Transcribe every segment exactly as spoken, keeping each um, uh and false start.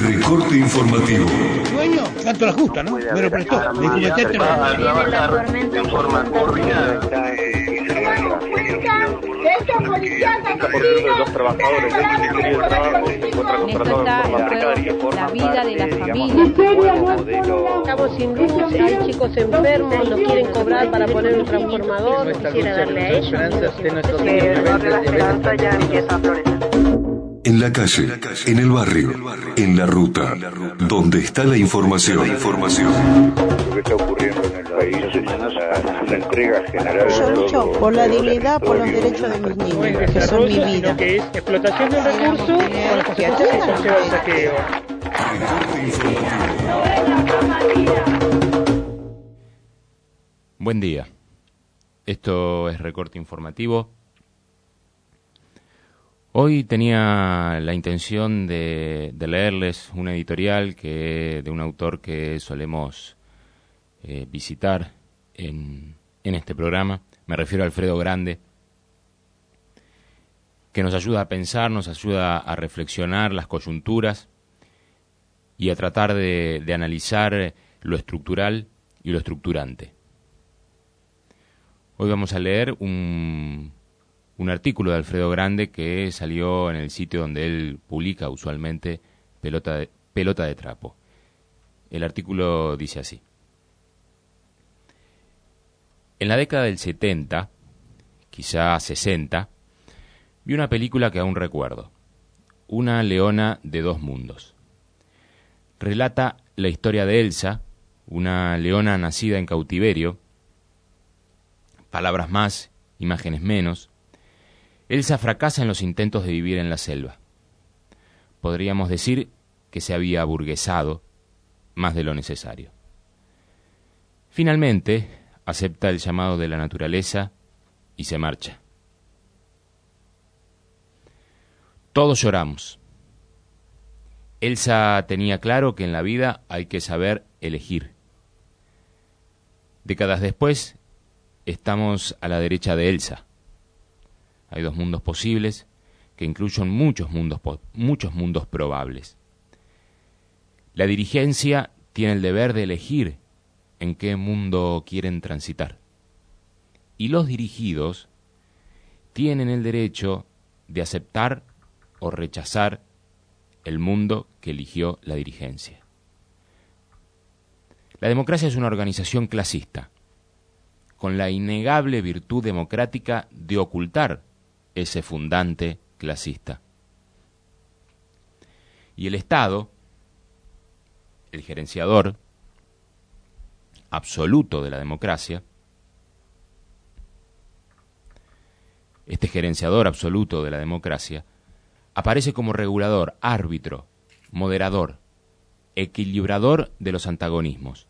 Recorte informativo. Dueño, tanto la justa, ¿no? Me lo prestó. Le cometete la tormenta en forma cordial. Estos policías asesinos, los trabajadores de la Ministerio del Trabajo se encuentran contratados de forma precaria, la vida de las familias. Estamos sin luz, hay chicos enfermos, nos quieren cobrar para poner un transformador, quisiera darle a ellos. En la calle, en el barrio, en la ruta, donde está la información. La información. Lo que está ocurriendo en el país es una entrega general. Yo lucho por la dignidad, por los derechos de mis niños, que son mi vida. Que es explotación de un recurso con las consecuencias que conlleva el saqueo. Buen día. Esto es Recorte Informativo. Hoy tenía la intención de, de leerles una editorial que de un autor que solemos eh, visitar en, en este programa. Me refiero a Alfredo Grande, que nos ayuda a pensar, nos ayuda a reflexionar las coyunturas y a tratar de, de analizar lo estructural y lo estructurante. Hoy vamos a leer un... un artículo de Alfredo Grande que salió en el sitio donde él publica usualmente Pelota de, Pelota de Trapo. El artículo dice así. En la década del setenta, quizá sesenta, vi una película que aún recuerdo. Una leona de dos mundos. Relata la historia de Elsa, una leona nacida en cautiverio. Palabras más, imágenes menos. Elsa fracasa en los intentos de vivir en la selva. Podríamos decir que se había aburguesado más de lo necesario. Finalmente, acepta el llamado de la naturaleza y se marcha. Todos lloramos. Elsa tenía claro que en la vida hay que saber elegir. Décadas después, estamos a la derecha de Elsa. Hay dos mundos posibles que incluyen muchos mundos, muchos mundos probables. La dirigencia tiene el deber de elegir en qué mundo quieren transitar. Y los dirigidos tienen el derecho de aceptar o rechazar el mundo que eligió la dirigencia. La democracia es una organización clasista, con la innegable virtud democrática de ocultar ese fundante clasista. Y el Estado, el gerenciador absoluto de la democracia, este gerenciador absoluto de la democracia, aparece como regulador, árbitro, moderador, equilibrador de los antagonismos.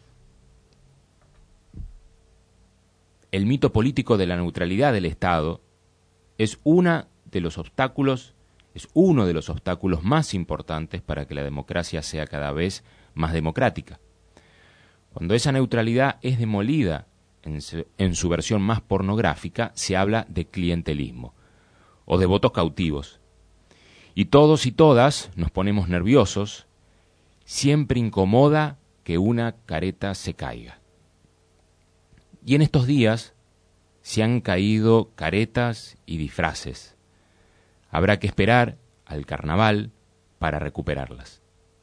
El mito político de la neutralidad del Estado es una de los obstáculos, es uno de los obstáculos más importantes para que la democracia sea cada vez más democrática. Cuando esa neutralidad es demolida en su, en su versión más pornográfica, se habla de clientelismo o de votos cautivos. Y todos y todas nos ponemos nerviosos, siempre incomoda que una careta se caiga. Y en estos días se han caído caretas y disfraces. Habrá que esperar al carnaval para recuperarlas.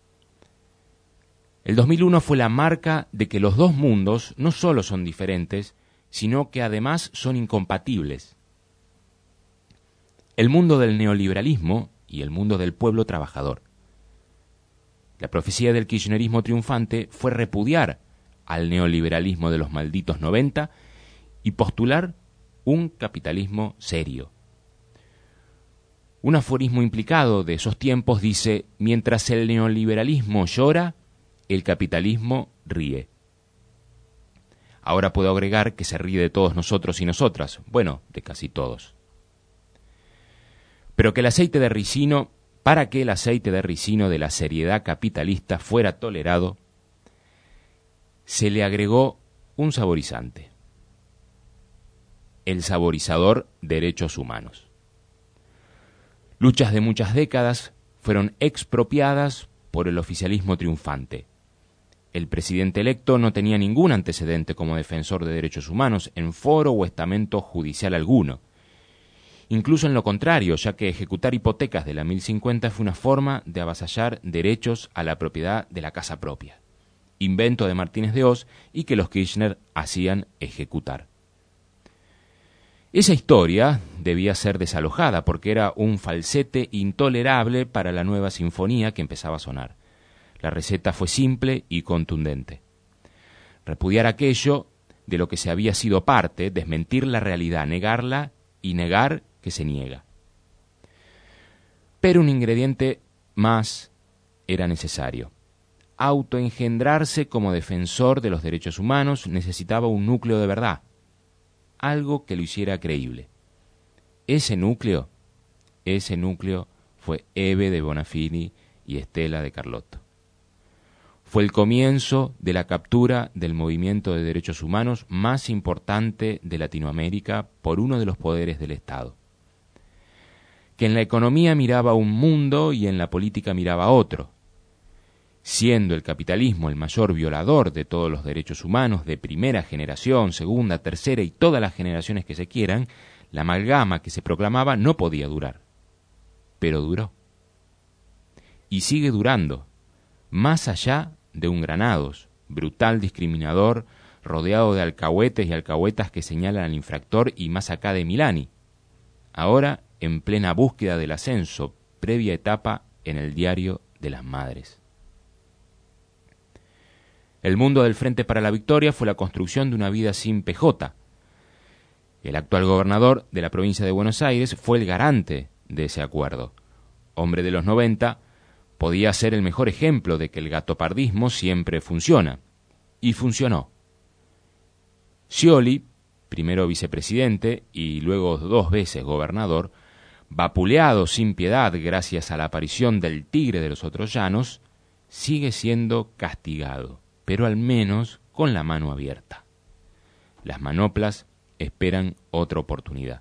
El dos mil uno fue la marca de que los dos mundos no solo son diferentes, sino que además son incompatibles. El mundo del neoliberalismo y el mundo del pueblo trabajador. La profecía del kirchnerismo triunfante fue repudiar al neoliberalismo de los malditos noventa y postular un capitalismo serio. Un aforismo implicado de esos tiempos dice: mientras el neoliberalismo llora, el capitalismo ríe. Ahora puedo agregar que se ríe de todos nosotros y nosotras, bueno, de casi todos. Pero que el aceite de ricino, para que el aceite de ricino de la seriedad capitalista fuera tolerado, se le agregó un saborizante: el saborizador derechos humanos. Luchas de muchas décadas fueron expropiadas por el oficialismo triunfante. El presidente electo no tenía ningún antecedente como defensor de derechos humanos en foro o estamento judicial alguno. Incluso en lo contrario, ya que ejecutar hipotecas de la mil cincuenta fue una forma de avasallar derechos a la propiedad de la casa propia, invento de Martínez de Hoz y que los Kirchner hacían ejecutar. Esa historia debía ser desalojada porque era un falsete intolerable para la nueva sinfonía que empezaba a sonar. La receta fue simple y contundente. Repudiar aquello de lo que se había sido parte, desmentir la realidad, negarla y negar que se niega. Pero un ingrediente más era necesario. Autoengendrarse como defensor de los derechos humanos necesitaba un núcleo de verdad, algo que lo hiciera creíble. Ese núcleo, ese núcleo fue Hebe de Bonafini y Estela de Carlotto. Fue el comienzo de la captura del movimiento de derechos humanos más importante de Latinoamérica por uno de los poderes del Estado, que en la economía miraba un mundo y en la política miraba otro, siendo el capitalismo el mayor violador de todos los derechos humanos de primera generación, segunda, tercera y todas las generaciones que se quieran. La amalgama que se proclamaba no podía durar, pero duró. Y sigue durando, más allá de un Granados, brutal discriminador, rodeado de alcahuetes y alcahuetas que señalan al infractor y más acá de Milani. Ahora en plena búsqueda del ascenso, previa etapa en el diario de las madres. El mundo del Frente para la Victoria fue la construcción de una vida sin P J. El actual gobernador de la provincia de Buenos Aires fue el garante de ese acuerdo. Hombre de los noventa, podía ser el mejor ejemplo de que el gatopardismo siempre funciona. Y funcionó. Scioli, primero vicepresidente y luego dos veces gobernador, vapuleado sin piedad gracias a la aparición del tigre de los otros llanos, sigue siendo castigado, pero al menos con la mano abierta. Las manoplas esperan otra oportunidad.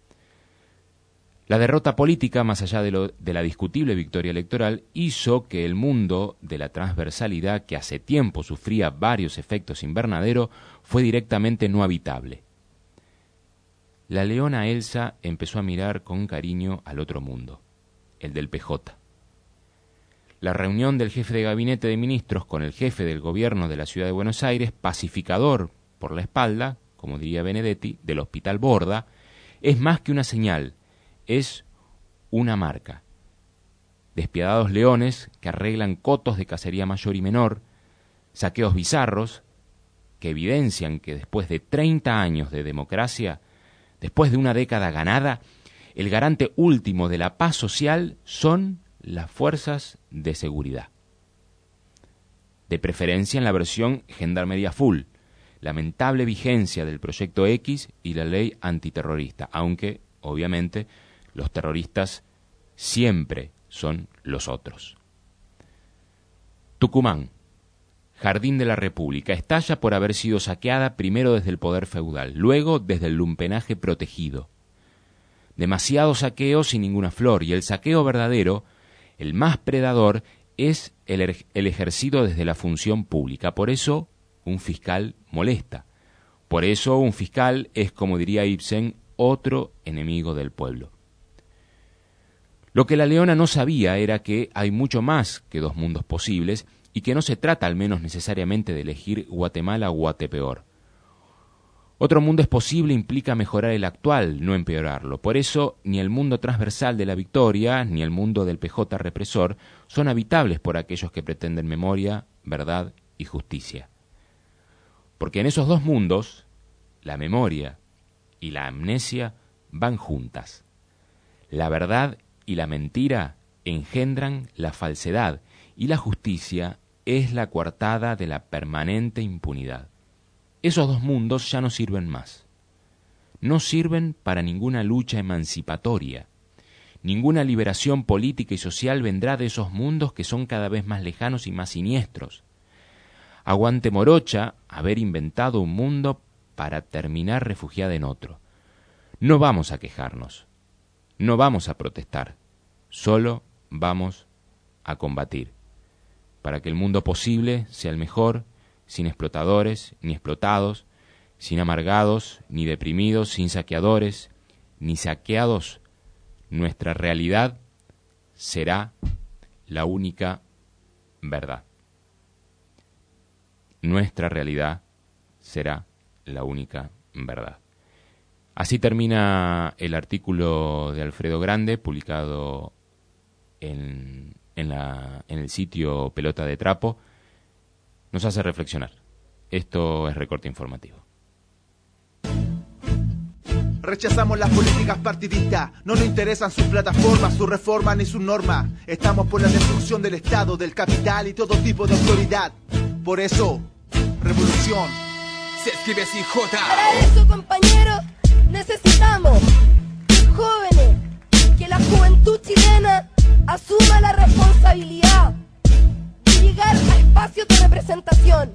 La derrota política, más allá de, lo, de la discutible victoria electoral, hizo que el mundo de la transversalidad, que hace tiempo sufría varios efectos invernadero, fue directamente no habitable. La leona Elsa empezó a mirar con cariño al otro mundo, el del P J. La reunión del jefe de gabinete de ministros con el jefe del gobierno de la ciudad de Buenos Aires, pacificador por la espalda, como diría Benedetti, del Hospital Borda, es más que una señal, es una marca. Despiadados leones que arreglan cotos de cacería mayor y menor, saqueos bizarros que evidencian que después de treinta años de democracia, después de una década ganada, el garante último de la paz social son las fuerzas de seguridad. De preferencia en la versión Gendarmería Full, lamentable vigencia del Proyecto X y la ley antiterrorista, aunque, obviamente, los terroristas siempre son los otros. Tucumán, Jardín de la República, estalla por haber sido saqueada primero desde el poder feudal, luego desde el lumpenaje protegido. Demasiado saqueo sin ninguna flor, y el saqueo verdadero, el más predador, es el, er- el ejercido desde la función pública. Por eso, un fiscal molesta. Por eso, un fiscal es, como diría Ibsen, otro enemigo del pueblo. Lo que la leona no sabía era que hay mucho más que dos mundos posibles y que no se trata al menos necesariamente de elegir Guatemala o Guatepeor. Otro mundo es posible implica mejorar el actual, no empeorarlo. Por eso, ni el mundo transversal de la victoria, ni el mundo del P J represor son habitables por aquellos que pretenden memoria, verdad y justicia. Porque en esos dos mundos, la memoria y la amnesia van juntas. La verdad y la mentira engendran la falsedad, y la justicia es la coartada de la permanente impunidad. Esos dos mundos ya no sirven más. No sirven para ninguna lucha emancipatoria. Ninguna liberación política y social vendrá de esos mundos que son cada vez más lejanos y más siniestros. Aguante morocha haber inventado un mundo para terminar refugiada en otro. No vamos a quejarnos. No vamos a protestar, solo vamos a combatir. para que el mundo posible sea el mejor, sin explotadores ni explotados, sin amargados ni deprimidos, sin saqueadores ni saqueados. Nuestra realidad será la única verdad. Nuestra realidad será la única verdad. Así termina el artículo de Alfredo Grande, publicado en, en, la, en el sitio Pelota de Trapo. Nos hace reflexionar. Esto es Recorte Informativo. Rechazamos las políticas partidistas, no nos interesan sus plataformas, sus reformas ni sus normas. Estamos por la destrucción del Estado, del capital y todo tipo de autoridad. Por eso, revolución se escribe sin J. Para eso, compañeros, necesitamos jóvenes, que la juventud chilena asuma la responsabilidad de llegar a espacios de representación.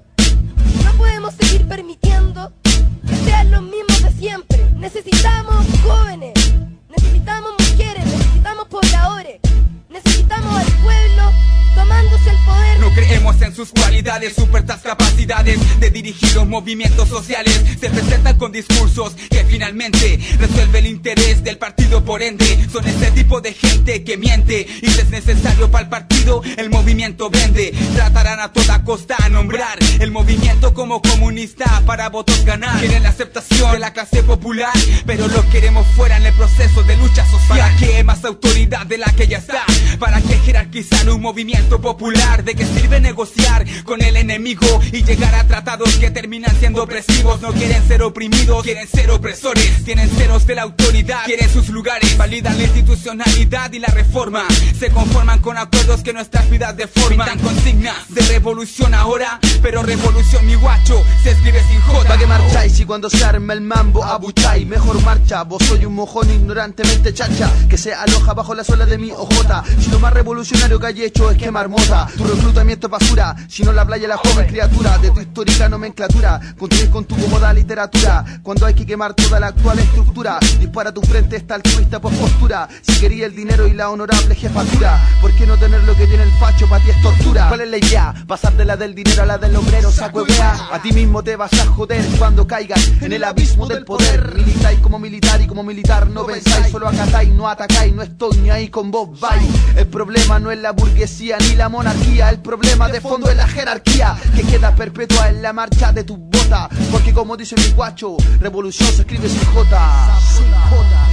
No podemos seguir permitiendo que sean los mismos de siempre. Necesitamos jóvenes, necesitamos mujeres, necesitamos pobladores, necesitamos al pueblo tomándose el poder. No creemos en sus cualidades, supuestas capacidades de dirigir los movimientos sociales. Se presentan con discursos que finalmente resuelve el interés del partido, por ende son ese tipo de gente que miente. Y si es necesario para el partido, el movimiento vende. Tratarán a toda costa a nombrar el movimiento como comunista para votos ganar. Quieren la aceptación de la clase popular, pero lo queremos fuera en el proceso de lucha social. ¿Para qué más autoridad de la que ya está? ¿Para qué jerarquizar un movimiento popular? ¿De qué sirve negociar con el enemigo y llegar a tratados que terminan siendo opresivos? No quieren ser oprimidos, quieren ser opresores. Tienen ceros de la autoridad, quieren sus lugares. Validan la institucionalidad y la reforma. Se conforman con acuerdos que nuestras vidas deforman. Pintan consignas de revolución ahora, pero revolución, mi guacho, se escribe sin J. ¿Pa' qué marcháis si cuando se arma el mambo abucháis? Mejor marcha, vos soy un mojón ignorantemente chacha, que se aloja bajo la suela de mi ojota. Si lo más revolucionario que hay hecho es quemar mota, tu reclutamiento es basura, si no la playa la joven criatura de tu histórica nomenclatura. Construir con tu cómoda literatura, cuando hay que quemar toda la actual estructura. Dispara a tu frente esta altruista postura. Si quería el dinero y la honorable jefatura, ¿por qué no tener lo que tiene el facho? Pa' ti es tortura. ¿Cuál es la idea? Pasar de la del dinero a la del obrero, saco wea. A ti mismo te vas a joder cuando caigas en el abismo del poder. Militáis como militar y como militar no pensáis, solo acatáis, no atacáis, no estoy ni ahí con vos, vais. El problema no es la burguesía ni la monarquía, el problema de fondo es la jerarquía que queda perpetua en la marcha de tu bota. Porque como dice mi guacho, revolución se escribe sin J. Sin J.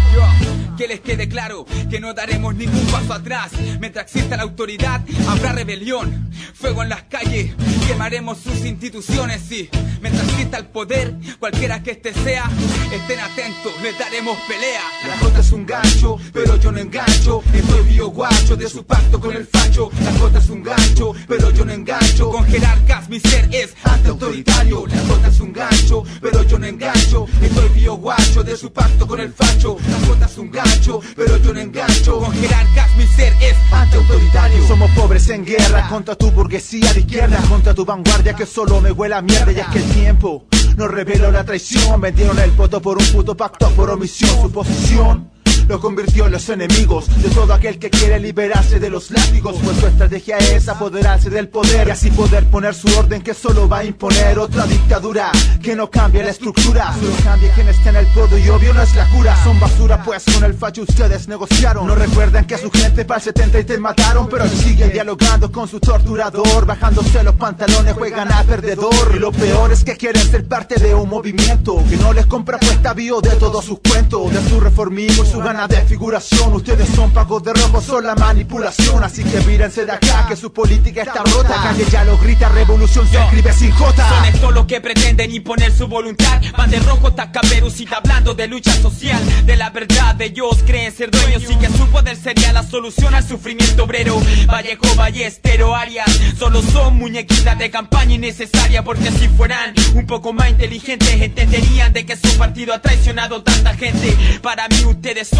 Que les quede claro que no daremos ningún paso atrás. Mientras exista la autoridad, habrá rebelión. Fuego en las calles, quemaremos sus instituciones. Y mientras exista el poder, cualquiera que este sea, estén atentos, les daremos pelea. La Jota es un gancho, pero yo no engancho. Estoy bio guacho de su pacto con el facho. La Jota es un gancho, pero yo no engancho. Con jerarcas mi ser es antiautoritario. La Jota es un gancho, pero yo no engancho. Estoy bio guacho de su pacto con el facho. La Jota es un gancho, pero yo no engancho. Con jerarcas mi ser es antiautoritario. Somos pobres en guerra contra tu burguesía de izquierda, contra tu vanguardia que solo me huele a mierda. Y es que el tiempo nos reveló la traición. Vendieron el voto por un puto pacto por omisión. Su posición lo convirtió en los enemigos de todo aquel que quiere liberarse de los látigos. Pues su estrategia es apoderarse del poder y así poder poner su orden que solo va a imponer otra dictadura que no cambie la estructura, solo cambia quien está en el poder y obvio no es la cura. Son basura pues con el facho ustedes negociaron. No recuerdan que a su gente para el setenta y tres mataron, pero siguen dialogando con su torturador, bajándose los pantalones juegan a perdedor. Y lo peor es que quieren ser parte de un movimiento que no les compra puesta bio de todos sus cuentos, de su reformismo y su ganas de figuración. Ustedes son pagos de rojo, son la manipulación. Así que mírense de acá que su política está rota. La calle ya lo grita, revolución se escribe sin J. Son estos los que pretenden imponer su voluntad. Van de rojo tacaperucita hablando de lucha social. De la verdad ellos creen ser dueños y que su poder sería la solución al sufrimiento obrero. Vallejo, Ballestero, Arias solo son muñequitas de campaña innecesaria, porque si fueran un poco más inteligentes entenderían de que su partido ha traicionado tanta gente. Para mí ustedes son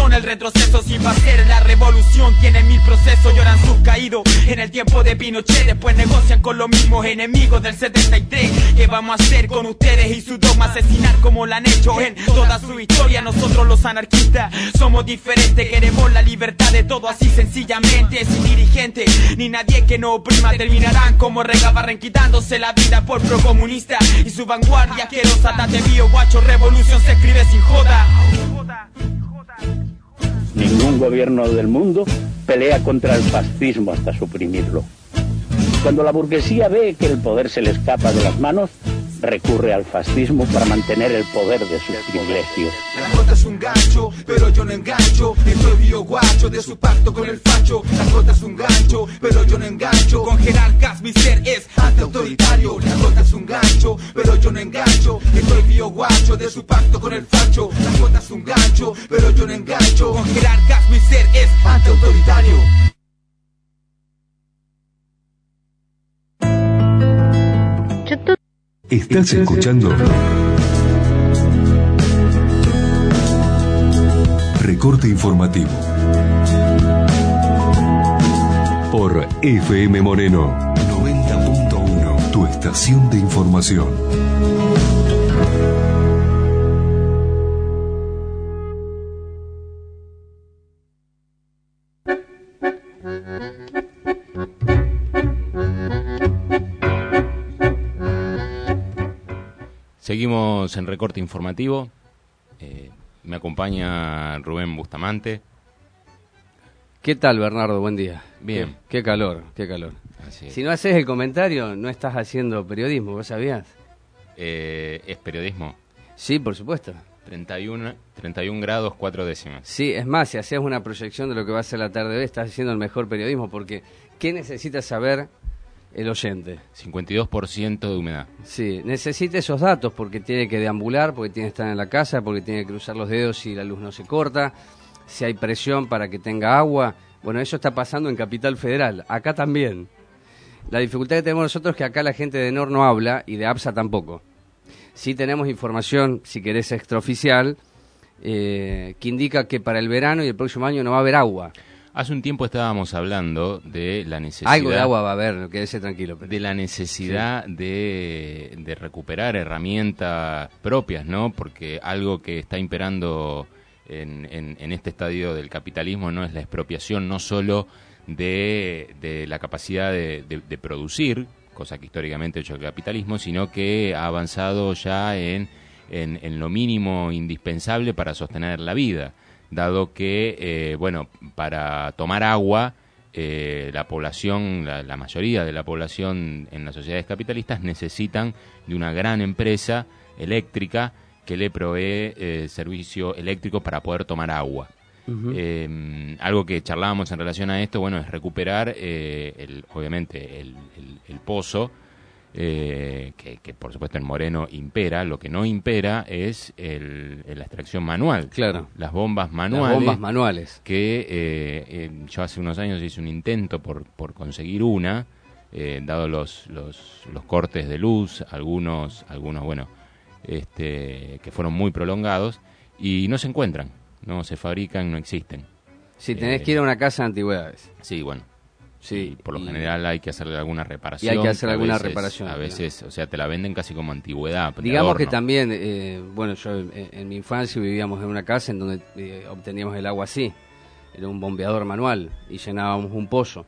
son el retroceso. Si va a ser la revolución, tienen mil procesos, lloran sus caídos en el tiempo de Pinochet. Después negocian con los mismos enemigos del setenta y tres. ¿Qué vamos a hacer con ustedes y su dogma? Asesinar como lo han hecho en toda su historia. Nosotros los anarquistas somos diferentes, queremos la libertad de todo así sencillamente. Sin dirigente ni nadie que nos oprima, terminarán como Regabarren quitándose la vida por procomunista y su vanguardia asquerosa. Date bio, guacho, revolución se escribe sin joda. Ningún gobierno del mundo pelea contra el fascismo hasta suprimirlo. Cuando la burguesía ve que el poder se le escapa de las manos, recurre al fascismo para mantener el poder de sus privilegios. La Jota es un gancho, pero yo no engancho. Estoy bio guacho de su pacto con el facho. La Jota es un gancho, pero yo no engancho. Con Gerard Gas mi ser es antiautoritario. La Jota es un gancho, pero yo no engancho. Estoy bio guacho de su pacto con el facho. La Jota es un gancho, pero yo no engancho. Con Gerard Gas mi ser es antiautoritario. Estás escuchando Recorte Informativo por F M Moreno noventa punto uno, tu estación de información. Seguimos en Recorte Informativo. Eh, me acompaña Rubén Bustamante. ¿Qué tal, Bernardo? Buen día. Bien. Qué, qué calor, qué calor. Así es. Si no haces el comentario, no estás haciendo periodismo, ¿vos sabías? Eh, ¿Es periodismo? Sí, por supuesto. treinta y uno grados, cuatro décimas. Sí, es más, si haces una proyección de lo que va a ser la tarde de hoy, estás haciendo el mejor periodismo, porque ¿qué necesita saber el oyente? cincuenta y dos por ciento de humedad. Sí, necesita esos datos porque tiene que deambular, porque tiene que estar en la casa, porque tiene que cruzar los dedos si la luz no se corta, si hay presión para que tenga agua. Bueno, eso está pasando en Capital Federal, acá también. La dificultad que tenemos nosotros es que acá la gente de N O R no habla y de APSA tampoco. Sí tenemos información, si querés extraoficial, eh, que indica que para el verano y el próximo año no va a haber agua. Hace un tiempo estábamos hablando de la necesidad... Algo de agua va a haber, quédese tranquilo. Pero... De la necesidad sí. de, de recuperar herramientas propias, ¿no? Porque algo que está imperando en, en, en este estadio del capitalismo no es la expropiación, no solo de, de la capacidad de, de, de producir, cosa que históricamente ha hecho el capitalismo, sino que ha avanzado ya en, en, en lo mínimo indispensable para sostener la vida. Dado que, eh, bueno, para tomar agua, eh, la población, la, la mayoría de la población en las sociedades capitalistas necesitan de una gran empresa eléctrica que le provee eh, servicio eléctrico para poder tomar agua. Uh-huh. Eh, algo que charlábamos en relación a esto, bueno, es recuperar, eh, el, obviamente, el, el, el pozo, Eh, que, que por supuesto en Moreno impera. Lo que no impera es el, el, la extracción manual. Claro. Las bombas manuales. Las bombas manuales. Que eh, eh, yo hace unos años hice un intento por, por conseguir una, eh, dado los, los, los cortes de luz, algunos, algunos bueno, este, que fueron muy prolongados, y no se encuentran, no se fabrican, no existen. Sí, tenés eh, que ir a una casa de antigüedades. Sí, bueno. Sí, y por lo y... general hay que hacerle alguna reparación. Y hay que hacer alguna veces, reparación. A veces, claro. O sea, te la venden casi como antigüedad. Digamos que también, eh, bueno, yo en, en mi infancia vivíamos en una casa en donde eh, obteníamos el agua así. Era un bombeador manual y llenábamos un pozo,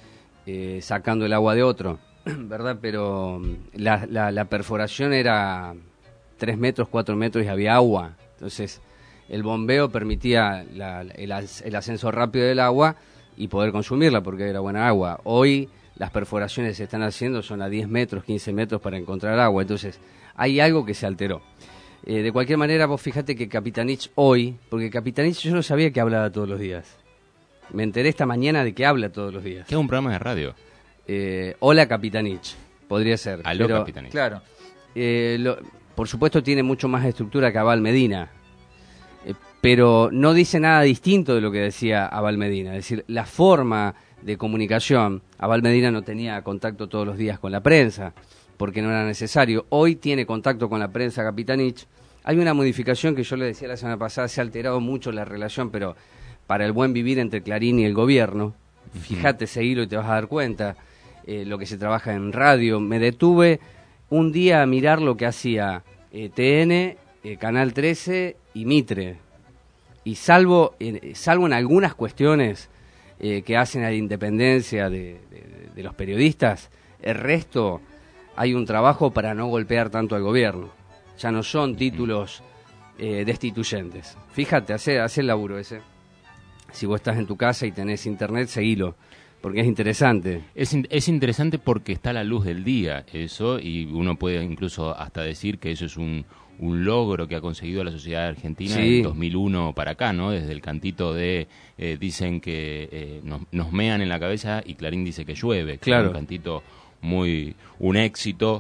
eh, sacando el agua de otro, ¿verdad? Pero la, la, la perforación era tres metros, cuatro metros y había agua. Entonces, el bombeo permitía la, el, el ascenso rápido del agua y poder consumirla porque era buena agua. Hoy las perforaciones que se están haciendo son a diez metros, quince metros para encontrar agua. Entonces hay algo que se alteró. Eh, de cualquier manera, vos fíjate que Capitanich hoy, porque Capitanich yo no sabía que hablaba todos los días. Me enteré esta mañana de que habla todos los días. Que es un programa de radio. Eh, Hola Capitanich, podría ser. Aló pero, Capitanich. Claro. Eh, lo, por supuesto tiene mucho más estructura que Abal Medina. Pero no dice nada distinto de lo que decía Abal Medina. Es decir, la forma de comunicación, Abal Medina no tenía contacto todos los días con la prensa, porque no era necesario. Hoy tiene contacto con la prensa Capitanich Hay una modificación que yo le decía la semana pasada, se ha alterado mucho la relación, pero para el buen vivir entre Clarín y el gobierno, uh-huh. Fíjate, seguilo y te vas a dar cuenta, eh, lo que se trabaja en radio. Me detuve un día a mirar lo que hacía eh, T N, eh, Canal trece y Mitre, y salvo, eh, salvo en algunas cuestiones eh, que hacen a la independencia de, de, de los periodistas, el resto hay un trabajo para no golpear tanto al gobierno. Ya no son títulos eh, destituyentes. Fíjate, hace, hace el laburo ese. Si vos estás en tu casa y tenés internet, seguilo, porque es interesante. Es, in- es interesante porque está a la luz del día eso, y uno puede incluso hasta decir que eso es un, un logro que ha conseguido la sociedad argentina Sí. en dos mil uno para acá, ¿no? Desde el cantito de eh, dicen que eh, nos, nos mean en la cabeza y Clarín dice que llueve. Claro. Un cantito muy... un éxito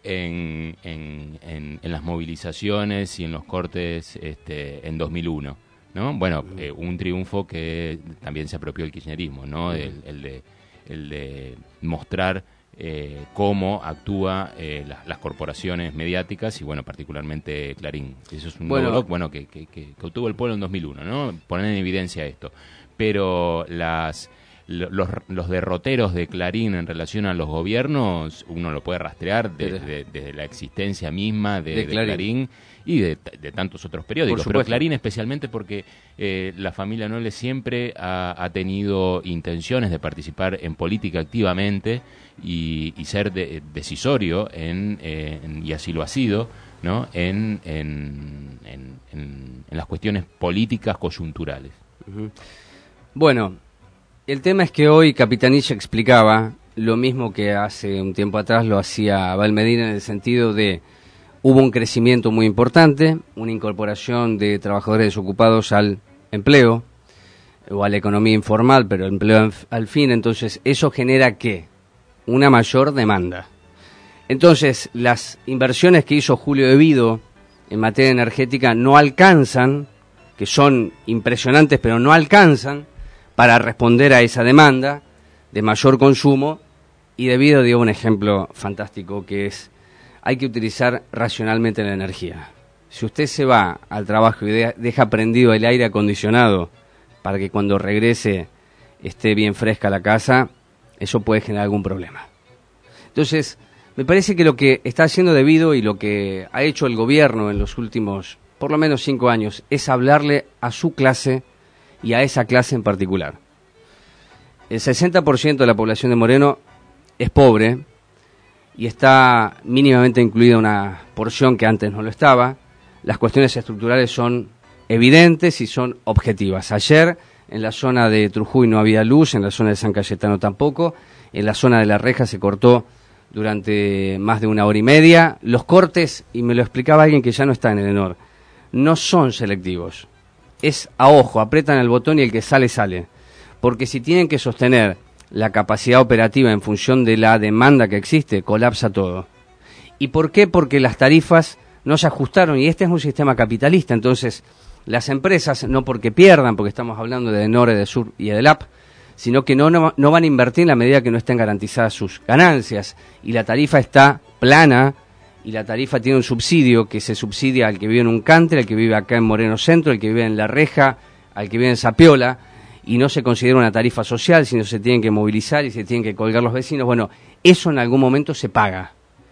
en, en, en, en las movilizaciones y en los cortes este, en dos mil uno. ¿No? Bueno, eh, un triunfo que también se apropió el kirchnerismo, ¿no? El, el, de, el de mostrar eh, cómo actúa eh, la, las corporaciones mediáticas y, bueno, particularmente Clarín. Eso es un bueno, logro bueno, que, que, que, que obtuvo el pueblo en dos mil uno, ¿no? Poner en evidencia esto. Pero las... Los, los derroteros de Clarín en relación a los gobiernos, uno lo puede rastrear desde, de, de la existencia misma de, de, Clarín. de Clarín y de, de tantos otros periódicos, pero Clarín especialmente porque eh, la familia Noble siempre ha, ha tenido intenciones de participar en política activamente y, y ser de, decisorio, en, eh, en, y así lo ha sido, ¿no? en, en, en, en, en las cuestiones políticas coyunturales. Uh-huh. Bueno, el tema es que hoy Capitanich explicaba lo mismo que hace un tiempo atrás lo hacía Valmedina, en el sentido de hubo un crecimiento muy importante, una incorporación de trabajadores desocupados al empleo o a la economía informal, pero el empleo al fin, entonces eso genera ¿qué? Una mayor demanda. Entonces las inversiones que hizo Julio Devido en materia energética no alcanzan, que son impresionantes pero no alcanzan para responder a esa demanda de mayor consumo, y Devido dio un ejemplo fantástico que es, hay que utilizar racionalmente la energía. Si usted se va al trabajo y de, deja prendido el aire acondicionado para que cuando regrese esté bien fresca la casa, eso puede generar algún problema. Entonces, me parece que lo que está haciendo Devido y lo que ha hecho el gobierno en los últimos, por lo menos cinco años, es hablarle a su clase y a esa clase en particular. El sesenta por ciento de la población de Moreno es pobre y está mínimamente incluida una porción que antes no lo estaba. Las cuestiones estructurales son evidentes y son objetivas. Ayer en la zona de Trujuy no había luz, en la zona de San Cayetano tampoco, en la zona de La Reja se cortó durante más de una hora y media. Los cortes, y me lo explicaba alguien que ya no está en Edenor, no son selectivos. Es a ojo, aprietan el botón y el que sale, sale. Porque si tienen que sostener la capacidad operativa en función de la demanda que existe, colapsa todo. ¿Y por qué? Porque las tarifas no se ajustaron, y este es un sistema capitalista. Entonces, las empresas, no porque pierdan, porque estamos hablando de Edenor, de Sur y de Delap, sino que no, no, no van a invertir en la medida que no estén garantizadas sus ganancias. Y la tarifa está plana, y la tarifa tiene un subsidio que se subsidia al que vive en un country, al que vive acá en Moreno Centro, al que vive en La Reja, al que vive en Zapiola, y no se considera una tarifa social, sino se tienen que movilizar y se tienen que colgar los vecinos. Bueno, eso en algún momento se paga.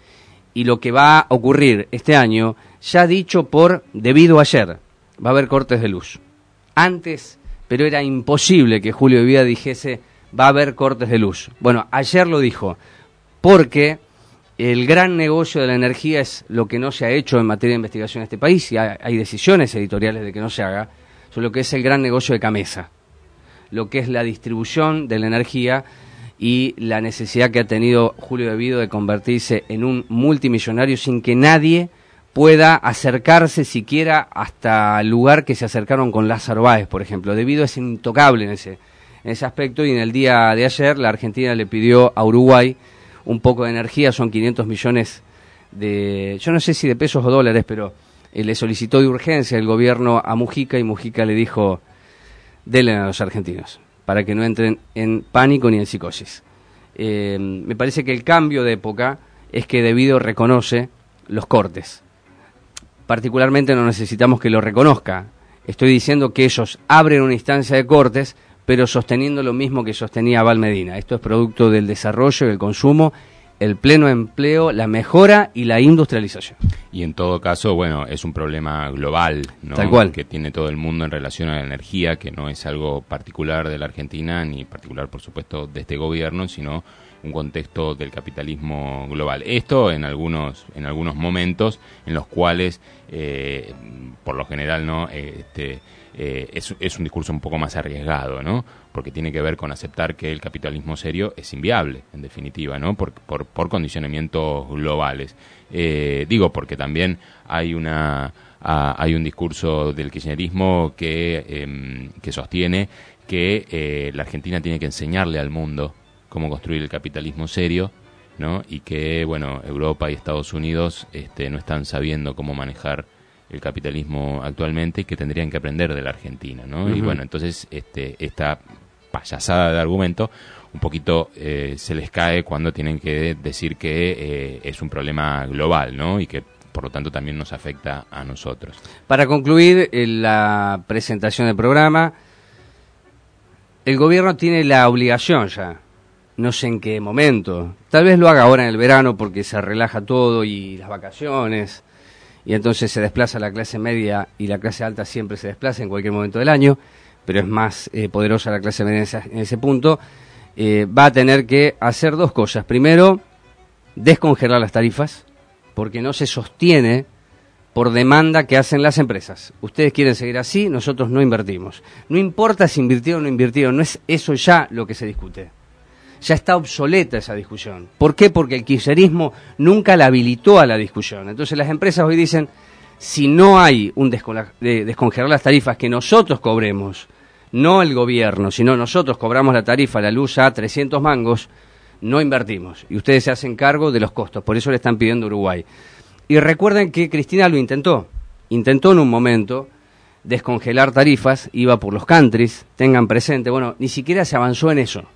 Y lo que va a ocurrir este año, ya dicho por Devido ayer, va a haber cortes de luz. Antes, pero era imposible que Julio Devido dijese, va a haber cortes de luz. Bueno, ayer lo dijo, porque el gran negocio de la energía es lo que no se ha hecho en materia de investigación en este país, y hay, hay decisiones editoriales de que no se haga, sobre lo que es el gran negocio de Camesa, lo que es la distribución de la energía y la necesidad que ha tenido Julio Devido de convertirse en un multimillonario sin que nadie pueda acercarse siquiera hasta el lugar que se acercaron con Lázaro Báez, por ejemplo. Devido es intocable en ese, en ese aspecto, y en el día de ayer la Argentina le pidió a Uruguay un poco de energía, son quinientos millones de, yo no sé si de pesos o dólares, pero eh, le solicitó de urgencia el gobierno a Mujica, y Mujica le dijo, denle a los argentinos, para que no entren en pánico ni en psicosis. Eh, me parece que el cambio de época es que Devido reconoce los cortes. particularmente no necesitamos que lo reconozca. Estoy diciendo que ellos abren una instancia de cortes, pero sosteniendo lo mismo que sostenía Val Medina. Esto es producto del desarrollo y el consumo, el pleno empleo, la mejora y la industrialización. Y en todo caso, bueno, es un problema global, ¿no? Tal cual. Que tiene todo el mundo en relación a la energía, que no es algo particular de la Argentina, ni particular, por supuesto, de este gobierno, sino un contexto del capitalismo global. Esto en algunos en algunos momentos en los cuales, eh, por lo general, no eh, este eh, es, es un discurso un poco más arriesgado, ¿no? Porque tiene que ver con aceptar que el capitalismo serio es inviable, en definitiva, ¿no? Por, por, por condicionamientos globales. Eh, digo, porque también hay una a, hay un discurso del kirchnerismo que, eh, que sostiene que eh, la Argentina tiene que enseñarle al mundo cómo construir el capitalismo serio, ¿no? Y que, bueno, Europa y Estados Unidos este, no están sabiendo cómo manejar el capitalismo actualmente y que tendrían que aprender de la Argentina, ¿no? Uh-huh. Y bueno, entonces este, esta payasada de argumento un poquito eh, se les cae cuando tienen que decir que eh, es un problema global, ¿no? Y que por lo tanto también nos afecta a nosotros. Para concluir eh, la presentación del programa, el gobierno tiene la obligación ya, no sé en qué momento, tal vez lo haga ahora en el verano porque se relaja todo y las vacaciones, y entonces se desplaza la clase media y la clase alta siempre se desplaza en cualquier momento del año, pero es más eh, poderosa la clase media en ese, en ese punto, eh, va a tener que hacer dos cosas. Primero, descongelar las tarifas, porque no se sostiene por demanda que hacen las empresas. Ustedes quieren seguir así, nosotros no invertimos. No importa si invirtieron o no invirtieron, no es eso ya lo que se discute. Ya está obsoleta esa discusión. ¿Por qué? Porque el kirchnerismo nunca la habilitó a la discusión. Entonces las empresas hoy dicen, si no hay un descon- de descongelar las tarifas que nosotros cobremos, no el gobierno, sino nosotros cobramos la tarifa, la luz a trescientos mangos, no invertimos. Y ustedes se hacen cargo de los costos, por eso le están pidiendo a Uruguay. Y recuerden que Cristina lo intentó. Intentó en un momento descongelar tarifas, iba por los countries, tengan presente, bueno, ni siquiera se avanzó en eso.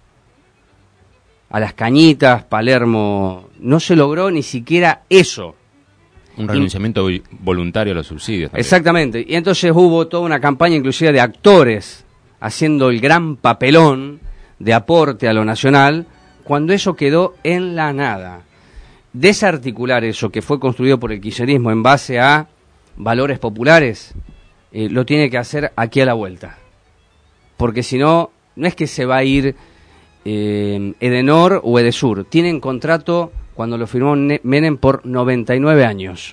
A Las Cañitas, Palermo, no se logró ni siquiera eso. Un renunciamiento y, voluntario a los subsidios. También. Exactamente, y entonces hubo toda una campaña inclusive de actores haciendo el gran papelón de aporte a lo nacional, cuando eso quedó en la nada. Desarticular eso que fue construido por el kirchnerismo en base a valores populares, eh, lo tiene que hacer aquí a la vuelta. Porque si no, no es que se va a ir eh, Edenor o Edesur. Tienen contrato, cuando lo firmó Menem, por noventa y nueve años.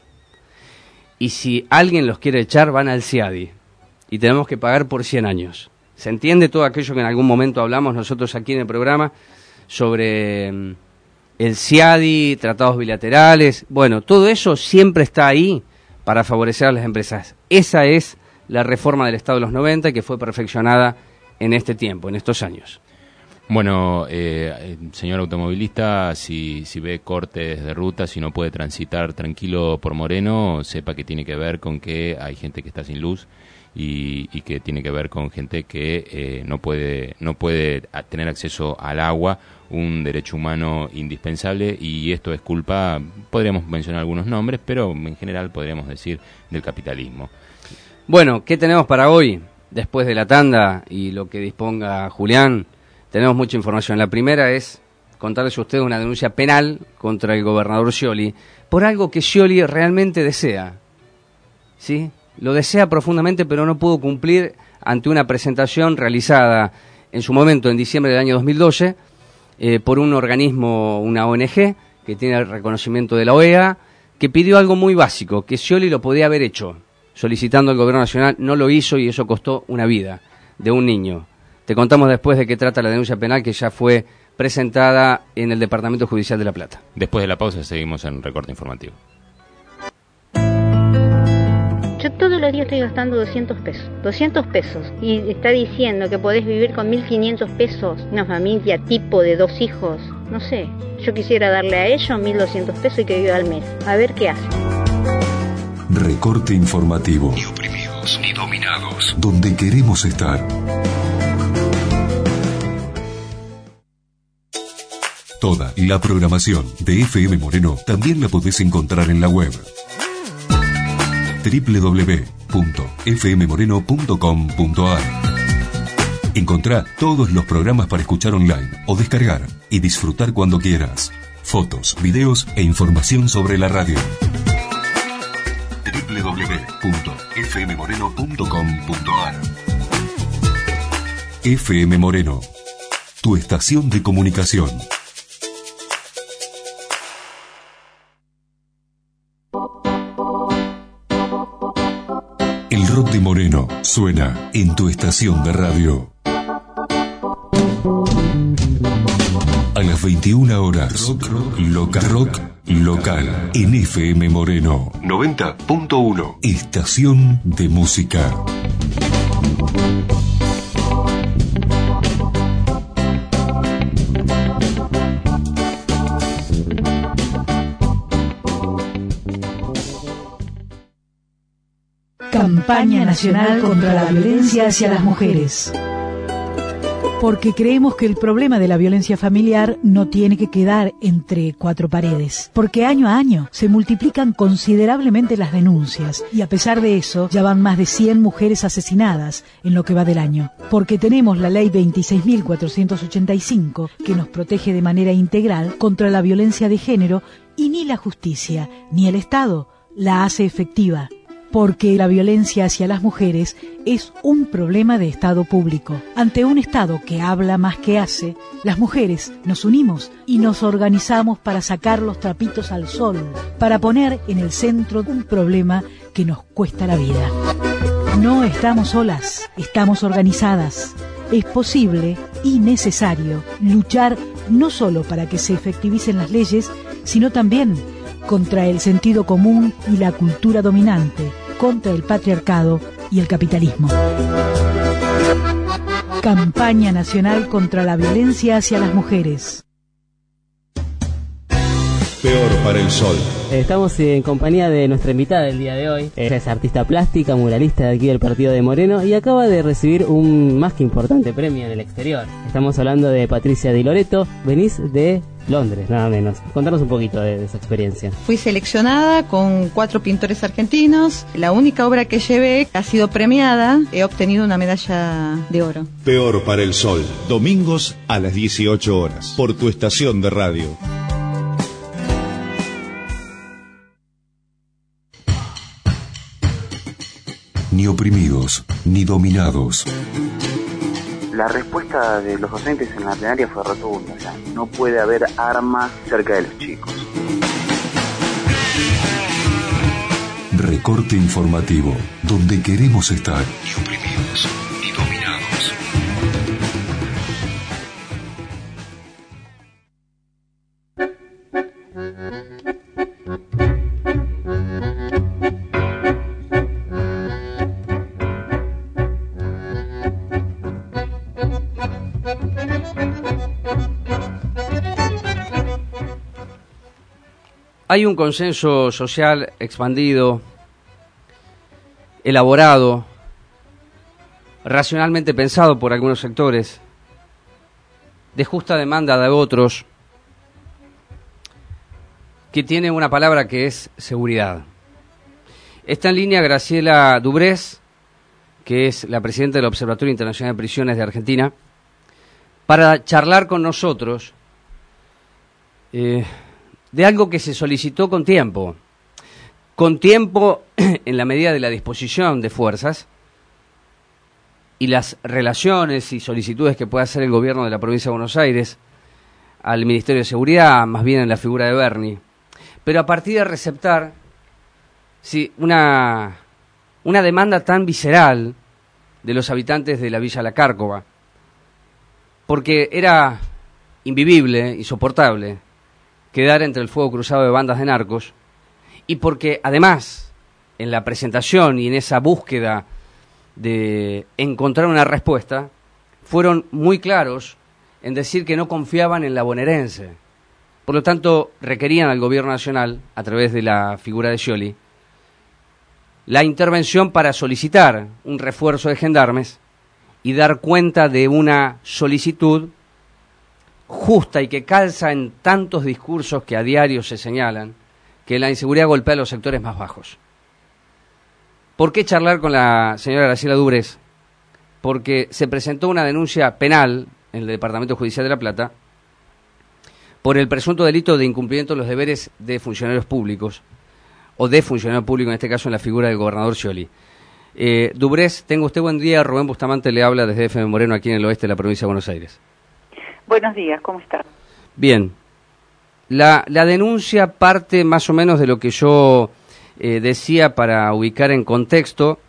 Y si alguien los quiere echar, van al CIADI. Y tenemos que pagar por cien años. ¿Se entiende todo aquello que en algún momento hablamos nosotros aquí en el programa sobre eh, el CIADI, tratados bilaterales? Bueno, todo eso siempre está ahí para favorecer a las empresas. Esa es la reforma del Estado de los noventa que fue perfeccionada en este tiempo, en estos años. Bueno, eh, señor automovilista, si, si ve cortes de ruta, si no puede transitar tranquilo por Moreno, sepa que tiene que ver con que hay gente que está sin luz y, y que tiene que ver con gente que eh, no puede no puede tener acceso al agua, un derecho humano indispensable, y esto es culpa, podríamos mencionar algunos nombres, pero en general podríamos decir del capitalismo. Bueno, ¿qué tenemos para hoy? Después de la tanda y lo que disponga Julián, tenemos mucha información. La primera es contarles a ustedes una denuncia penal contra el gobernador Scioli por algo que Scioli realmente desea. ¿Sí? Lo desea profundamente, pero no pudo cumplir ante una presentación realizada en su momento, en diciembre del año dos mil doce, eh, por un organismo, una O N G, que tiene el reconocimiento de la O E A, que pidió algo muy básico, que Scioli lo podía haber hecho, solicitando al gobierno nacional. No lo hizo y eso costó una vida de un niño. Te contamos después de qué trata la denuncia penal que ya fue presentada en el Departamento Judicial de La Plata. Después de la pausa seguimos en Recorte Informativo. Yo todos los días estoy gastando doscientos pesos, doscientos pesos, y está diciendo que podés vivir con mil quinientos pesos, una familia tipo de dos hijos, no sé, yo quisiera darle a ellos mil doscientos pesos y que viva al mes, a ver qué hace. Recorte Informativo. Ni oprimidos ni dominados. Donde queremos estar. Toda la programación de F M Moreno también la podés encontrar en la web. doble u doble u doble u punto f m moreno punto com punto a r. Encontrá todos los programas para escuchar online o descargar y disfrutar cuando quieras. Fotos, videos e información sobre la radio. doble u doble u doble u punto f m moreno punto com punto a r. F M Moreno, tu estación de comunicación. El rock de Moreno suena en tu estación de radio. A las veintiuna horas, rock, rock, local, rock local en F M Moreno noventa punto uno, estación de música. Campaña Nacional contra la Violencia hacia las Mujeres. Porque creemos que el problema de la violencia familiar no tiene que quedar entre cuatro paredes. Porque año a año se multiplican considerablemente las denuncias y a pesar de eso ya van más de cien mujeres asesinadas en lo que va del año. Porque tenemos la ley veintiséis mil cuatrocientos ochenta y cinco que nos protege de manera integral contra la violencia de género y ni la justicia ni el Estado la hace efectiva. Porque la violencia hacia las mujeres es un problema de Estado público. Ante un Estado que habla más que hace, las mujeres nos unimos y nos organizamos para sacar los trapitos al sol, para poner en el centro un problema que nos cuesta la vida. No estamos solas, estamos organizadas. Es posible y necesario luchar no solo para que se efectivicen las leyes, sino también contra el sentido común y la cultura dominante, contra el patriarcado y el capitalismo. Campaña Nacional contra la Violencia hacia las Mujeres. Peor para el sol. Estamos en compañía de nuestra invitada del día de hoy. Ella es artista plástica, muralista de aquí del partido de Moreno y acaba de recibir un más que importante premio en el exterior. Estamos hablando de Patricia Di Loreto. Venís de Londres, nada menos. Contanos un poquito de, de esa experiencia. Fui seleccionada con cuatro pintores argentinos. La única obra que llevé ha sido premiada. He obtenido una medalla de oro. Peor para el sol. Domingos a las dieciocho horas. Por tu estación de radio. Ni oprimidos, ni dominados. La respuesta de los docentes en la plenaria fue rotunda. O sea, no puede haber armas cerca de los chicos. Recorte informativo, donde queremos estar. Ni oprimidos, ni dominados. Hay un consenso social expandido, elaborado, racionalmente pensado por algunos sectores, de justa demanda de otros, que tiene una palabra que es seguridad. Está en línea Graciela Dubrés, que es la presidenta del Observatorio Internacional de Prisiones de Argentina, para charlar con nosotros eh, de algo que se solicitó con tiempo, con tiempo en la medida de la disposición de fuerzas y las relaciones y solicitudes que pueda hacer el gobierno de la provincia de Buenos Aires al Ministerio de Seguridad, más bien en la figura de Berni, pero a partir de receptar sí, una, una demanda tan visceral de los habitantes de la Villa La Cárcova, porque era invivible, insoportable, quedar entre el fuego cruzado de bandas de narcos, y porque además en la presentación y en esa búsqueda de encontrar una respuesta fueron muy claros en decir que no confiaban en la bonaerense. Por lo tanto, requerían al gobierno nacional, a través de la figura de Scioli, la intervención para solicitar un refuerzo de gendarmes y dar cuenta de una solicitud justa y que calza en tantos discursos que a diario se señalan que la inseguridad golpea a los sectores más bajos. ¿Por qué charlar con la señora Graciela Dubrez? Porque se presentó una denuncia penal en el Departamento Judicial de La Plata por el presunto delito de incumplimiento de los deberes de funcionarios públicos, o de funcionario público, en este caso en la figura del gobernador Scioli. Eh, Dubrez, tenga usted buen día. Rubén Bustamante le habla desde F M Moreno, aquí en el oeste de la provincia de Buenos Aires. Buenos días, ¿cómo está? Bien. La, la denuncia parte más o menos de lo que yo eh, decía para ubicar en contexto,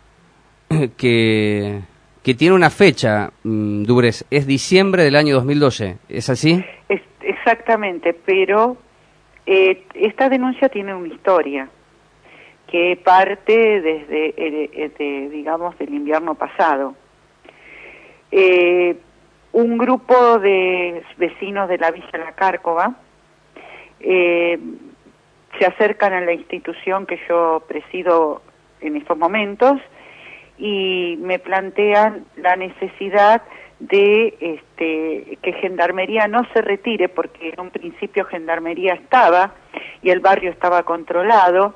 que, que tiene una fecha, mmm, Dubrez, es diciembre del año dos mil doce, ¿es así? Es, exactamente, pero eh, esta denuncia tiene una historia que parte desde, eh, de, digamos, del invierno pasado. Eh, un grupo de vecinos de la Villa La Cárcova Eh, se acercan a la institución que yo presido en estos momentos y me plantean la necesidad de este, que Gendarmería no se retire, porque en un principio Gendarmería estaba y el barrio estaba controlado,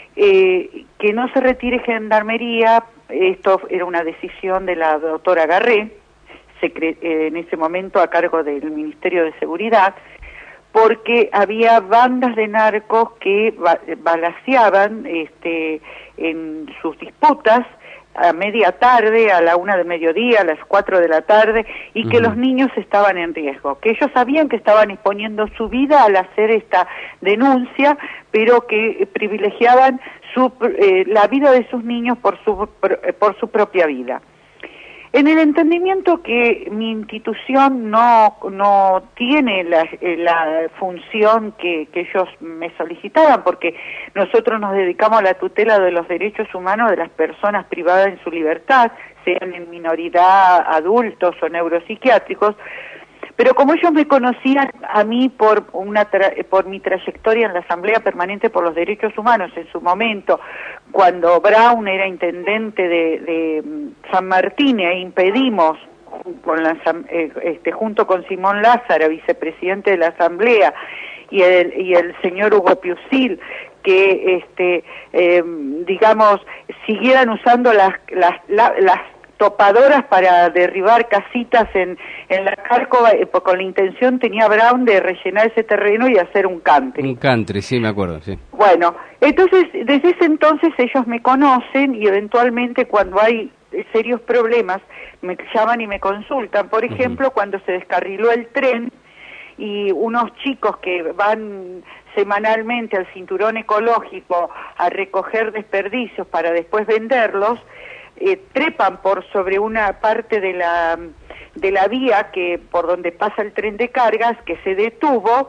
eh, que no se retire Gendarmería. Esto era una decisión de la doctora Garré, secre- eh, en ese momento a cargo del Ministerio de Seguridad, porque había bandas de narcos que ba balaceaban este, en sus disputas a media tarde, a la una de mediodía, a las cuatro de la tarde, y que uh-huh. los niños estaban en riesgo, que ellos sabían que estaban exponiendo su vida al hacer esta denuncia, pero que privilegiaban su, eh, la vida de sus niños por su, por, por su propia vida. En el entendimiento que mi institución no, no tiene la, la función que, que ellos me solicitaban, porque nosotros nos dedicamos a la tutela de los derechos humanos de las personas privadas en su libertad, sean en minoridad, adultos o neuropsiquiátricos, pero como ellos me conocían a mí por una tra por mi trayectoria en la Asamblea Permanente por los Derechos Humanos en su momento, cuando Brown era intendente de, de San Martín e impedimos con la, eh, este, junto con Simón Lázaro, vicepresidente de la Asamblea, y el, y el señor Hugo Piusil, que este eh, digamos siguieran usando las las, la, las topadoras para derribar casitas en, en la Cárcova, eh, con la intención tenía Brown de rellenar ese terreno y hacer un country. Un country, sí, me acuerdo, sí. Bueno, entonces, desde ese entonces ellos me conocen y eventualmente cuando hay serios problemas me llaman y me consultan. Por ejemplo, uh-huh. cuando se descarriló el tren y unos chicos que van semanalmente al cinturón ecológico a recoger desperdicios para después venderlos, Eh, trepan por sobre una parte de la de la vía que por donde pasa el tren de cargas, que se detuvo,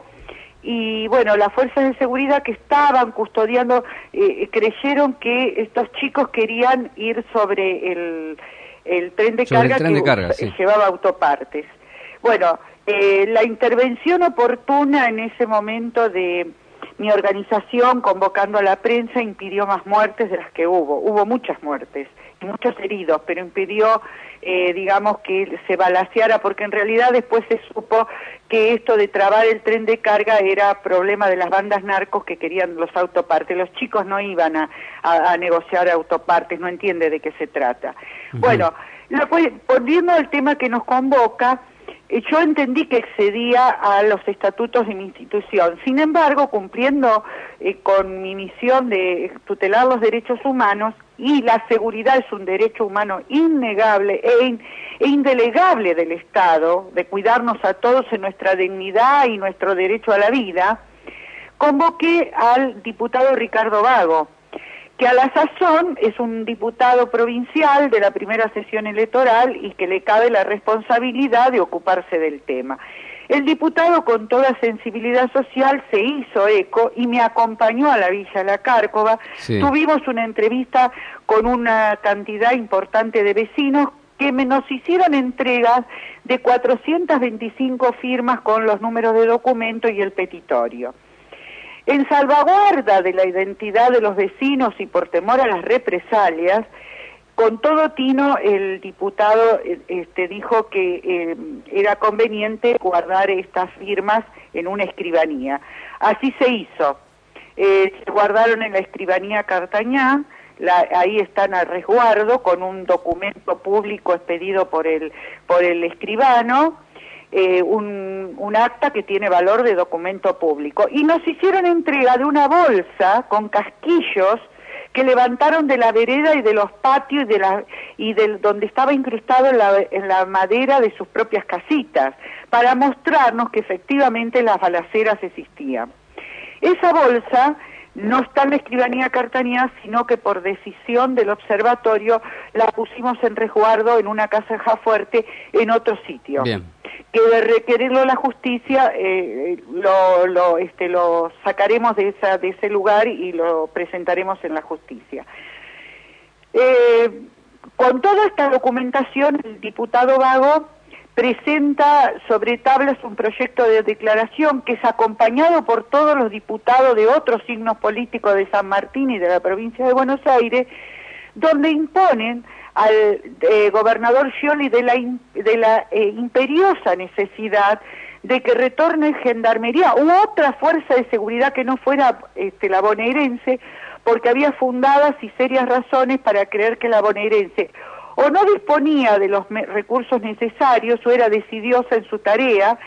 y bueno, las fuerzas de seguridad que estaban custodiando eh, creyeron que estos chicos querían ir sobre el, el tren de sobre carga el tren que de carga, sí. llevaba autopartes. Bueno, eh, la intervención oportuna en ese momento de mi organización, convocando a la prensa, impidió más muertes de las que hubo. Hubo muchas muertes y muchos heridos, pero impidió, eh, digamos, que se balaceara, porque en realidad después se supo que esto de trabar el tren de carga era problema de las bandas narcos que querían los autopartes. Los chicos no iban a, a, a negociar autopartes, no entiende de qué se trata. Uh-huh. Bueno, la, volviendo al tema que nos convoca, yo entendí que excedía a los estatutos de mi institución. Sin embargo, cumpliendo eh, con mi misión de tutelar los derechos humanos, y la seguridad es un derecho humano innegable e, in, e indelegable del Estado, de cuidarnos a todos en nuestra dignidad y nuestro derecho a la vida, convoqué al diputado Ricardo Vago, que a la sazón es un diputado provincial de la primera sesión electoral y que le cabe la responsabilidad de ocuparse del tema. El diputado, con toda sensibilidad social, se hizo eco y me acompañó a la Villa La Cárcova. Sí. Tuvimos una entrevista con una cantidad importante de vecinos que me, nos hicieron entregas de cuatrocientas veinticinco firmas con los números de documento y el petitorio. En salvaguarda de la identidad de los vecinos y por temor a las represalias, con todo tino el diputado este, dijo que eh, era conveniente guardar estas firmas en una escribanía. Así se hizo. Eh, se guardaron en la escribanía Cartañá, la, ahí están a resguardo con un documento público expedido por el, por el escribano, eh, un, un acta que tiene valor de documento público. Y nos hicieron entrega de una bolsa con casquillos que levantaron de la vereda y de los patios y de la y del donde estaba incrustado en la, en la madera de sus propias casitas, para mostrarnos que efectivamente las balaceras existían. Esa bolsa no está en la escribanía Cartañá, sino que por decisión del observatorio la pusimos en resguardo en una casa de Jafuerte en otro sitio. Bien. Que de requerirlo la justicia eh, lo, lo, este, lo sacaremos de, esa, de ese lugar y lo presentaremos en la justicia. Eh, con toda esta documentación, el diputado Vago presenta sobre tablas un proyecto de declaración que es acompañado por todos los diputados de otros signos políticos de San Martín y de la provincia de Buenos Aires, donde imponen al eh, gobernador Scioli de la, in, de la eh, imperiosa necesidad de que retorne Gendarmería u otra fuerza de seguridad que no fuera este, la bonaerense, porque había fundadas y serias razones para creer que la bonaerense o no disponía de los recursos necesarios o era decidiosa en su tarea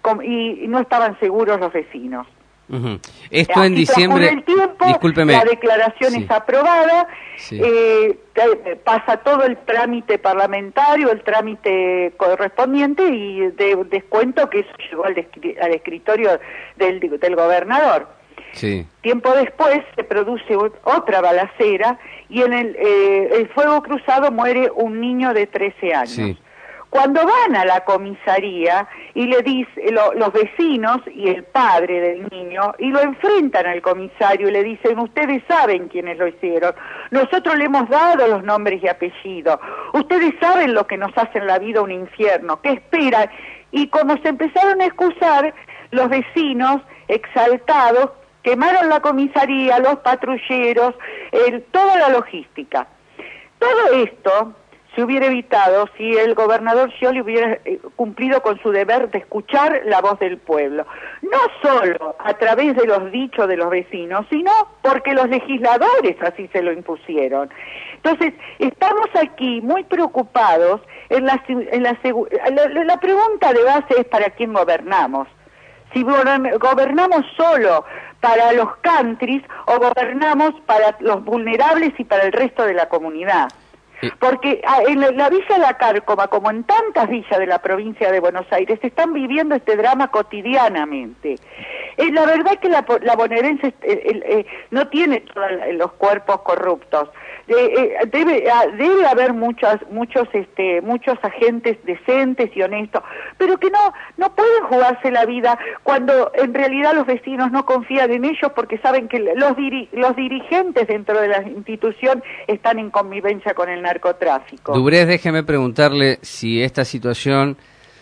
y no estaban seguros los vecinos. Uh-huh. Esto en diciembre, el tiempo, discúlpeme. La declaración sí. es aprobada, sí. eh, pasa todo el trámite parlamentario, el trámite correspondiente y de, descuento que eso llegó al, al escritorio del, del gobernador. Sí. Tiempo después se produce otra balacera y en el, eh, el fuego cruzado muere un niño de trece años. Sí. Cuando van a la comisaría y le dice lo, los vecinos y el padre del niño y lo enfrentan al comisario y le dicen, ustedes saben quiénes lo hicieron, nosotros le hemos dado los nombres y apellidos, ustedes saben lo que nos hace en la vida un infierno, ¿qué esperan? Y como se empezaron a excusar, los vecinos exaltados quemaron la comisaría, los patrulleros, el, toda la logística. Todo esto se hubiera evitado si el gobernador Scioli hubiera eh, cumplido con su deber de escuchar la voz del pueblo. No solo a través de los dichos de los vecinos, sino porque los legisladores así se lo impusieron. Entonces, estamos aquí muy preocupados en la, en la, la, la pregunta de base es ¿para quién gobernamos? Si gobernamos solo para los countries o gobernamos para los vulnerables y para el resto de la comunidad. Porque en la Villa La Cárcova, como en tantas villas de la provincia de Buenos Aires, están viviendo este drama cotidianamente. Eh, la verdad es que la, la bonaerense eh, eh, no tiene todos los cuerpos corruptos. Eh, eh, debe, debe haber muchos, muchos, este, muchos agentes decentes y honestos, pero que no, no pueden jugarse la vida cuando en realidad los vecinos no confían en ellos porque saben que los, diri los dirigentes dentro de la institución están en convivencia con el narcotráfico. Dubrez, déjeme preguntarle si esta situación,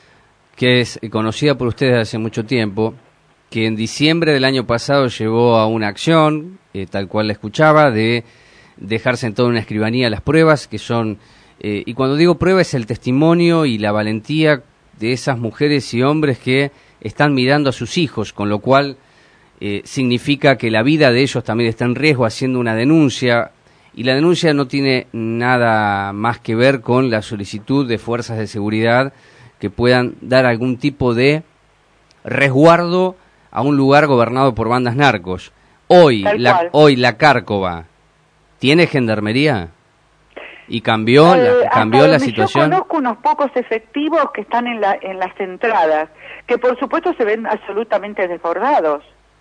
que es conocida por ustedes hace mucho tiempo, que en diciembre del año pasado llevó a una acción, eh, tal cual la escuchaba, de dejar sentado en una escribanía las pruebas, que son, eh, y cuando digo prueba es el testimonio y la valentía de esas mujeres y hombres que están mirando a sus hijos, con lo cual eh, significa que la vida de ellos también está en riesgo, haciendo una denuncia, y la denuncia no tiene nada más que ver con la solicitud de fuerzas de seguridad que puedan dar algún tipo de resguardo a un lugar gobernado por bandas narcos. Hoy, la, hoy la Cárcova ¿tiene gendarmería? ¿Y cambió eh, la, cambió la situación? Yo conozco unos pocos efectivos que están en, la, en las entradas, que por supuesto se ven absolutamente desbordados.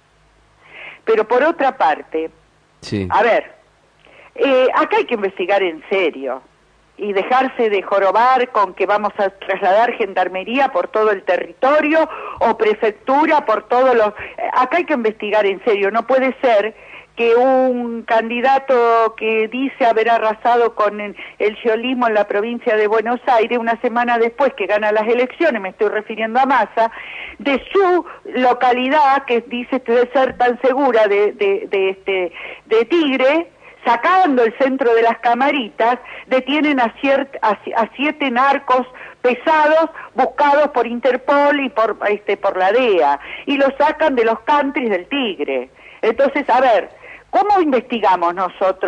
Pero por otra parte, sí. a ver, eh, acá hay que investigar en serio y dejarse de jorobar con que vamos a trasladar gendarmería por todo el territorio o prefectura por todos los... Acá hay que investigar en serio, no puede ser que un candidato que dice haber arrasado con el, el sciolismo en la provincia de Buenos Aires, una semana después que gana las elecciones, me estoy refiriendo a Massa, de su localidad, que dice ser tan segura de, de, de, este, de Tigre, sacando el centro de las camaritas, detienen a, ciert, a, a siete narcos pesados buscados por Interpol y por, este, por la D E A, y los sacan de los countries del Tigre. Entonces, a ver, ¿cómo investigamos nosotros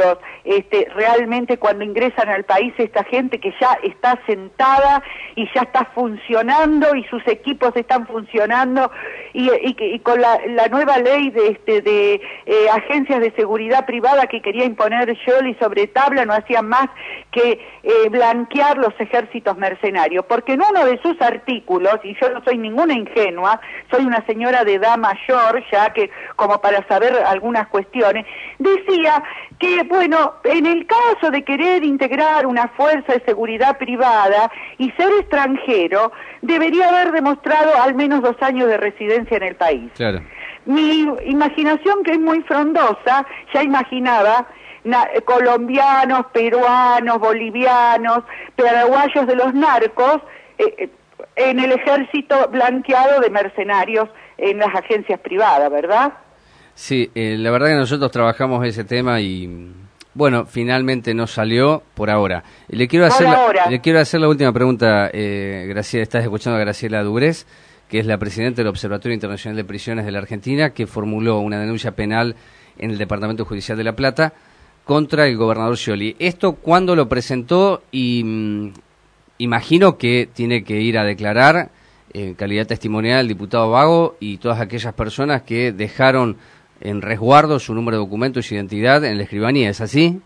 este, realmente cuando ingresan al país esta gente que ya está sentada y ya está funcionando y sus equipos están funcionando y, y, y con la, la nueva ley de, este, de eh, agencias de seguridad privada que quería imponer Scioli sobre tabla no hacían más que eh, blanquear los ejércitos mercenarios, porque en uno de sus artículos, y yo no soy ninguna ingenua, soy una señora de edad mayor ya que como para saber algunas cuestiones, decía que, bueno, en el caso de querer integrar una fuerza de seguridad privada y ser extranjero, debería haber demostrado al menos dos años de residencia en el país. Claro. Mi imaginación, que es muy frondosa, ya imaginaba na- colombianos, peruanos, bolivianos, paraguayos de los narcos, eh, en el ejército blanqueado de mercenarios en las agencias privadas, ¿verdad? Sí, eh, la verdad que nosotros trabajamos ese tema y, bueno, finalmente no salió por ahora. Le quiero hacer, la, le quiero hacer la última pregunta, eh, Graciela, estás escuchando a Graciela Dubrés, que es la presidenta del Observatorio Internacional de Prisiones de la Argentina, que formuló una denuncia penal en el Departamento Judicial de La Plata contra el gobernador Scioli. ¿Esto cuándo lo presentó? Y mmm, imagino que tiene que ir a declarar en calidad testimonial el diputado Vago y todas aquellas personas que dejaron en resguardo su número de documento y su identidad en la escribanía, ¿es así?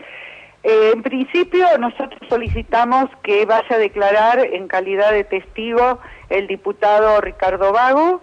Eh, en principio nosotros solicitamos que vaya a declarar en calidad de testigo el diputado Ricardo Vago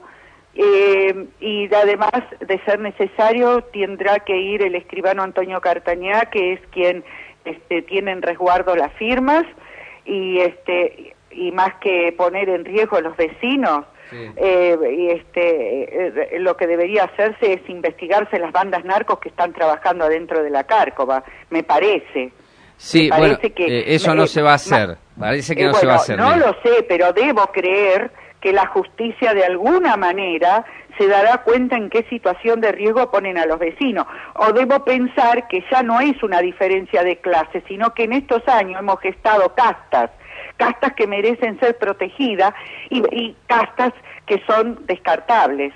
eh, y además de ser necesario tendrá que ir el escribano Antonio Cartañá, que es quien este, tiene en resguardo las firmas y este y más que poner en riesgo a los vecinos. Sí. Eh, y este, eh, lo que debería hacerse es investigarse las bandas narcos que están trabajando adentro de la Cárcova, me parece. Sí, me bueno, parece que, eh, eso me, no se va a hacer, parece que eh, no bueno, se va a hacer. No bien. lo sé, pero debo creer que la justicia de alguna manera se dará cuenta en qué situación de riesgo ponen a los vecinos. O debo pensar que ya no es una diferencia de clase, sino que en estos años hemos gestado castas, castas que merecen ser protegidas y, y castas que son descartables,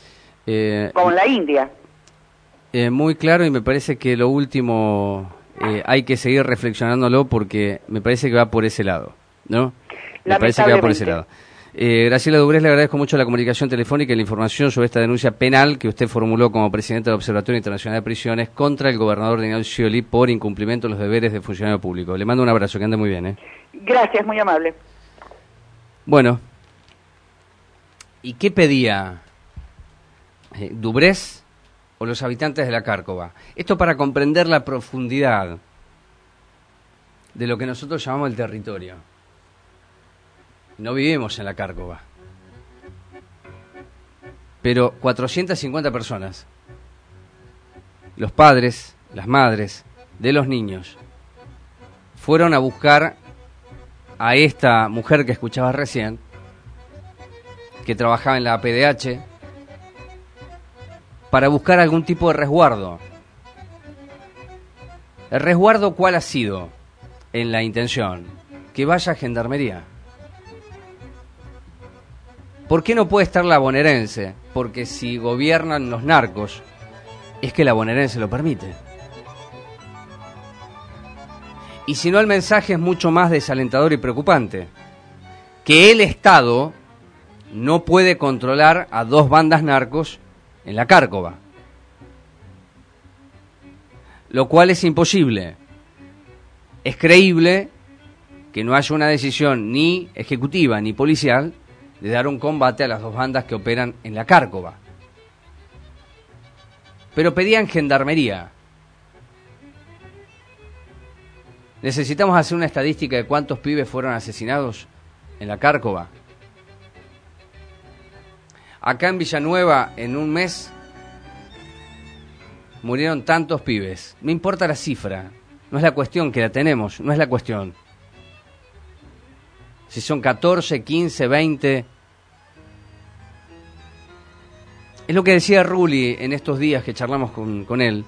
eh, como la India. Eh, muy claro, y me parece que lo último eh, hay que seguir reflexionándolo porque me parece que va por ese lado, ¿no? Me parece que va por ese lado. Eh, Graciela Dubrés, le agradezco mucho la comunicación telefónica y la información sobre esta denuncia penal que usted formuló como presidenta del Observatorio Internacional de Prisiones contra el gobernador Daniel Scioli por incumplimiento de los deberes de funcionario público. Le mando un abrazo, que ande muy bien, ¿eh? Gracias, muy amable. Bueno, ¿y qué pedía eh, Dubrés o los habitantes de la Cárcova? Esto para comprender la profundidad de lo que nosotros llamamos el territorio. No vivimos en la Cárcova, pero cuatrocientas cincuenta personas, los padres, las madres de los niños, fueron a buscar a esta mujer que escuchabas recién, que trabajaba en la A P D H, para buscar algún tipo de resguardo. ¿El resguardo cuál ha sido en la intención? Que vaya a Gendarmería. ¿Por qué no puede estar la bonaerense? Porque si gobiernan los narcos, es que la bonaerense lo permite. Y si no, el mensaje es mucho más desalentador y preocupante. Que el Estado no puede controlar a dos bandas narcos en la Cárcova. Lo cual es imposible. Es creíble que no haya una decisión ni ejecutiva ni policial de dar un combate a las dos bandas que operan en la Cárcova. Pero pedían Gendarmería. Necesitamos hacer una estadística de cuántos pibes fueron asesinados en la Cárcova. Acá en Villanueva, en un mes, murieron tantos pibes. No importa la cifra, no es la cuestión que la tenemos, no es la cuestión. Si son catorce, quince, veinte. Es lo que decía Rulli en estos días que charlamos con, con él.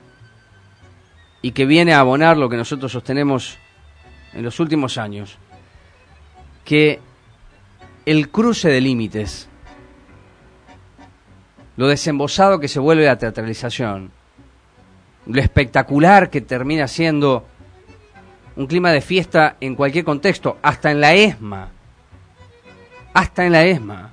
Y que viene a abonar lo que nosotros sostenemos en los últimos años. Que el cruce de límites, lo desembosado que se vuelve la teatralización, lo espectacular que termina siendo un clima de fiesta en cualquier contexto, hasta en la ESMA, hasta en la ESMA,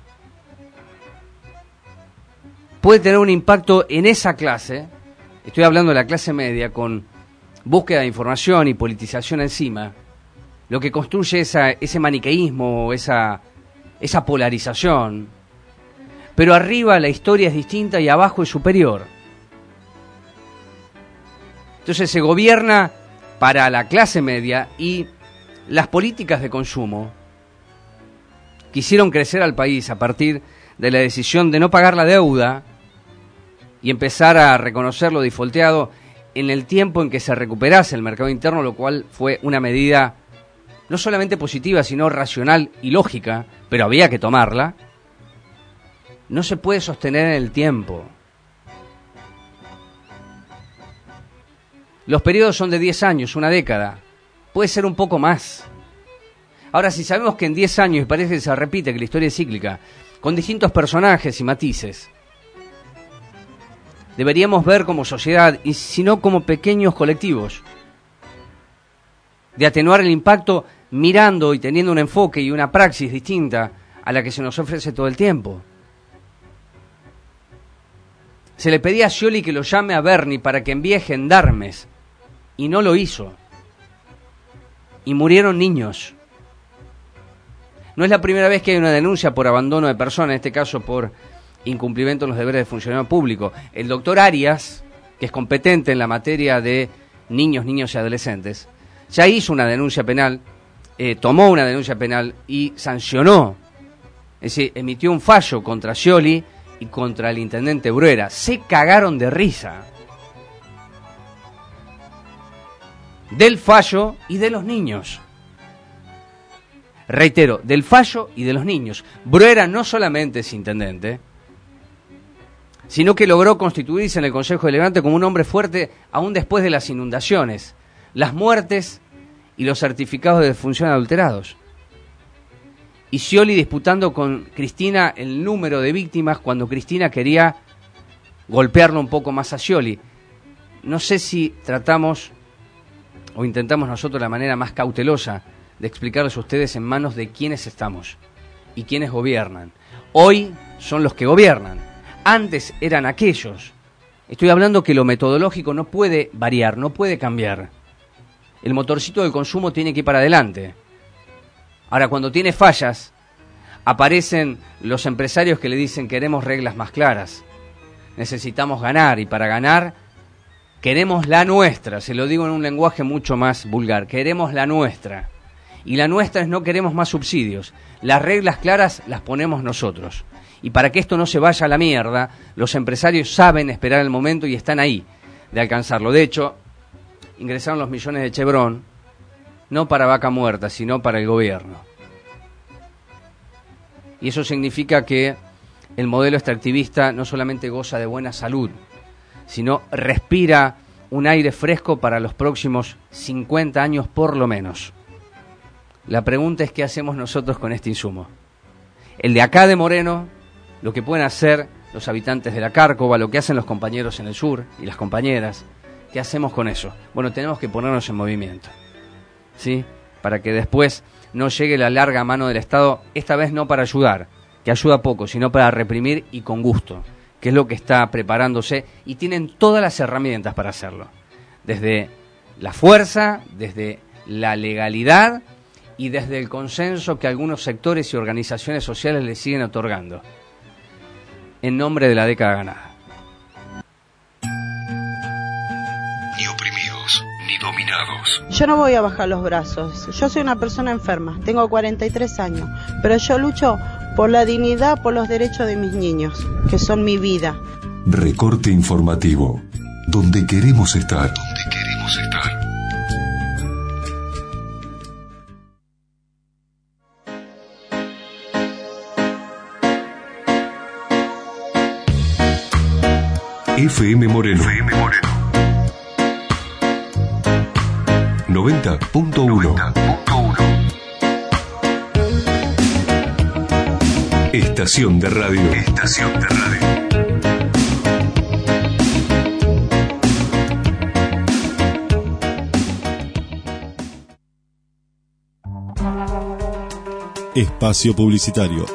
puede tener un impacto en esa clase. Estoy hablando de la clase media, con búsqueda de información y politización encima, lo que construye esa, ese maniqueísmo, esa, esa polarización. Pero arriba la historia es distinta y abajo es superior. Entonces se gobierna para la clase media y las políticas de consumo que hicieron crecer al país a partir de la decisión de no pagar la deuda y empezar a reconocer lo defaulteado en el tiempo en que se recuperase el mercado interno, lo cual fue una medida no solamente positiva, sino racional y lógica, pero había que tomarla. No se puede sostener en el tiempo. Los periodos son de diez años, una década. Puede ser un poco más. Ahora, si sabemos que en diez años, y parece que se repite, que la historia es cíclica, con distintos personajes y matices, deberíamos ver como sociedad, y si no como pequeños colectivos, de atenuar el impacto mirando y teniendo un enfoque y una praxis distinta a la que se nos ofrece todo el tiempo. Se le pedía a Scioli que lo llame a Berni para que envíe gendarmes, y no lo hizo. Y murieron niños. No es la primera vez que hay una denuncia por abandono de personas, en este caso por incumplimiento en los deberes de funcionario público. El doctor Arias, que es competente en la materia de niños, niños y adolescentes, ya hizo una denuncia penal, eh, tomó una denuncia penal y sancionó, es decir, emitió un fallo contra Scioli y contra el intendente Bruera. Se cagaron de risa del fallo y de los niños. Reitero, del fallo y de los niños. Bruera no solamente es intendente, sino que logró constituirse en el Consejo Deliberante como un hombre fuerte aún después de las inundaciones, las muertes y los certificados de defunción adulterados. Y Scioli disputando con Cristina el número de víctimas cuando Cristina quería golpearlo un poco más a Scioli. No sé si tratamos o intentamos nosotros la manera más cautelosa de explicarles a ustedes en manos de quiénes estamos y quiénes gobiernan. Hoy son los que gobiernan, antes eran aquellos. Estoy hablando que lo metodológico no puede variar, no puede cambiar. El motorcito del consumo tiene que ir para adelante. Ahora, cuando tiene fallas, aparecen los empresarios que le dicen: queremos reglas más claras, necesitamos ganar, y para ganar queremos la nuestra. Se lo digo en un lenguaje mucho más vulgar: queremos la nuestra. Y la nuestra es: no queremos más subsidios. Las reglas claras las ponemos nosotros. Y para que esto no se vaya a la mierda, los empresarios saben esperar el momento y están ahí de alcanzarlo. De hecho, ingresaron los millones de Chevron, no para Vaca Muerta, sino para el gobierno. Y eso significa que el modelo extractivista no solamente goza de buena salud, sino respira un aire fresco para los próximos cincuenta años por lo menos. La pregunta es: ¿qué hacemos nosotros con este insumo? El de acá de Moreno, lo que pueden hacer los habitantes de la Cárcova, lo que hacen los compañeros en el sur y las compañeras, ¿qué hacemos con eso? Bueno, tenemos que ponernos en movimiento, ¿sí? Para que después no llegue la larga mano del Estado, esta vez no para ayudar, que ayuda poco, sino para reprimir y con gusto, que es lo que está preparándose, y tienen todas las herramientas para hacerlo, desde la fuerza, desde la legalidad y desde el consenso que algunos sectores y organizaciones sociales le siguen otorgando, en nombre de la década ganada. Ni oprimidos, ni dominados. Yo no voy a bajar los brazos. Yo soy una persona enferma, tengo cuarenta y tres años, pero yo lucho por la dignidad, por los derechos de mis niños, que son mi vida. Recorte informativo, donde queremos estar. Donde queremos estar. F M Moreno. F M Moreno. noventa punto uno. Estación de radio. Estación de radio. Espacio publicitario.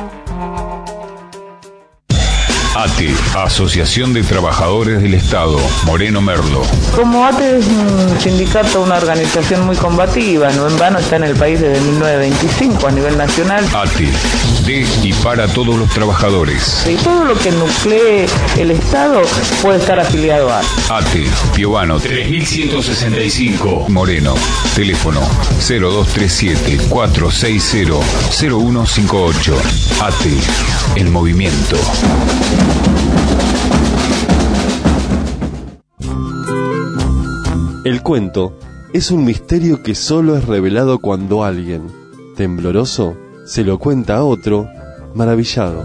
A T E, Asociación de Trabajadores del Estado, Moreno Merlo. Como A T E es un sindicato, una organización muy combativa, no en vano está en el país desde mil novecientos veinticinco a nivel nacional. A T E, de y para todos los trabajadores. Y todo lo que nuclee el Estado puede estar afiliado a A T E, Piovano tres mil ciento sesenta y cinco, Moreno. Teléfono cero dos tres siete, cuatro seis cero, cero uno cinco ocho. A T E, el movimiento. El cuento es un misterio que solo es revelado cuando alguien, tembloroso, se lo cuenta a otro, maravillado.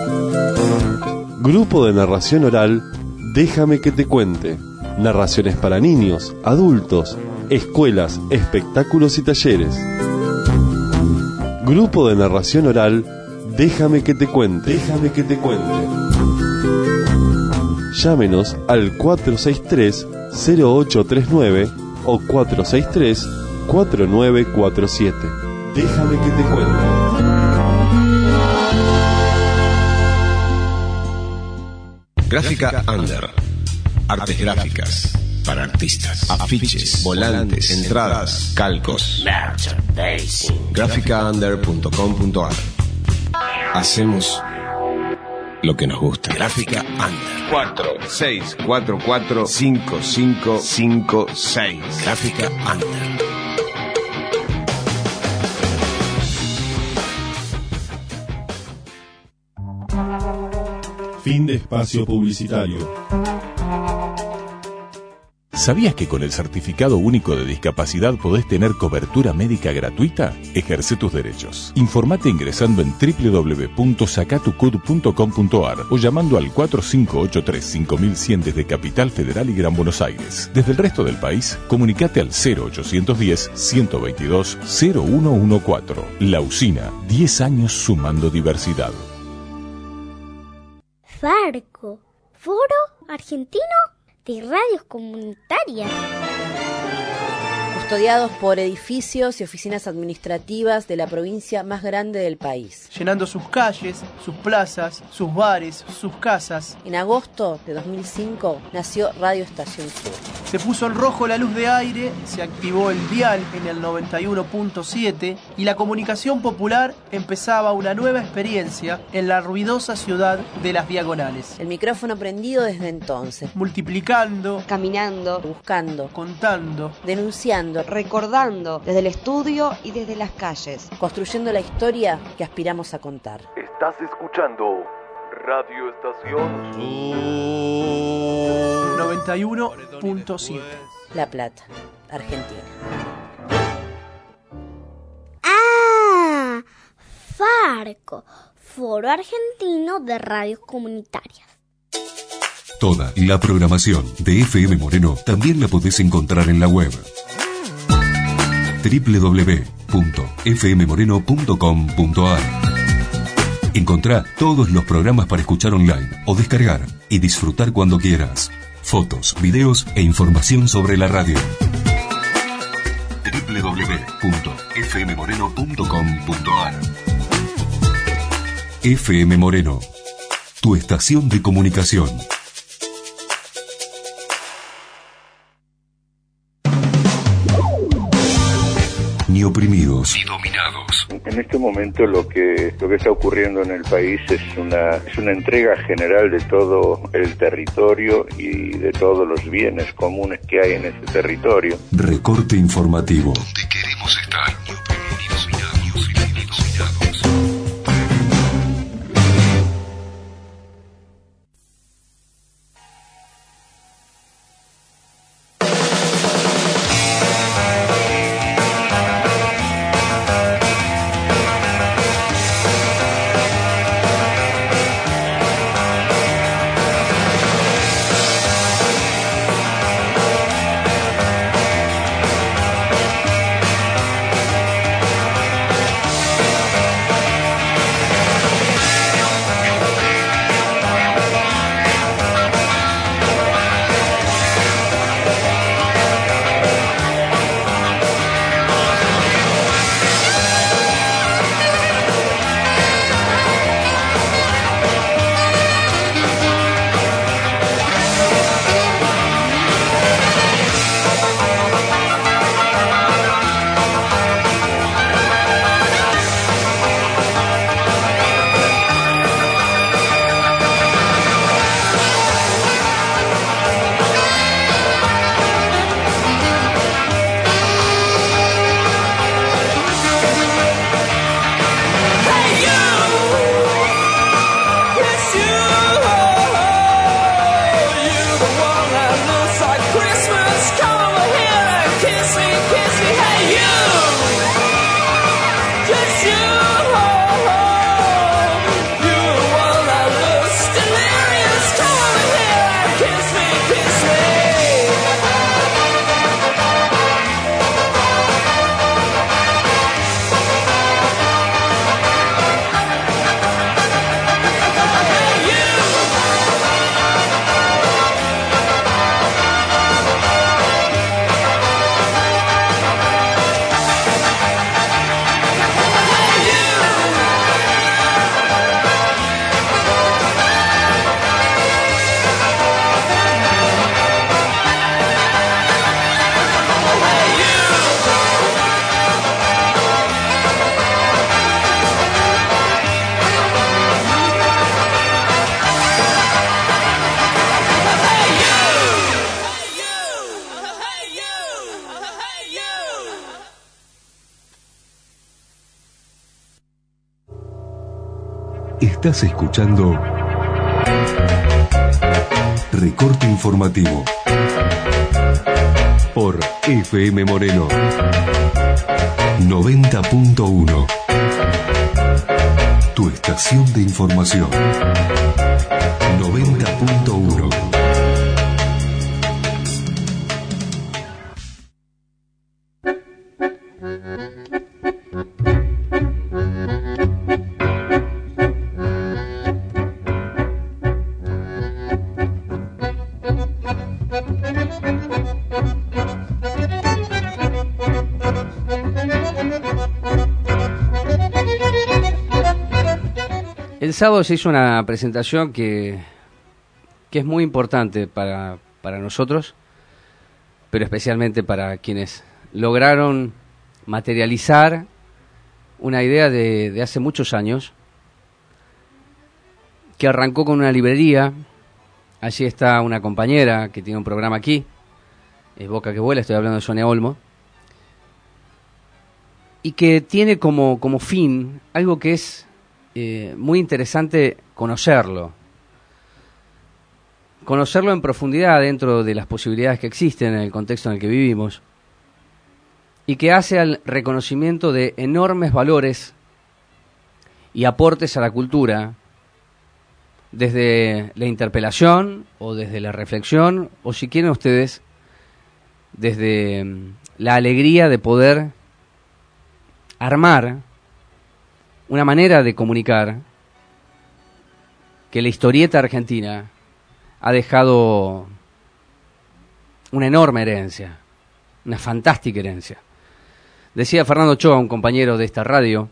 Grupo de narración oral, Déjame que te cuente. Narraciones para niños, adultos, escuelas, espectáculos y talleres. Grupo de narración oral, Déjame que te cuente. Déjame que te cuente. Llámenos al cuatro seis tres, cero ocho tres nueve o cuatro seis tres, cuatro nueve cuatro siete. Déjame que te cuente. Gráfica Under. Artes gráficas para artistas. Afiches, volantes, entradas, calcos. gráfica under punto com punto a r. Hacemos lo que nos gusta. Gráfica Under. cuatro seis cuatro cuatro cinco cinco cinco seis. Gráfica Under. Fin de espacio publicitario. ¿Sabías que con el Certificado Único de Discapacidad podés tener cobertura médica gratuita? Ejerce tus derechos. Informate ingresando en doble u doble u doble u punto sacatucud punto com punto a r o llamando al cuatro cinco ocho tres cinco mil cien desde Capital Federal y Gran Buenos Aires. Desde el resto del país, comunicate al cero ochocientos diez, ciento veintidós, cero uno catorce. La Usina, diez años sumando diversidad. Farco, Foro Argentino de Radios Comunitarias. Custodiados por edificios y oficinas administrativas de la provincia más grande del país. Llenando sus calles, sus plazas, sus bares, sus casas. En agosto de dos mil cinco nació Radio Estación Sur. Se puso en rojo la luz de aire, se activó el dial en el noventa y uno punto siete y la comunicación popular empezaba una nueva experiencia en la ruidosa ciudad de Las Diagonales. El micrófono prendido desde entonces. Multiplicando, caminando, buscando, contando, denunciando, recordando desde el estudio y desde las calles, construyendo la historia que aspiramos a contar. Estás escuchando Radio Estación noventa y uno punto siete. La Plata, Argentina. Ah, Farco, Foro Argentino de Radios Comunitarias. Toda la programación de F M Moreno también la podés encontrar en la web doble u doble u doble u punto f m moreno punto com punto a r. Encontrá todos los programas para escuchar online o descargar y disfrutar cuando quieras. Fotos, videos e información sobre la radio. doble u doble u doble u punto f m moreno punto com punto a r. F M Moreno, tu estación de comunicación. Ni oprimidos ni dominados. En este momento lo que lo que está ocurriendo en el país es una es una entrega general de todo el territorio y de todos los bienes comunes que hay en ese territorio. Recorte informativo. Donde queremos estar. Estás escuchando Recorte Informativo por F M Moreno noventa punto uno. Tu estación de información. noventa punto uno. El sábado se hizo una presentación que, que es muy importante para, para nosotros, pero especialmente para quienes lograron materializar una idea de, de hace muchos años, que arrancó con una librería. Allí está una compañera que tiene un programa aquí, es Boca que Vuela, estoy hablando de Sonia Olmo, y que tiene como, como fin algo que es Eh, muy interesante conocerlo, conocerlo en profundidad dentro de las posibilidades que existen en el contexto en el que vivimos, y que hace al reconocimiento de enormes valores y aportes a la cultura, desde la interpelación o desde la reflexión, o si quieren ustedes, desde la alegría de poder armar una manera de comunicar que la historieta argentina ha dejado una enorme herencia, una fantástica herencia. Decía Fernando Ochoa, un compañero de esta radio,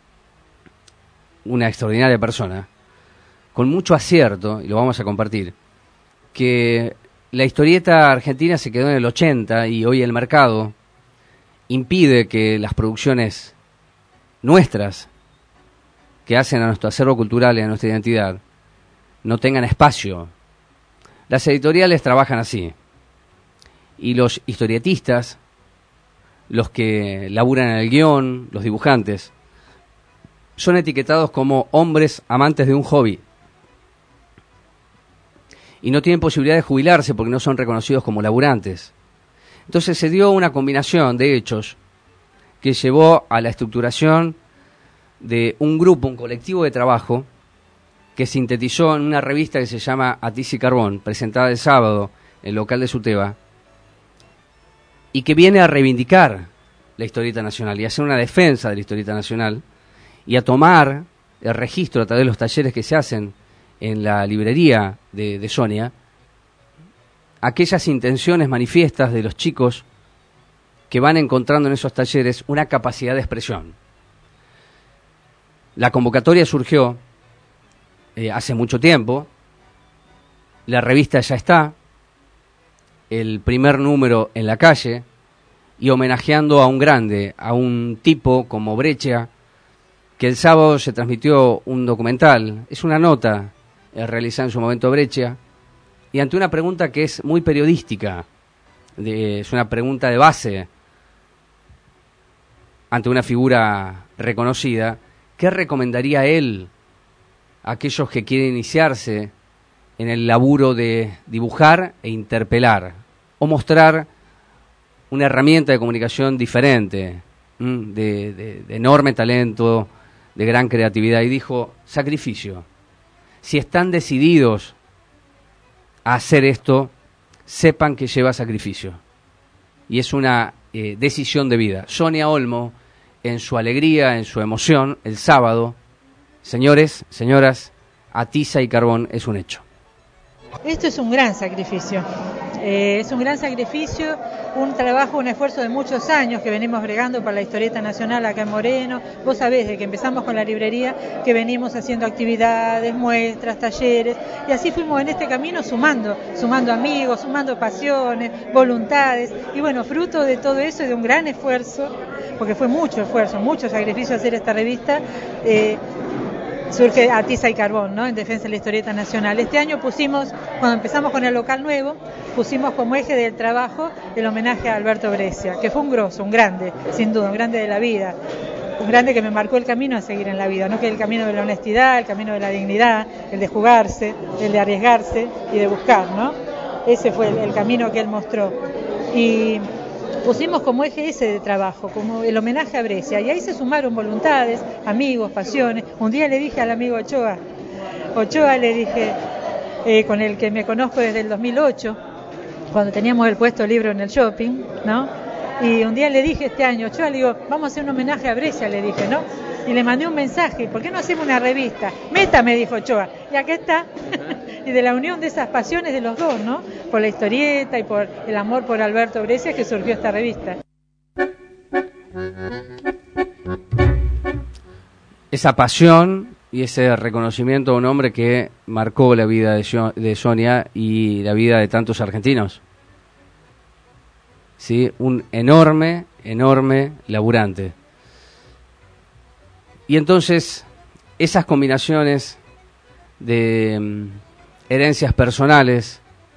una extraordinaria persona, con mucho acierto, y lo vamos a compartir, que la historieta argentina se quedó en el ochenta y hoy el mercado impide que las producciones nuestras, que hacen a nuestro acervo cultural y a nuestra identidad, no tengan espacio. Las editoriales trabajan así, y los historietistas, los que laburan en el guión, los dibujantes, son etiquetados como hombres amantes de un hobby, y no tienen posibilidad de jubilarse porque no son reconocidos como laburantes. Entonces se dio una combinación de hechos que llevó a la estructuración de un grupo, un colectivo de trabajo, que sintetizó en una revista que se llama A Tiza y Carbón, presentada el sábado en el local de Suteba, y que viene a reivindicar la historieta nacional y a hacer una defensa de la historieta nacional y a tomar el registro a través de los talleres que se hacen en la librería de, de Sonia, aquellas intenciones manifiestas de los chicos que van encontrando en esos talleres una capacidad de expresión. La convocatoria surgió eh, hace mucho tiempo, la revista ya está, el primer número en la calle, y homenajeando a un grande, a un tipo como Breccia, que el sábado se transmitió un documental, es una nota eh, realizada en su momento Breccia, y ante una pregunta que es muy periodística, de, es una pregunta de base, ante una figura reconocida, ¿qué recomendaría él a aquellos que quieren iniciarse en el laburo de dibujar e interpelar o mostrar una herramienta de comunicación diferente, de, de, de enorme talento, de gran creatividad? Y dijo, sacrificio. Si están decididos a hacer esto, sepan que lleva sacrificio. Y es una eh, decisión de vida. Sonia Olmo, en su alegría, en su emoción, el sábado, señores, señoras, A Tiza y Carbón es un hecho. Esto es un gran sacrificio, eh, es un gran sacrificio, un trabajo, un esfuerzo de muchos años que venimos bregando para la historieta nacional acá en Moreno. Vos sabés, desde que empezamos con la librería, que venimos haciendo actividades, muestras, talleres, y así fuimos en este camino sumando, sumando amigos, sumando pasiones, voluntades, y bueno, fruto de todo eso y de un gran esfuerzo, porque fue mucho esfuerzo, mucho sacrificio hacer esta revista, eh, surge A Tiza y Carbón, ¿no?, en defensa de la historieta nacional. Este año pusimos, cuando empezamos con el local nuevo, pusimos como eje del trabajo el homenaje a Alberto Breccia, que fue un grosso, un grande, sin duda, un grande de la vida. un grande que me marcó el camino a seguir en la vida, ¿no? Que es el camino de la honestidad, el camino de la dignidad, el de jugarse, el de arriesgarse y de buscar, ¿no? Ese fue el, el camino que él mostró. Y pusimos como eje ese de trabajo, como el homenaje a Brescia, y ahí se sumaron voluntades, amigos, pasiones. Un día le dije al amigo Ochoa, Ochoa le dije, eh, con el que me conozco desde el dos mil ocho, cuando teníamos el puesto libro en el shopping, ¿no? Y un día le dije este año, Ochoa, le digo, vamos a hacer un homenaje a Brescia, le dije, ¿no? Y le mandé un mensaje, ¿por qué no hacemos una revista? Meta, me dijo Ochoa, y acá está. Y de la unión de esas pasiones de los dos, ¿no? Por la historieta y por el amor por Alberto Brescia que surgió esta revista. Esa pasión y ese reconocimiento a un hombre que marcó la vida de, de Sonia y la vida de tantos argentinos. Sí, un enorme, enorme laburante. Y entonces, esas combinaciones de um, herencias personales,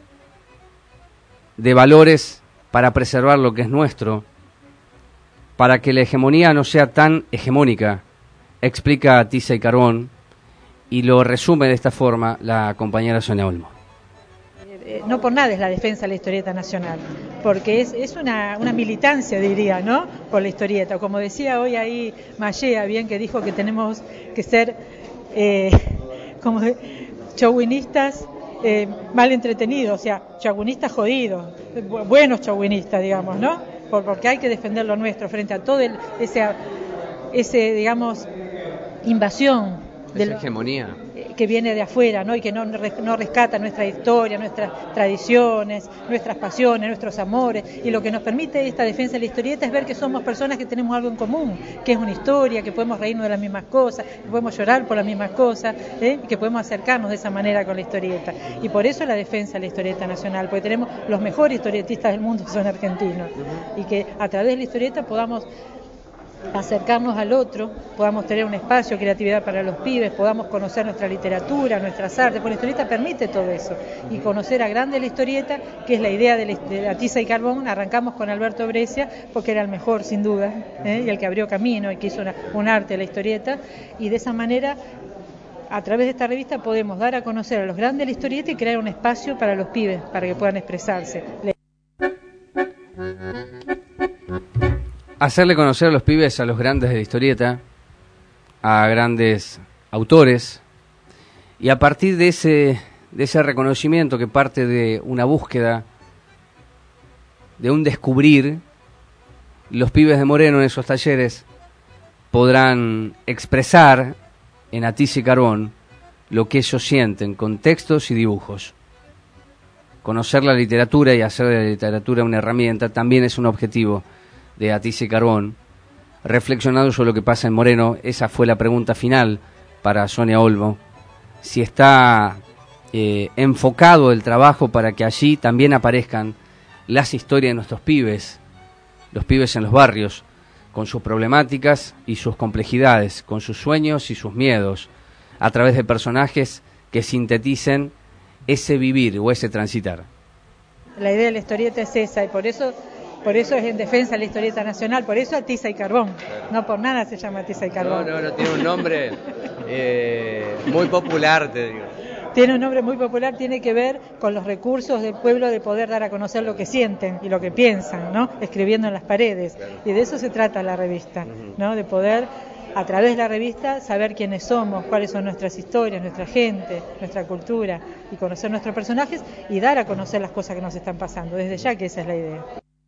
de valores para preservar lo que es nuestro, para que la hegemonía no sea tan hegemónica, explica a Tiza y Carbón, y lo resume de esta forma la compañera Sonia Olmo. No por nada es la defensa de la historieta nacional, porque es, es una, una militancia, diría, ¿no? Por la historieta. Como decía hoy ahí Mallea, bien, que dijo que tenemos que ser eh, como chauvinistas eh, mal entretenidos, o sea, chauvinistas jodidos, buenos chauvinistas, digamos, ¿no? Por, porque hay que defender lo nuestro frente a todo el, ese, ese, digamos, invasión de esa lo, hegemonía que viene de afuera, ¿no? Y que no, no rescata nuestra historia, nuestras tradiciones, nuestras pasiones, nuestros amores, y lo que nos permite esta defensa de la historieta es ver que somos personas que tenemos algo en común, que es una historia, que podemos reírnos de las mismas cosas, que podemos llorar por las mismas cosas, ¿eh? Y que podemos acercarnos de esa manera con la historieta. Y por eso la defensa de la historieta nacional, porque tenemos los mejores historietistas del mundo son argentinos, y que a través de la historieta podamos acercarnos al otro, podamos tener un espacio de creatividad para los pibes, podamos conocer nuestra literatura, nuestras artes, porque la historieta permite todo eso, y conocer a grande la historieta, que es la idea de la, de la Tiza y Carbón. Arrancamos con Alberto Brescia, porque era el mejor sin duda, ¿eh? Y el que abrió camino y que hizo una, un arte de la historieta, y de esa manera, a través de esta revista podemos dar a conocer a los grandes de la historieta y crear un espacio para los pibes, para que puedan expresarse. Hacerle conocer a los pibes a los grandes de la historieta, a grandes autores, y a partir de ese, de ese reconocimiento que parte de una búsqueda, de un descubrir, los pibes de Moreno en esos talleres podrán expresar en A Tiza y Carbón lo que ellos sienten con textos y dibujos. Conocer la literatura y hacer de la literatura una herramienta también es un objetivo de A Tiza y Carbón. Reflexionando sobre lo que pasa en Moreno, esa fue la pregunta final para Sonia Olmo, si está eh, enfocado el trabajo para que allí también aparezcan las historias de nuestros pibes, los pibes en los barrios, con sus problemáticas y sus complejidades, con sus sueños y sus miedos, a través de personajes que sinteticen ese vivir o ese transitar. La idea de la historieta es esa, y por eso Por eso es en defensa de la historieta nacional, por eso A Tiza y Carbón. No por nada se llama Tiza y Carbón. No, no, no, tiene un nombre eh, muy popular, te digo. Tiene un nombre muy popular, tiene que ver con los recursos del pueblo de poder dar a conocer lo que sienten y lo que piensan, ¿no? Escribiendo en las paredes. Claro. Y de eso se trata la revista, uh-huh. ¿no? De poder, a través de la revista, saber quiénes somos, cuáles son nuestras historias, nuestra gente, nuestra cultura, y conocer nuestros personajes y dar a conocer las cosas que nos están pasando. Desde ya que esa es la idea.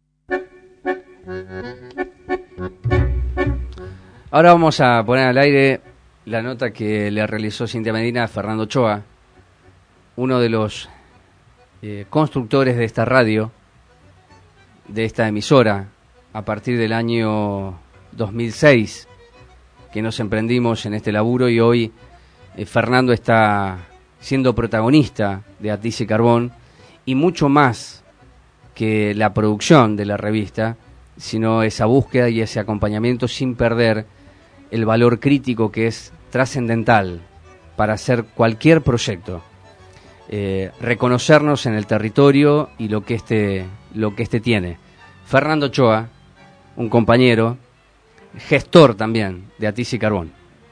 Ahora vamos a poner al aire la nota que le realizó Cintia Medina a Fernando Ochoa, uno de los eh, constructores de esta radio, de esta emisora, a partir del año dos mil seis, que nos emprendimos en este laburo, y hoy eh, Fernando está siendo protagonista de A Tiza y Carbón, y mucho más que la producción de la revista, sino esa búsqueda y ese acompañamiento sin perder el valor crítico que es trascendental para hacer cualquier proyecto. Eh, reconocernos en el territorio y lo que este, lo que este tiene. Fernando Ochoa, un compañero, gestor también de Atiz y Carbón.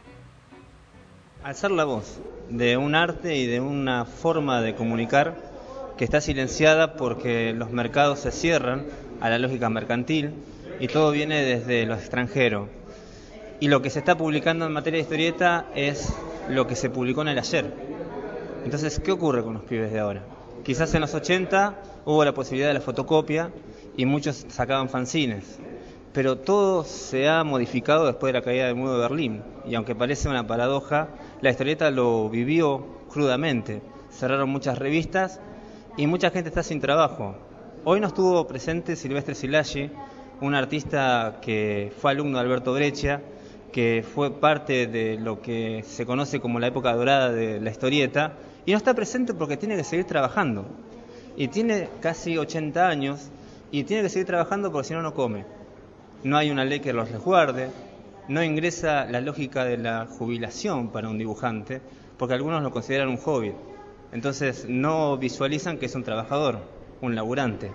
Al ser la voz de un arte y de una forma de comunicar que está silenciada porque los mercados se cierran a la lógica mercantil y todo viene desde lo extranjero. Y lo que se está publicando en materia de historieta es lo que se publicó en el ayer. Entonces, ¿qué ocurre con los pibes de ahora? Quizás en los ochenta hubo la posibilidad de la fotocopia y muchos sacaban fanzines. Pero todo se ha modificado después de la caída del muro de Berlín. Y aunque parece una paradoja, la historieta lo vivió crudamente. Cerraron muchas revistas y mucha gente está sin trabajo. Hoy no estuvo presente Silvestre Silaggi, un artista que fue alumno de Alberto Breccia, que fue parte de lo que se conoce como la época dorada de la historieta, y no está presente porque tiene que seguir trabajando. Y tiene casi ochenta años y tiene que seguir trabajando porque si no, no come. No hay una ley que los resguarde, no ingresa la lógica de la jubilación para un dibujante, porque algunos lo consideran un hobby. Entonces no visualizan que es un trabajador, un laburante.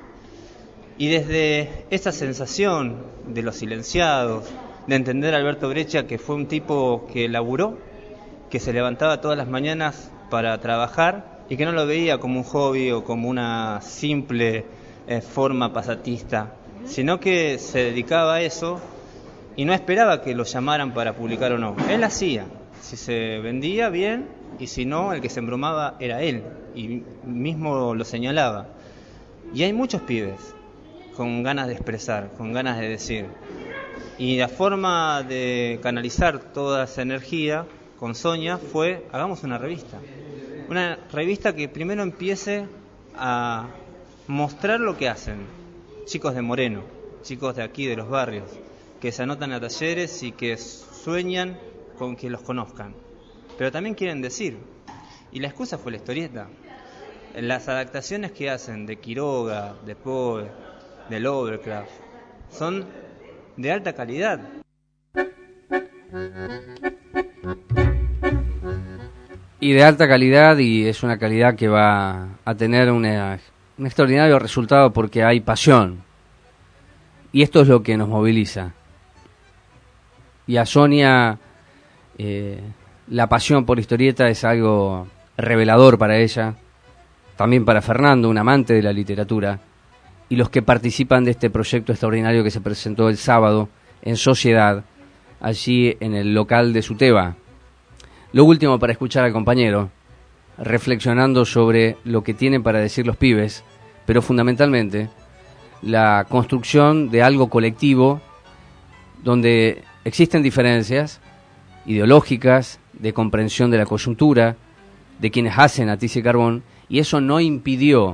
Y desde esa sensación de los silenciados, de entender a Alberto Breccia que fue un tipo que laburó, que se levantaba todas las mañanas para trabajar y que no lo veía como un hobby o como una simple eh, forma pasatista, sino que se dedicaba a eso y no esperaba que lo llamaran para publicar o no. Él hacía, si se vendía bien y si no, el que se embromaba era él y mismo lo señalaba. Y hay muchos pibes con ganas de expresar, con ganas de decir. Y la forma de canalizar toda esa energía con Sonia fue, hagamos una revista. Una revista que primero empiece a mostrar lo que hacen chicos de Moreno, chicos de aquí, de los barrios, que se anotan a talleres y que sueñan con que los conozcan. Pero también quieren decir, y la excusa fue la historieta. Las adaptaciones que hacen de Quiroga, de Poe, de Lovecraft, son de alta calidad. Y de alta calidad, y es una calidad que va a tener una, un extraordinario resultado porque hay pasión. Y esto es lo que nos moviliza. Y a Sonia, eh, la pasión por historieta es algo revelador para ella, también para Fernando, un amante de la literatura, y los que participan de este proyecto extraordinario que se presentó el sábado en Sociedad, allí en el local de Suteba. Lo último para escuchar al compañero, reflexionando sobre lo que tienen para decir los pibes, pero fundamentalmente la construcción de algo colectivo donde existen diferencias ideológicas, de comprensión de la coyuntura, de quienes hacen Atiz y Carbón, y eso no impidió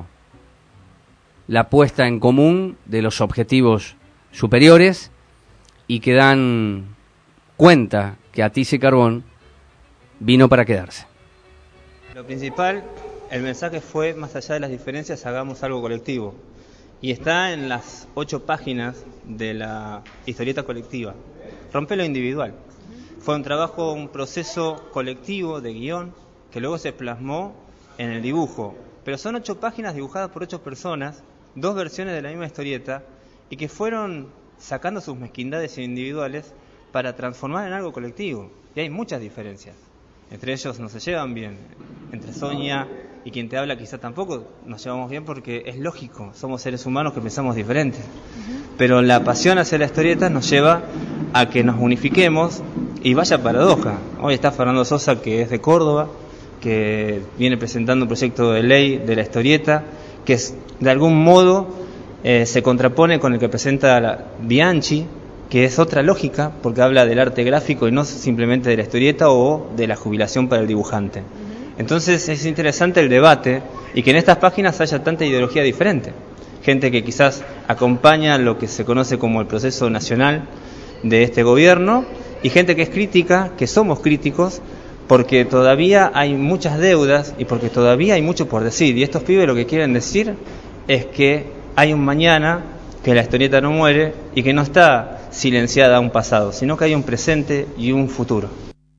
la puesta en común de los objetivos superiores y que dan cuenta que Atiz y Carbón vino para quedarse. Lo principal, el mensaje fue, más allá de las diferencias, hagamos algo colectivo. Y está en las ocho páginas de la historieta colectiva. Rompe lo individual. Fue un trabajo, un proceso colectivo de guión que luego se plasmó en el dibujo. Pero son ocho páginas dibujadas por ocho personas, dos versiones de la misma historieta, y que fueron sacando sus mezquindades individuales para transformar en algo colectivo. Y hay muchas diferencias. Entre ellos no se llevan bien. Entre Sonia y quien te habla quizá tampoco nos llevamos bien porque es lógico, somos seres humanos que pensamos diferentes. Pero la pasión hacia la historieta nos lleva a que nos unifiquemos y vaya paradoja. Hoy está Fernando Sosa, que es de Córdoba, que viene presentando un proyecto de ley de la historieta, que es, de algún modo eh, se contrapone con el que presenta la Bianchi, que es otra lógica, porque habla del arte gráfico y no simplemente de la historieta o de la jubilación para el dibujante. Entonces es interesante el debate y que en estas páginas haya tanta ideología diferente. Gente que quizás acompaña lo que se conoce como el proceso nacional de este gobierno y gente que es crítica, que somos críticos, porque todavía hay muchas deudas y porque todavía hay mucho por decir. Y estos pibes lo que quieren decir es que hay un mañana, que la historieta no muere y que no está silenciada a un pasado, sino que hay un presente y un futuro.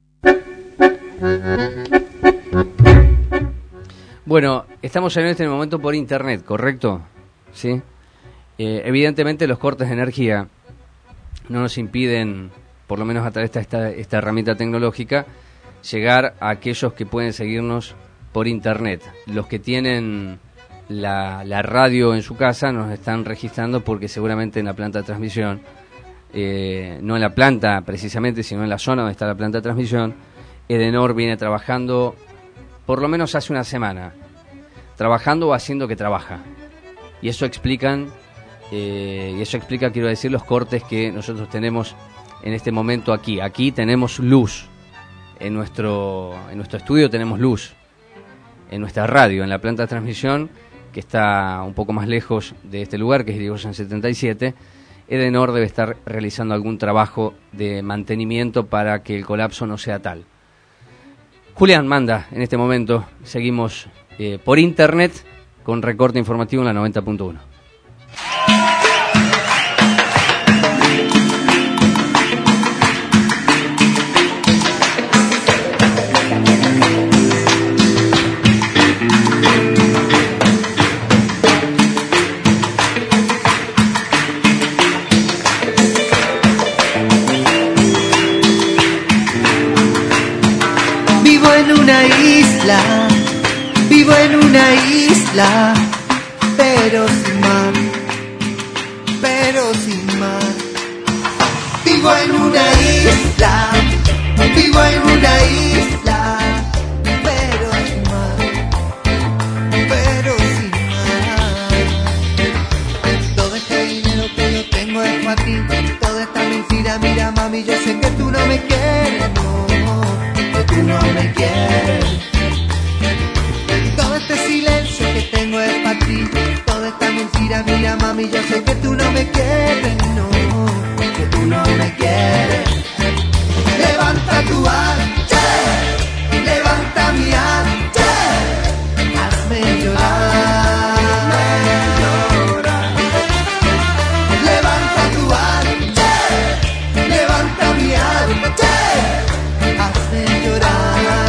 Bueno, estamos en este momento por internet, ¿correcto? ¿Sí? Eh, evidentemente los cortes de energía no nos impiden, por lo menos a través de esta, esta herramienta tecnológica, llegar a aquellos que pueden seguirnos por internet. Los que tienen la, la radio en su casa nos están registrando porque seguramente en la planta de transmisión, eh, no en la planta precisamente, sino en la zona donde está la planta de transmisión, Edenor viene trabajando por lo menos hace una semana, trabajando o haciendo que trabaja. Y eso explican, eh, y eso explica, quiero decir, los cortes que nosotros tenemos en este momento aquí. Aquí tenemos luz, en nuestro, en nuestro estudio tenemos luz, en nuestra radio, en la planta de transmisión, que está un poco más lejos de este lugar, que es Irigoyen setenta y siete, Edenor debe estar realizando algún trabajo de mantenimiento para que el colapso no sea tal. Julián manda en este momento, seguimos eh, por internet con recorte informativo en la noventa punto uno. Vivo en una isla, pero sin mar, pero sin mar. Vivo en una isla, vivo en una isla, pero sin mar, pero sin mar. Todo este dinero que yo tengo es para ti, toda esta mentira, mira mami, yo sé que tú no me quieres, no, que tú no me quieres. Todo este silencio que tengo es para ti, toda esta mentira, mira mami, yo sé que tú no me quieres, no, que tú no me quieres. Levanta tu arte, levanta mi arte, hazme llorar, hazme llorar. Levanta tu arte, levanta mi arte, hazme llorar.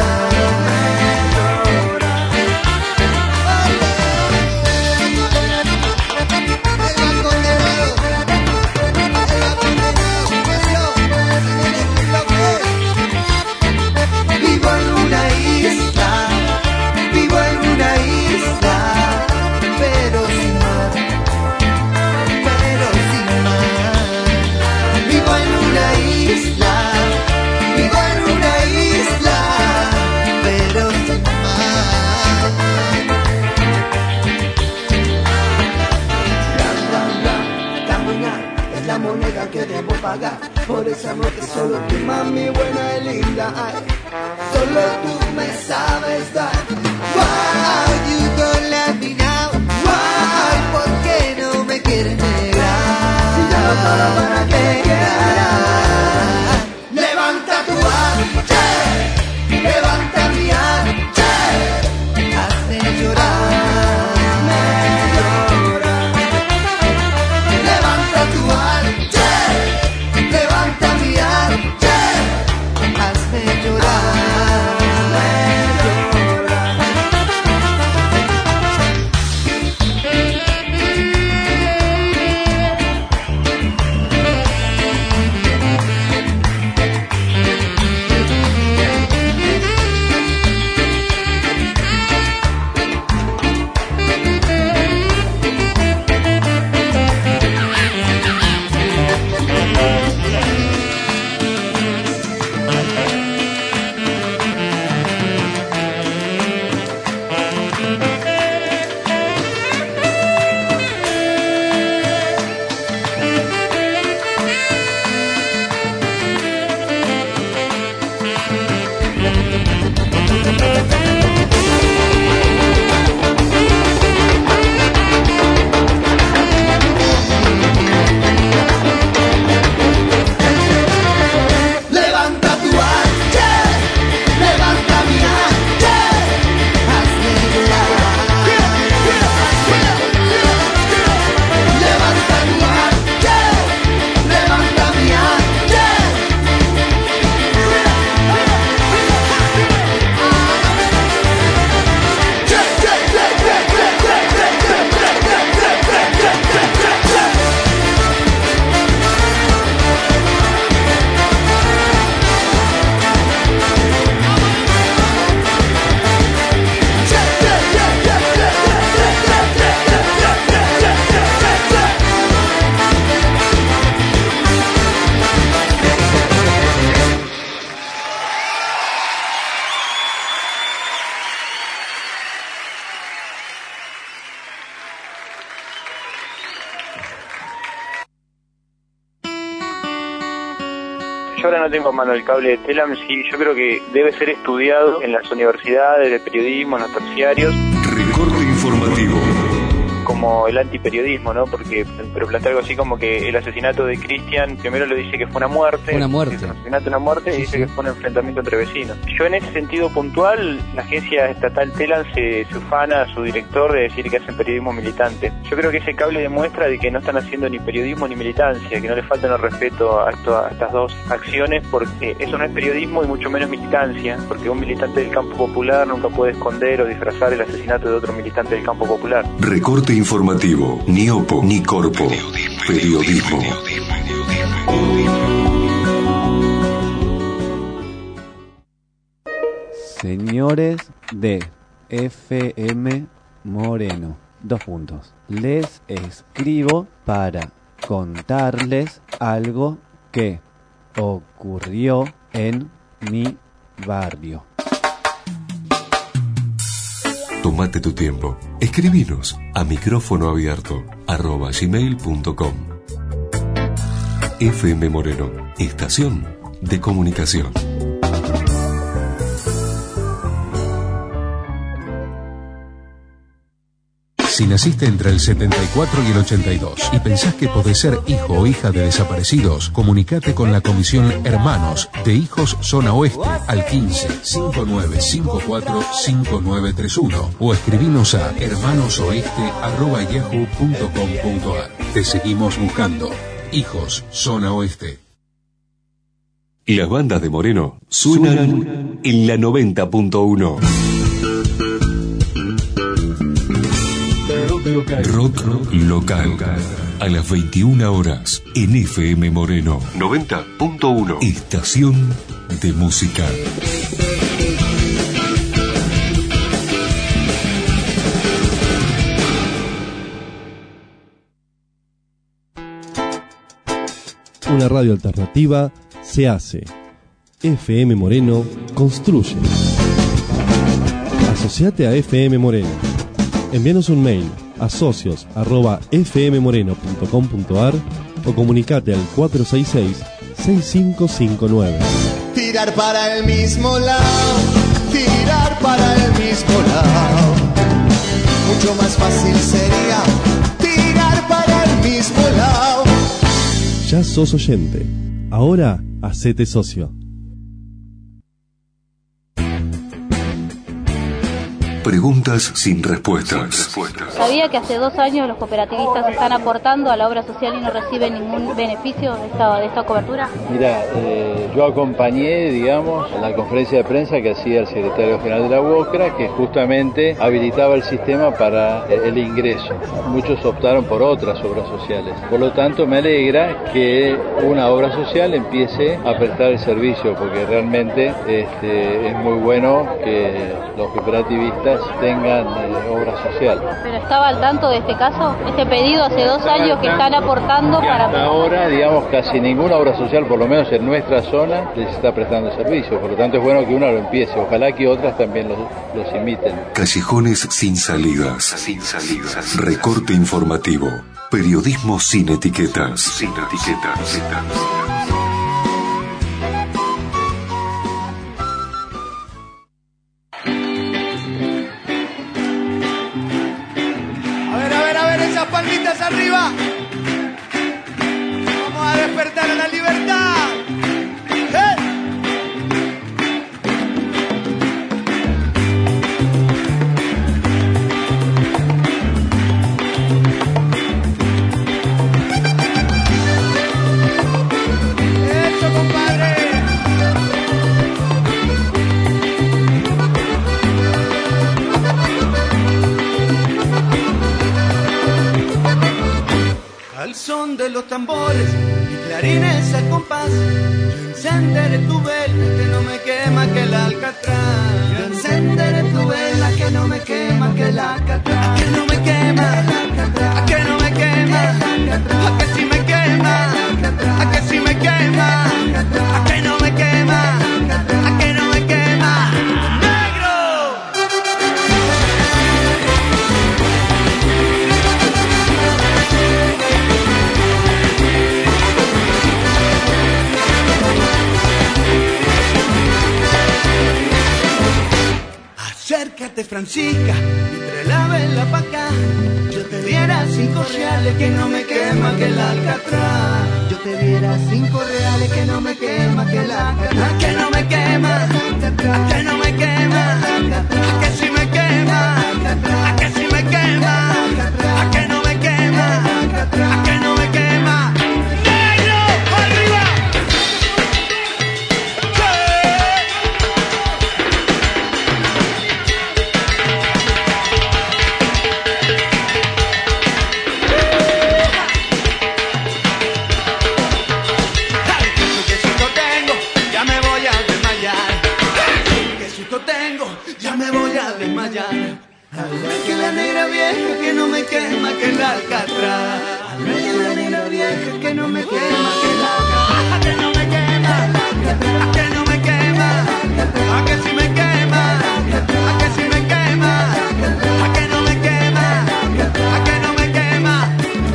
Que debo pagar por ese amor que solo tu mami buena y linda, ay, solo tú me sabes dar. Why you don't let me now? Why, ¿por qué no me quieres negar? Si ya no todo para que quieras. Levanta tu arte, levanta mi arte, hazme llorar. Hazme llorar, hazme llorar. Yo ahora no tengo a mano el cable de Telam, sí, yo creo que debe ser estudiado en las universidades de periodismo, en los terciarios. Recorte informativo. Como el antiperiodismo, ¿no? Porque, pero plantea algo así como que el asesinato de Cristian, primero le dice que fue una muerte. Una muerte. El asesinato una muerte, sí, y dice sí. que fue un enfrentamiento entre vecinos. Yo en ese sentido puntual, la agencia estatal Telam se, se ufana a su director de decir que hacen periodismo militante. Yo creo que ese cable demuestra de que no están haciendo ni periodismo ni militancia, que no le faltan el respeto a, esto, a estas dos acciones, porque eso no es periodismo y mucho menos militancia, porque un militante del campo popular nunca puede esconder o disfrazar el asesinato de otro militante del campo popular. Recorte informativo, ni opo, ni corpo, periodismo. periodismo. Señores de F M Moreno, dos puntos. Les escribo para contarles algo que ocurrió en mi barrio. Tómate tu tiempo. Escribinos a micrófono abierto arroba gmail punto com. F M Moreno, estación de comunicación. Si naciste entre el setenta y cuatro y el ochenta y dos y pensás que podés ser hijo o hija de desaparecidos, comunicate con la Comisión Hermanos de Hijos Zona Oeste al quince, cincuenta y nueve cincuenta y cuatro, cincuenta y nueve treinta y uno o escribinos a hermanosoeste arroba yahoo punto com punto ar. Te seguimos buscando. Hijos Zona Oeste. Las bandas de Moreno suenan en la noventa punto uno. Local. Rock, rock local. local. A las veintiuna horas en F M Moreno noventa punto uno. Estación de música. Una radio alternativa se hace. F M Moreno construye. Asociate a F M Moreno. Envíanos un mail a socios arroba f m moreno punto com punto ar o comunicate al cuatro seis seis, seis cinco cinco nueve. Tirar para el mismo lado, tirar para el mismo lado. Mucho más fácil sería tirar para el mismo lado. Ya sos oyente, ahora hacete socio. Preguntas sin respuestas. ¿Sabía que hace dos años los cooperativistas están aportando a la obra social y no reciben ningún beneficio de esta, de esta cobertura? Mira, eh, yo acompañé, digamos, la conferencia de prensa que hacía el secretario general de la UOCRA, que justamente habilitaba el sistema para el ingreso. Muchos optaron por otras obras sociales. Por lo tanto, me alegra que una obra social empiece a prestar el servicio, porque realmente este, es muy bueno que los cooperativistas tengan eh, obra social. ¿Pero estaba al tanto de este caso? Este pedido hace dos años que están aportando para... Hasta ahora, digamos, casi ninguna obra social, por lo menos en nuestra zona, les está prestando servicio. Por lo tanto, es bueno que una lo empiece. Ojalá que otras también los, los imiten. Callejones sin salidas. Sin salidas. Recorte informativo. Periodismo sin etiquetas. Sin etiquetas. Palmitas arriba. Vamos a despertar a la libertad. ¡Hey! Eso, compadre. Al son de los tambores y clarines al compás, yo encenderé tu vela que no me quema que el alcatraz. Yo encenderé tu vela que no me quema que el alcatraz. A que no me quema, a que no me quema, a que si me quema, a que si me quema, a que no me quema, a que no me quema. Francisca, entre la vela pa' acá. Yo te diera cinco reales que no me quema que el Alcatraz. Yo te diera cinco reales que no me quema que el Alcatraz. Que no me quema, que no me quema, que si me quema, que si me quema, que no me quema, que no me quema. ¡Negro, arriba! Ya me voy a desmayar. Al ver que la negra vieja que no me quema que el Alcatraz. Al ver que la negra vieja que no me quema que el Alcatraz. Que no me quema, que no me quema, a que si me quema, a que si me quema, a que no me quema, a que no me quema.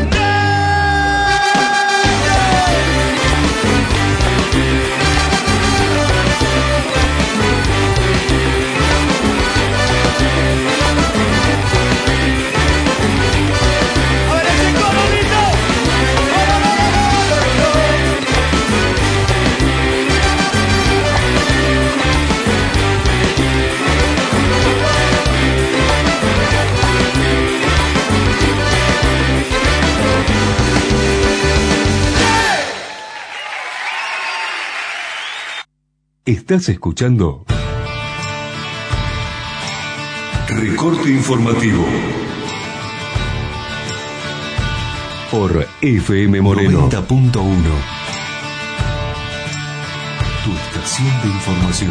Estás escuchando Recorte Informativo por F M Moreno noventa punto uno. Tu estación de información.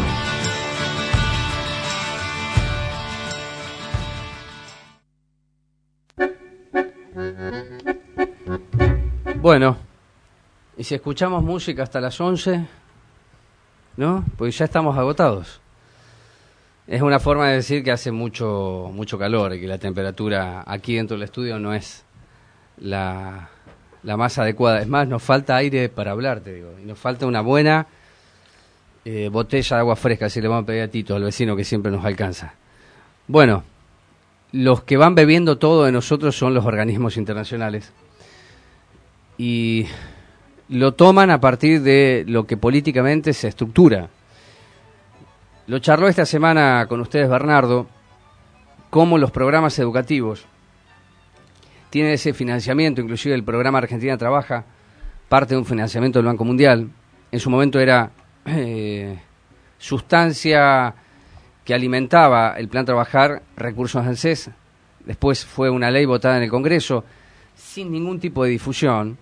Bueno, y si escuchamos música hasta las once... ¿no? Pues ya estamos agotados. Es una forma de decir que hace mucho mucho calor y que la temperatura aquí dentro del estudio no es la, la más adecuada. Es más, nos falta aire para hablar, te digo. Y nos falta una buena eh, botella de agua fresca, si le vamos a pedir a Tito, al vecino que siempre nos alcanza. Bueno, los que van bebiendo todo de nosotros son los organismos internacionales. Y lo toman a partir de lo que políticamente se estructura. Lo charló esta semana con ustedes Bernardo, cómo los programas educativos tienen ese financiamiento, inclusive el programa Argentina Trabaja, parte de un financiamiento del Banco Mundial. En su momento era eh, sustancia que alimentaba el Plan Trabajar, recursos ANSES. Después fue una ley votada en el Congreso sin ningún tipo de difusión.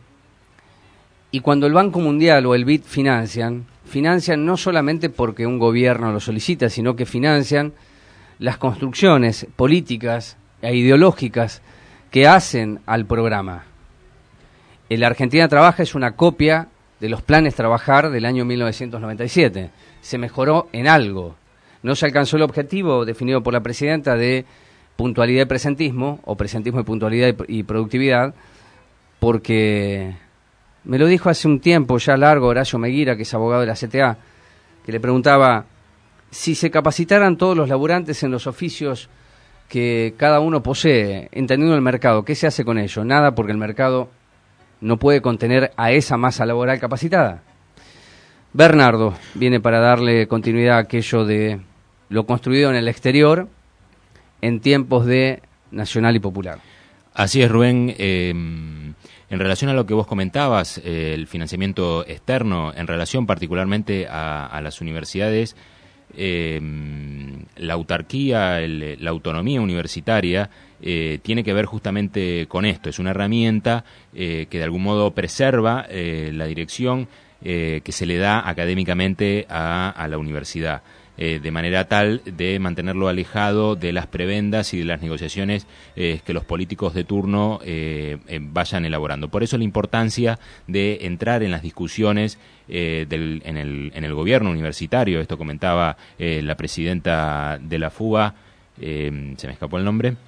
Y cuando el Banco Mundial o el B I D financian, financian no solamente porque un gobierno lo solicita, sino que financian las construcciones políticas e ideológicas que hacen al programa. El Argentina Trabaja es una copia de los planes Trabajar del año mil novecientos noventa y siete. Se mejoró en algo. No se alcanzó el objetivo definido por la presidenta de puntualidad y presentismo, o presentismo y puntualidad y productividad, porque... me lo dijo hace un tiempo ya largo Horacio Meguira, que es abogado de la C T A, que le preguntaba si se capacitaran todos los laburantes en los oficios que cada uno posee, entendiendo el mercado, ¿qué se hace con ello? Nada, porque el mercado no puede contener a esa masa laboral capacitada. Bernardo viene para darle continuidad a aquello de lo construido en el exterior en tiempos de Nacional y Popular. Así es, Rubén. Eh... En relación a lo que vos comentabas, eh, el financiamiento externo, en relación particularmente a, a las universidades, eh, la autarquía, el, la autonomía universitaria eh, tiene que ver justamente con esto. Es una herramienta eh, que de algún modo preserva eh, la dirección eh, que se le da académicamente a, a la universidad. Eh, de manera tal de mantenerlo alejado de las prebendas y de las negociaciones eh, que los políticos de turno eh, eh, vayan elaborando. Por eso la importancia de entrar en las discusiones eh, del, en, el, en el gobierno universitario. Esto comentaba eh, la presidenta de la FUBA, eh, se me escapó el nombre,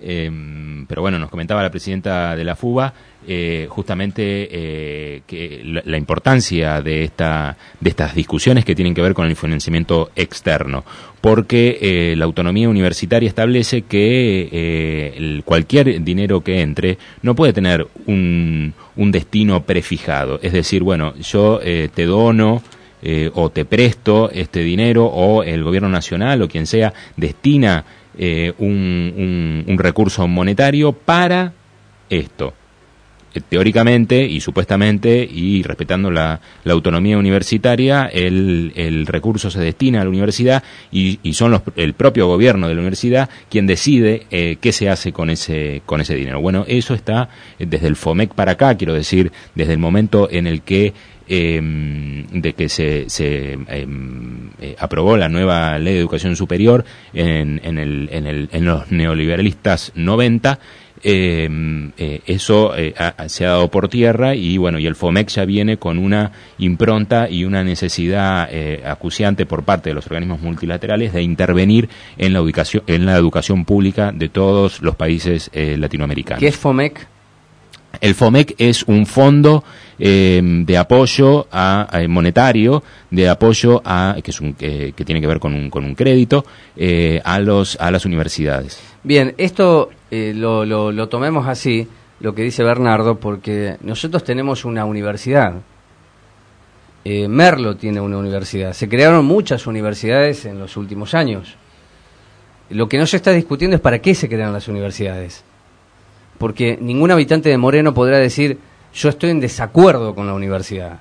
Eh, pero bueno, nos comentaba la presidenta de la FUBA eh, justamente eh, que la, la importancia de esta de estas discusiones que tienen que ver con el financiamiento externo, porque eh, la autonomía universitaria establece que eh, el, cualquier dinero que entre no puede tener un, un destino prefijado, es decir, bueno, yo eh, te dono eh, o te presto este dinero, o el gobierno nacional o quien sea destina Eh, un, un, un recurso monetario para esto. Eh, teóricamente y supuestamente, y respetando la, la autonomía universitaria, el, el recurso se destina a la universidad y, y son los, el propio gobierno de la universidad quien decide eh, qué se hace con ese, con ese dinero. Bueno, eso está eh, desde el FOMEC para acá, quiero decir, desde el momento en el que Eh, de que se, se eh, eh, aprobó la nueva ley de educación superior en, en, el, en, el, en los neoliberalistas noventa, eh, eh, eso eh, ha, se ha dado por tierra, y bueno, y el FOMEC ya viene con una impronta y una necesidad eh, acuciante por parte de los organismos multilaterales de intervenir en la educación, en la educación pública de todos los países eh, latinoamericanos. ¿Qué es FOMEC? El FOMEC es un fondo eh, de apoyo a, a monetario, de apoyo a que es un eh, que tiene que ver con un con un crédito eh, a los a las universidades. Bien, esto eh, lo, lo lo tomemos así, lo que dice Bernardo, porque nosotros tenemos una universidad. Eh, Merlo tiene una universidad. Se crearon muchas universidades en los últimos años. Lo que no se está discutiendo es para qué se crean las universidades. Porque ningún habitante de Moreno podrá decir, yo estoy en desacuerdo con la universidad.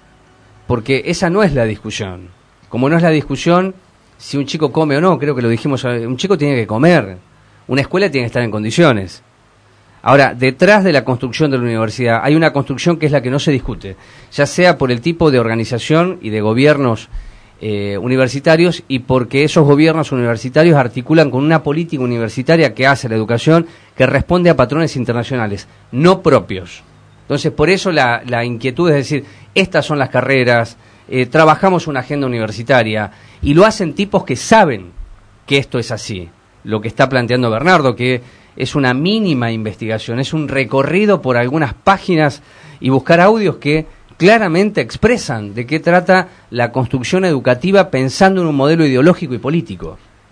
Porque esa no es la discusión. Como no es la discusión si un chico come o no, creo que lo dijimos, un chico tiene que comer, una escuela tiene que estar en condiciones. Ahora, detrás de la construcción de la universidad hay una construcción que es la que no se discute, ya sea por el tipo de organización y de gobiernos Eh, universitarios, y porque esos gobiernos universitarios articulan con una política universitaria que hace la educación, que responde a patrones internacionales, no propios. Entonces, por eso la, la inquietud es decir, estas son las carreras, eh, trabajamos una agenda universitaria, y lo hacen tipos que saben que esto es así. Lo que está planteando Bernardo, que es una mínima investigación, es un recorrido por algunas páginas y buscar audios que claramente expresan de qué trata la construcción educativa pensando en un modelo ideológico y político,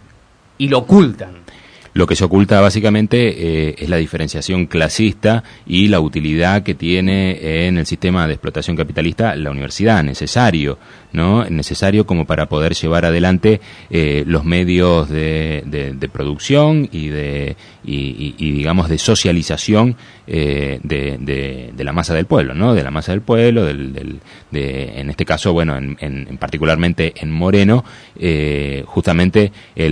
y lo ocultan. Lo que se oculta básicamente eh, es la diferenciación clasista y la utilidad que tiene en el sistema de explotación capitalista la universidad, necesario, ¿no? Necesario como para poder llevar adelante eh, los medios de, de, de producción y de y, y, y digamos de socialización eh, de, de, de la masa del pueblo, ¿no? De la masa del pueblo, del, del de, en este caso, bueno, en, en, en particularmente en Moreno, eh, justamente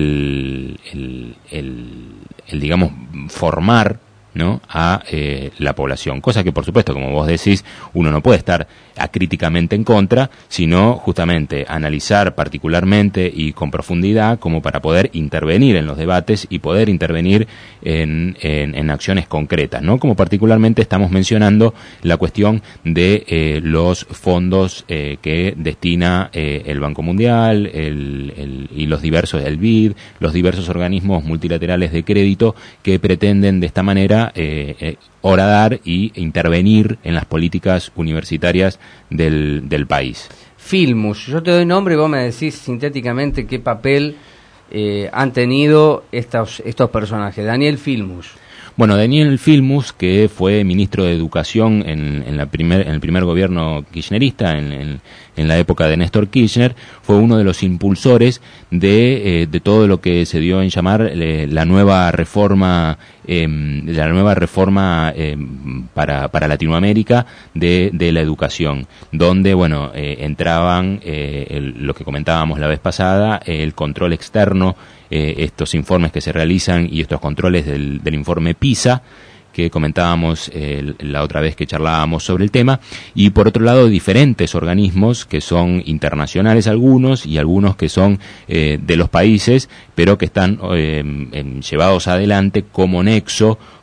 el, el, el el digamos formar, ¿no? a eh, la población, cosa que por supuesto, como vos decís, uno no puede estar acríticamente en contra, sino justamente analizar particularmente y con profundidad como para poder intervenir en los debates y poder intervenir en, en, en acciones concretas, ¿no? Como particularmente estamos mencionando la cuestión de eh, los fondos eh, que destina eh, el Banco Mundial el, el, y los diversos, el B I D, los diversos organismos multilaterales de crédito que pretenden de esta manera eh, eh, horadar y intervenir en las políticas universitarias del, del país. Filmus, yo te doy nombre y vos me decís sintéticamente qué papel eh, han tenido estos, estos personajes. Daniel Filmus. Bueno, Daniel Filmus, que fue ministro de Educación en, en, la primer, en el primer gobierno kirchnerista, en, en, en la época de Néstor Kirchner, fue uno de los impulsores de, eh, de todo lo que se dio en llamar eh, la nueva reforma, eh, la nueva reforma eh, para, para Latinoamérica de, de la educación, donde, bueno, eh, entraban eh, el, lo que comentábamos la vez pasada, eh, el control externo, Eh, estos informes que se realizan y estos controles del, del informe PISA que comentábamos eh, la otra vez que charlábamos sobre el tema, y por otro lado diferentes organismos que son internacionales algunos y algunos que son eh, de los países, pero que están eh, en, llevados adelante como nexo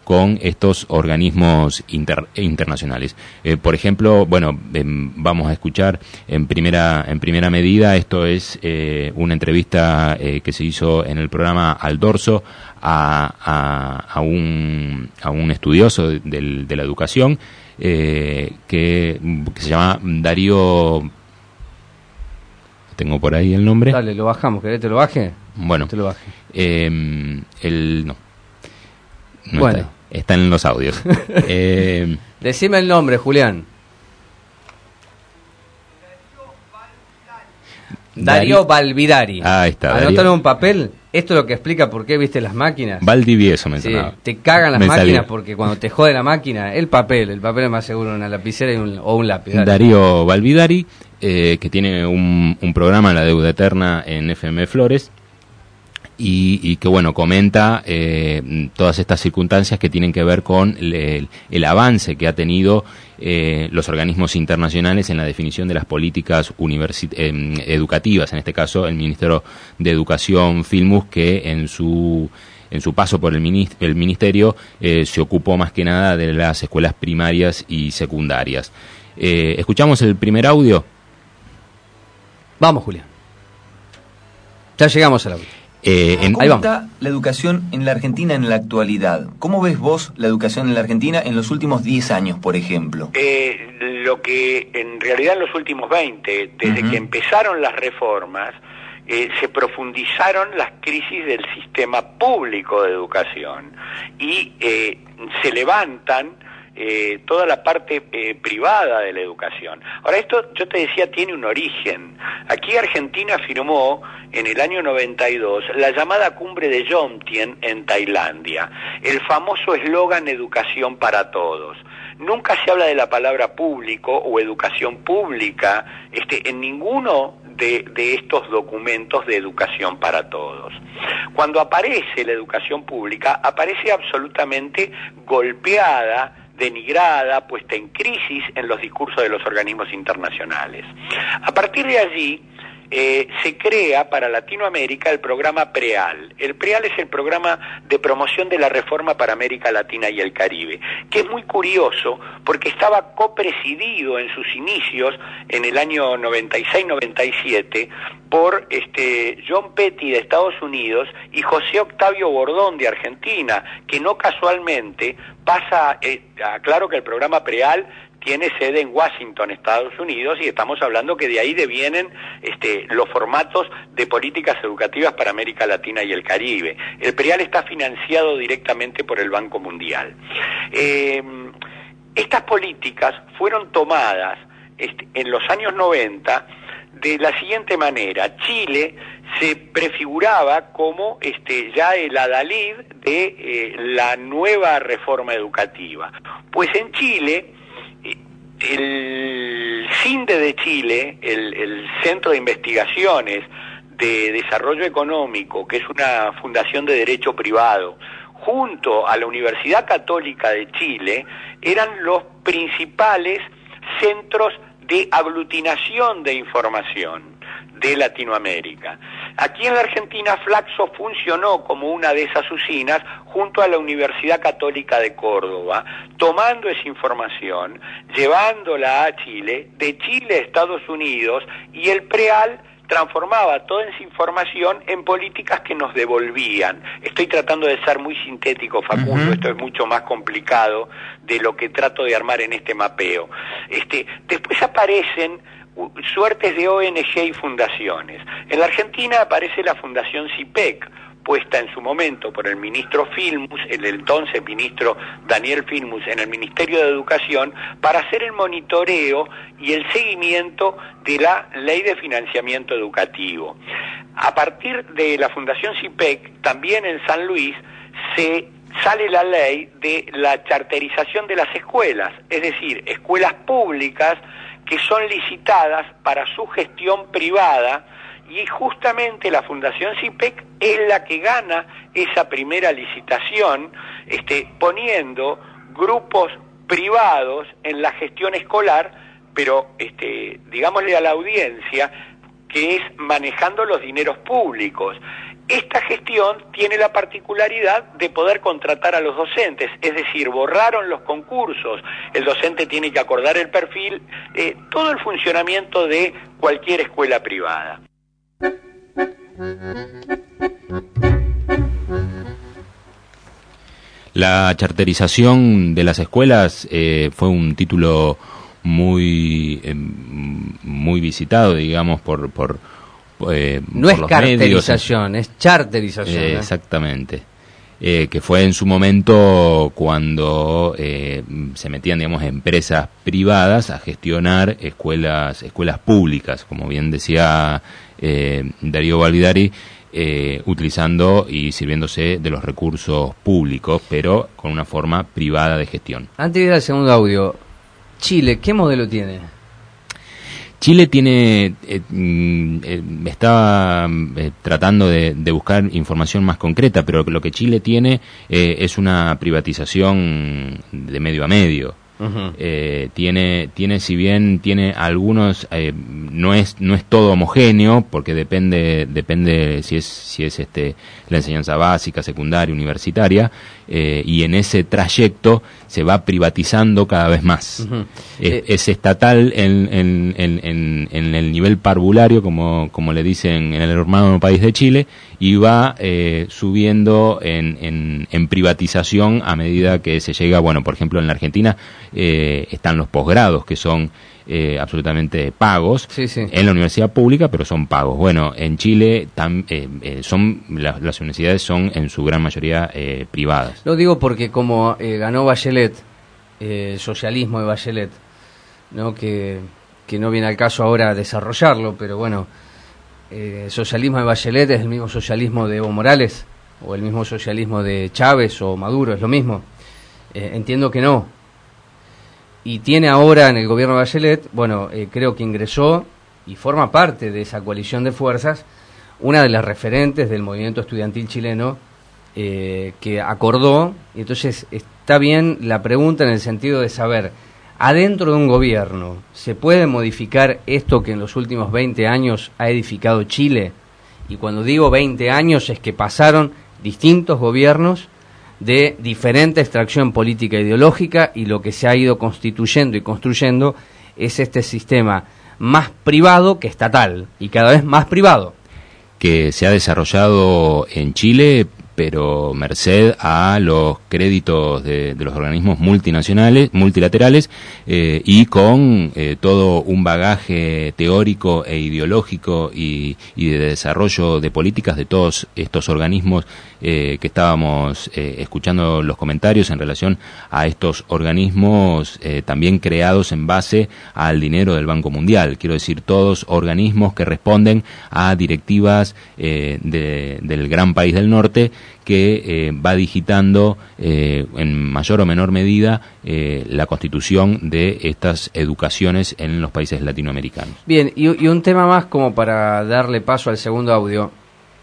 con estos organismos inter, internacionales. Eh, por ejemplo, bueno, eh, vamos a escuchar en primera en primera medida, esto es eh, una entrevista eh, que se hizo en el programa Al Dorso a, a, a, un, a un estudioso de, de, de la educación eh, que, que se llama Darío... Tengo por ahí el nombre. Dale, lo bajamos, ¿querés que te lo baje? Bueno, te lo baje. Eh, el, no. no bueno. Está, está en los audios. eh, Decime el nombre, Julián. Darío Valvidari. Ah, está. Anótalo en un papel. Esto es lo que explica por qué viste las máquinas. Valdivieso me sonaba. Sí, te cagan las me máquinas salió. Porque cuando te jode la máquina, el papel, el papel es más seguro una lapicera y un, o un lápiz. Dale. Darío Valvidari, eh, que tiene un, un programa, La Deuda Eterna, en F M Flores, y, y que, bueno, comenta eh, todas estas circunstancias que tienen que ver con el, el, el avance que ha tenido eh, los organismos internacionales en la definición de las políticas universi- eh, educativas, en este caso el Ministerio de Educación, Filmus, que en su en su paso por el, minist- el ministerio eh, se ocupó más que nada de las escuelas primarias y secundarias. Eh, ¿Escuchamos el primer audio? Vamos, Julián. Ya llegamos al audio. Eh, en, ¿Cómo está la educación en la Argentina en la actualidad? ¿Cómo ves vos la educación en la Argentina en los últimos diez años, por ejemplo? Eh, lo que en realidad en los últimos veinte, desde uh-huh. que empezaron las reformas, eh, se profundizaron las crisis del sistema público de educación y eh, se levantan Eh, toda la parte eh, privada de la educación. Ahora, esto, yo te decía, tiene un origen. Aquí Argentina firmó en el año noventa y dos la llamada Cumbre de Jomtien en Tailandia, el famoso eslogan Educación para Todos. Nunca se habla de la palabra público o educación pública este, en ninguno de, de estos documentos de educación para todos. Cuando aparece la educación pública, aparece absolutamente golpeada, denigrada, puesta en crisis en los discursos de los organismos internacionales. A partir de allí, eh, se crea para Latinoamérica el programa PREAL. El PREAL es el programa de promoción de la reforma para América Latina y el Caribe, que es muy curioso porque estaba copresidido en sus inicios, en el año noventa y seis noventa y siete, por este John Petty de Estados Unidos y José Octavio Bordón de Argentina, que no casualmente pasa, eh, claro que el programa PREAL tiene sede en Washington, Estados Unidos, y estamos hablando que de ahí devienen este, los formatos de políticas educativas para América Latina y el Caribe. El PREAL está financiado directamente por el Banco Mundial. Eh, estas políticas fueron tomadas este, en los años noventa de la siguiente manera. Chile se prefiguraba como este, ya el adalid de eh, la nueva reforma educativa. Pues en Chile, el CINDE de Chile, el, el Centro de Investigaciones de Desarrollo Económico, que es una fundación de derecho privado, junto a la Universidad Católica de Chile, eran los principales centros de aglutinación de información de Latinoamérica. Aquí en la Argentina, Flaxo funcionó como una de esas usinas junto a la Universidad Católica de Córdoba, tomando esa información, llevándola a Chile, de Chile a Estados Unidos, y el PREAL transformaba toda esa información en políticas que nos devolvían. Estoy tratando de ser muy sintético, Facundo, uh-huh. Esto es mucho más complicado de lo que trato de armar en este mapeo. Este, después aparecen suertes de O N G y fundaciones. En la Argentina aparece la Fundación CIPEC, puesta en su momento por el ministro Filmus, el entonces ministro Daniel Filmus, en el Ministerio de Educación, para hacer el monitoreo y el seguimiento de la Ley de Financiamiento Educativo. A partir de la Fundación CIPEC, también en San Luis, se sale la ley de la charterización de las escuelas, es decir, escuelas públicas que son licitadas para su gestión privada, y justamente la Fundación CIPEC es la que gana esa primera licitación, este, poniendo grupos privados en la gestión escolar, pero este, digámosle a la audiencia que es manejando los dineros públicos. Esta gestión tiene la particularidad de poder contratar a los docentes, es decir, borraron los concursos, el docente tiene que acordar el perfil, eh, todo el funcionamiento de cualquier escuela privada. La charterización de las escuelas eh, fue un título muy eh, muy visitado, digamos, por... por Eh, no es carterización, medios, es charterización. Eh, exactamente. Eh, que fue en su momento cuando eh, se metían, digamos, empresas privadas a gestionar escuelas escuelas públicas, como bien decía eh, Darío Valvidari, eh, utilizando y sirviéndose de los recursos públicos, pero con una forma privada de gestión. Antes de ir al segundo audio, Chile, ¿qué modelo tiene? Chile tiene, eh, eh, estaba eh, tratando de, de buscar información más concreta, pero lo que Chile tiene eh, es una privatización de medio a medio. Uh-huh. Eh, tiene, tiene, si bien tiene algunos, eh, no es, no es todo homogéneo, porque depende, depende si es, si es este, la enseñanza básica, secundaria, universitaria, eh, y en ese trayecto se va privatizando cada vez más. Uh-huh. Es, eh, es estatal en, en, en, en, en el nivel parvulario, como, como le dicen en el hermano país de Chile, y va eh, subiendo en, en, en privatización a medida que se llega, bueno, por ejemplo, en la Argentina eh, están los posgrados, que son eh, absolutamente pagos, sí, sí. en la universidad pública, pero son pagos. Bueno, en Chile tam, eh, eh, son la, las universidades son en su gran mayoría eh, privadas. Lo digo porque como eh, ganó Bachelet, eh, el socialismo de Bachelet, ¿no? que, que no viene al caso ahora desarrollarlo, pero bueno, eh, el socialismo de Bachelet es el mismo socialismo de Evo Morales, o el mismo socialismo de Chávez o Maduro, es lo mismo. Eh, entiendo que no. Y tiene ahora en el gobierno de Bachelet, bueno, eh, creo que ingresó y forma parte de esa coalición de fuerzas, una de las referentes del movimiento estudiantil chileno, eh, que acordó, y entonces está bien la pregunta en el sentido de saber, adentro de un gobierno, ¿se puede modificar esto que en los últimos veinte años ha edificado Chile? Y cuando digo veinte años es que pasaron distintos gobiernos de diferente extracción política e ideológica, y lo que se ha ido constituyendo y construyendo es este sistema más privado que estatal, y cada vez más privado. Que se ha desarrollado en Chile, pero merced a los créditos de, de los organismos multinacionales, multilaterales, eh, y con eh, todo un bagaje teórico e ideológico y, y de desarrollo de políticas de todos estos organismos eh, que estábamos eh, escuchando los comentarios en relación a estos organismos eh, también creados en base al dinero del Banco Mundial. Quiero decir, todos organismos que responden a directivas eh, de, del gran país del norte, que eh, va digitando eh, en mayor o menor medida eh, la constitución de estas educaciones en los países latinoamericanos. Bien, y, y un tema más como para darle paso al segundo audio.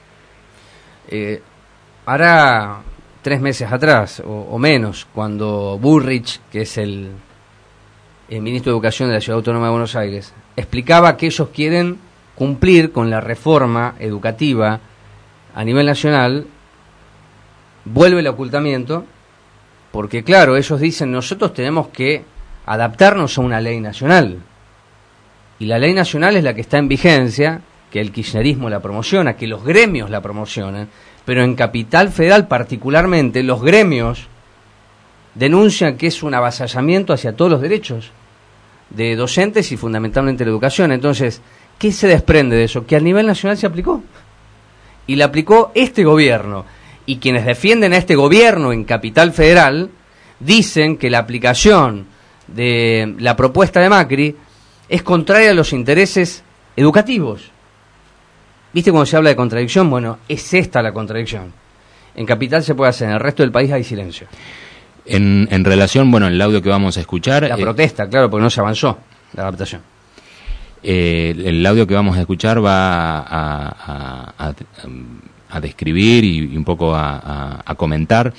Eh, hará tres meses atrás, o, o menos, cuando Bullrich, que es el, el ministro de Educación de la Ciudad Autónoma de Buenos Aires, explicaba que ellos quieren cumplir con la reforma educativa a nivel nacional. Vuelve el ocultamiento, porque claro, ellos dicen, nosotros tenemos que adaptarnos a una ley nacional, y la ley nacional es la que está en vigencia, que el kirchnerismo la promociona, que los gremios la promocionan, pero en Capital Federal particularmente los gremios denuncian que es un avasallamiento hacia todos los derechos de docentes y fundamentalmente la educación. Entonces, ¿qué se desprende de eso? Que a nivel nacional se aplicó, y la aplicó este gobierno. Y quienes defienden a este gobierno en Capital Federal dicen que la aplicación de la propuesta de Macri es contraria a los intereses educativos. ¿Viste cuando se habla de contradicción? Bueno, es esta la contradicción. En Capital se puede hacer, en el resto del país hay silencio. En, en relación, bueno, el audio que vamos a escuchar... La eh, protesta, claro, porque no se avanzó la adaptación. Eh, el audio que vamos a escuchar va a... a, a, a a describir y, y un poco a, a, a comentar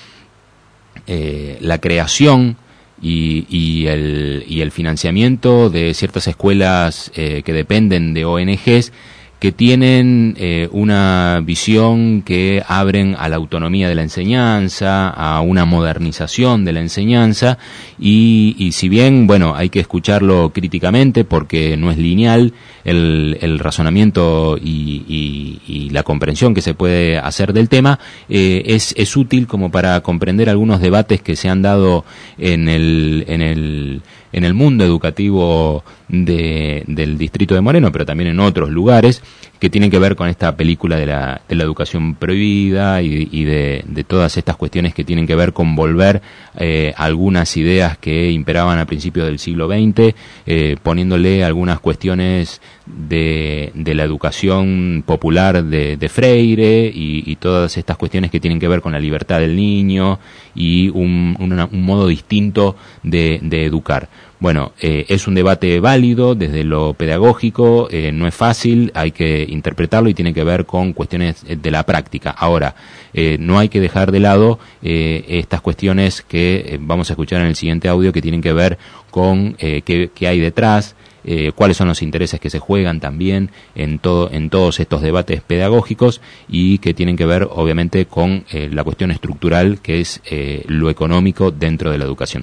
eh, la creación y, y, el, y el financiamiento de ciertas escuelas eh, que dependen de O N Ges, que tienen eh, una visión que abren a la autonomía de la enseñanza, a una modernización de la enseñanza, y, y si bien, bueno, hay que escucharlo críticamente porque no es lineal el, el razonamiento y, y, y la comprensión que se puede hacer del tema, eh, es, es útil como para comprender algunos debates que se han dado en el, en el, en el mundo educativo de, del distrito de Moreno, pero también en otros lugares, que tienen que ver con esta película de la, de la educación prohibida y, y de, de todas estas cuestiones que tienen que ver con volver eh, algunas ideas que imperaban a principios del siglo veinte, eh, poniéndole algunas cuestiones de, de la educación popular de, de Freire y, y todas estas cuestiones que tienen que ver con la libertad del niño y un, una, un modo distinto de, de educar. Bueno, eh, es un debate válido desde lo pedagógico, eh, no es fácil, hay que interpretarlo y tiene que ver con cuestiones de la práctica. Ahora, eh, no hay que dejar de lado eh, estas cuestiones que eh, vamos a escuchar en el siguiente audio, que tienen que ver con eh, qué, qué hay detrás, eh, cuáles son los intereses que se juegan también en todo, en todos estos debates pedagógicos, y que tienen que ver obviamente con eh, la cuestión estructural, que es eh, lo económico dentro de la educación.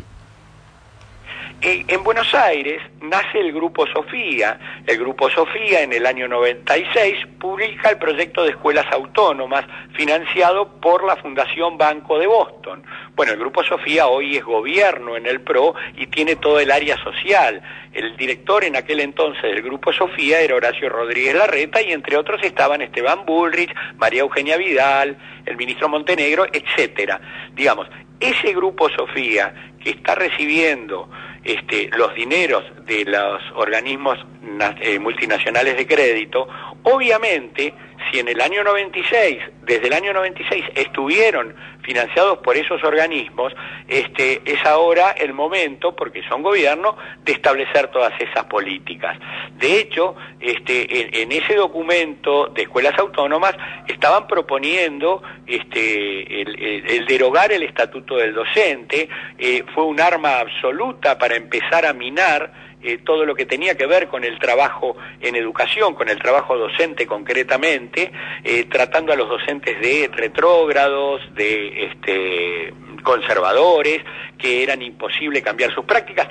En Buenos Aires nace el Grupo Sofía. El Grupo Sofía en el año noventa y seis publica el proyecto de escuelas autónomas financiado por la Fundación Banco de Boston. Bueno, el Grupo Sofía hoy es gobierno en el P R O y tiene todo el área social. El director en aquel entonces del Grupo Sofía era Horacio Rodríguez Larreta, y entre otros estaban Esteban Bullrich, María Eugenia Vidal, el ministro Montenegro, etcétera. Digamos, ese Grupo Sofía que está recibiendo Este, los dineros de los organismos eh, multinacionales de crédito, obviamente, si en el año noventa y seis, desde el año noventa y seis, estuvieron financiados por esos organismos, este, es ahora el momento, porque son gobierno, de establecer todas esas políticas. De hecho, este, en, en ese documento de escuelas autónomas estaban proponiendo este, el, el, el derogar el estatuto del docente. Eh, fue un arma absoluta para empezar a minar Eh, todo lo que tenía que ver con el trabajo en educación, con el trabajo docente concretamente, eh, tratando a los docentes de retrógrados, de este, conservadores, que eran imposible cambiar sus prácticas.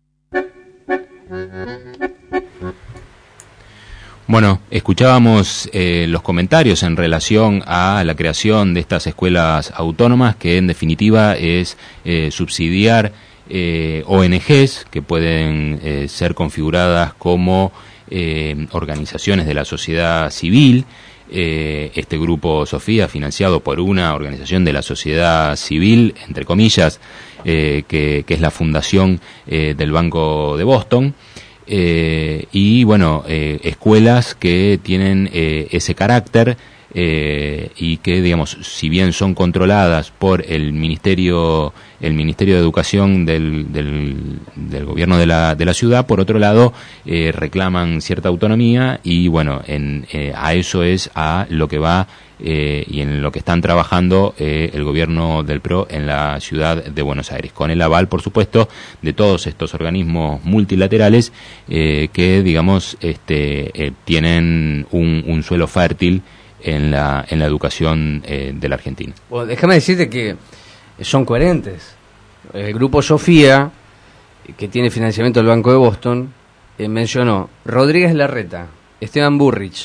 Bueno, escuchábamos eh, los comentarios en relación a la creación de estas escuelas autónomas, que en definitiva es eh, subsidiar Eh, O N Ges que pueden eh, ser configuradas como eh, organizaciones de la sociedad civil. Eh, este Grupo Sofía, financiado por una organización de la sociedad civil, entre comillas, eh, que, que es la fundación eh, del Banco de Boston, eh, y bueno, eh, escuelas que tienen eh, ese carácter, Eh, y que, digamos, si bien son controladas por el Ministerio el Ministerio de Educación del, del, del gobierno de la, de la ciudad, por otro lado eh, reclaman cierta autonomía, y bueno, en, eh, a eso es a lo que va eh, y en lo que están trabajando eh, el gobierno del P R O en la ciudad de Buenos Aires, con el aval, por supuesto, de todos estos organismos multilaterales eh, que, digamos, este, eh, tienen un, un suelo fértil en la en la educación eh, de la Argentina. Bueno, déjame decirte que son coherentes. El Grupo Sofía, que tiene financiamiento del Banco de Boston, eh, mencionó Rodríguez Larreta, Esteban Bullrich,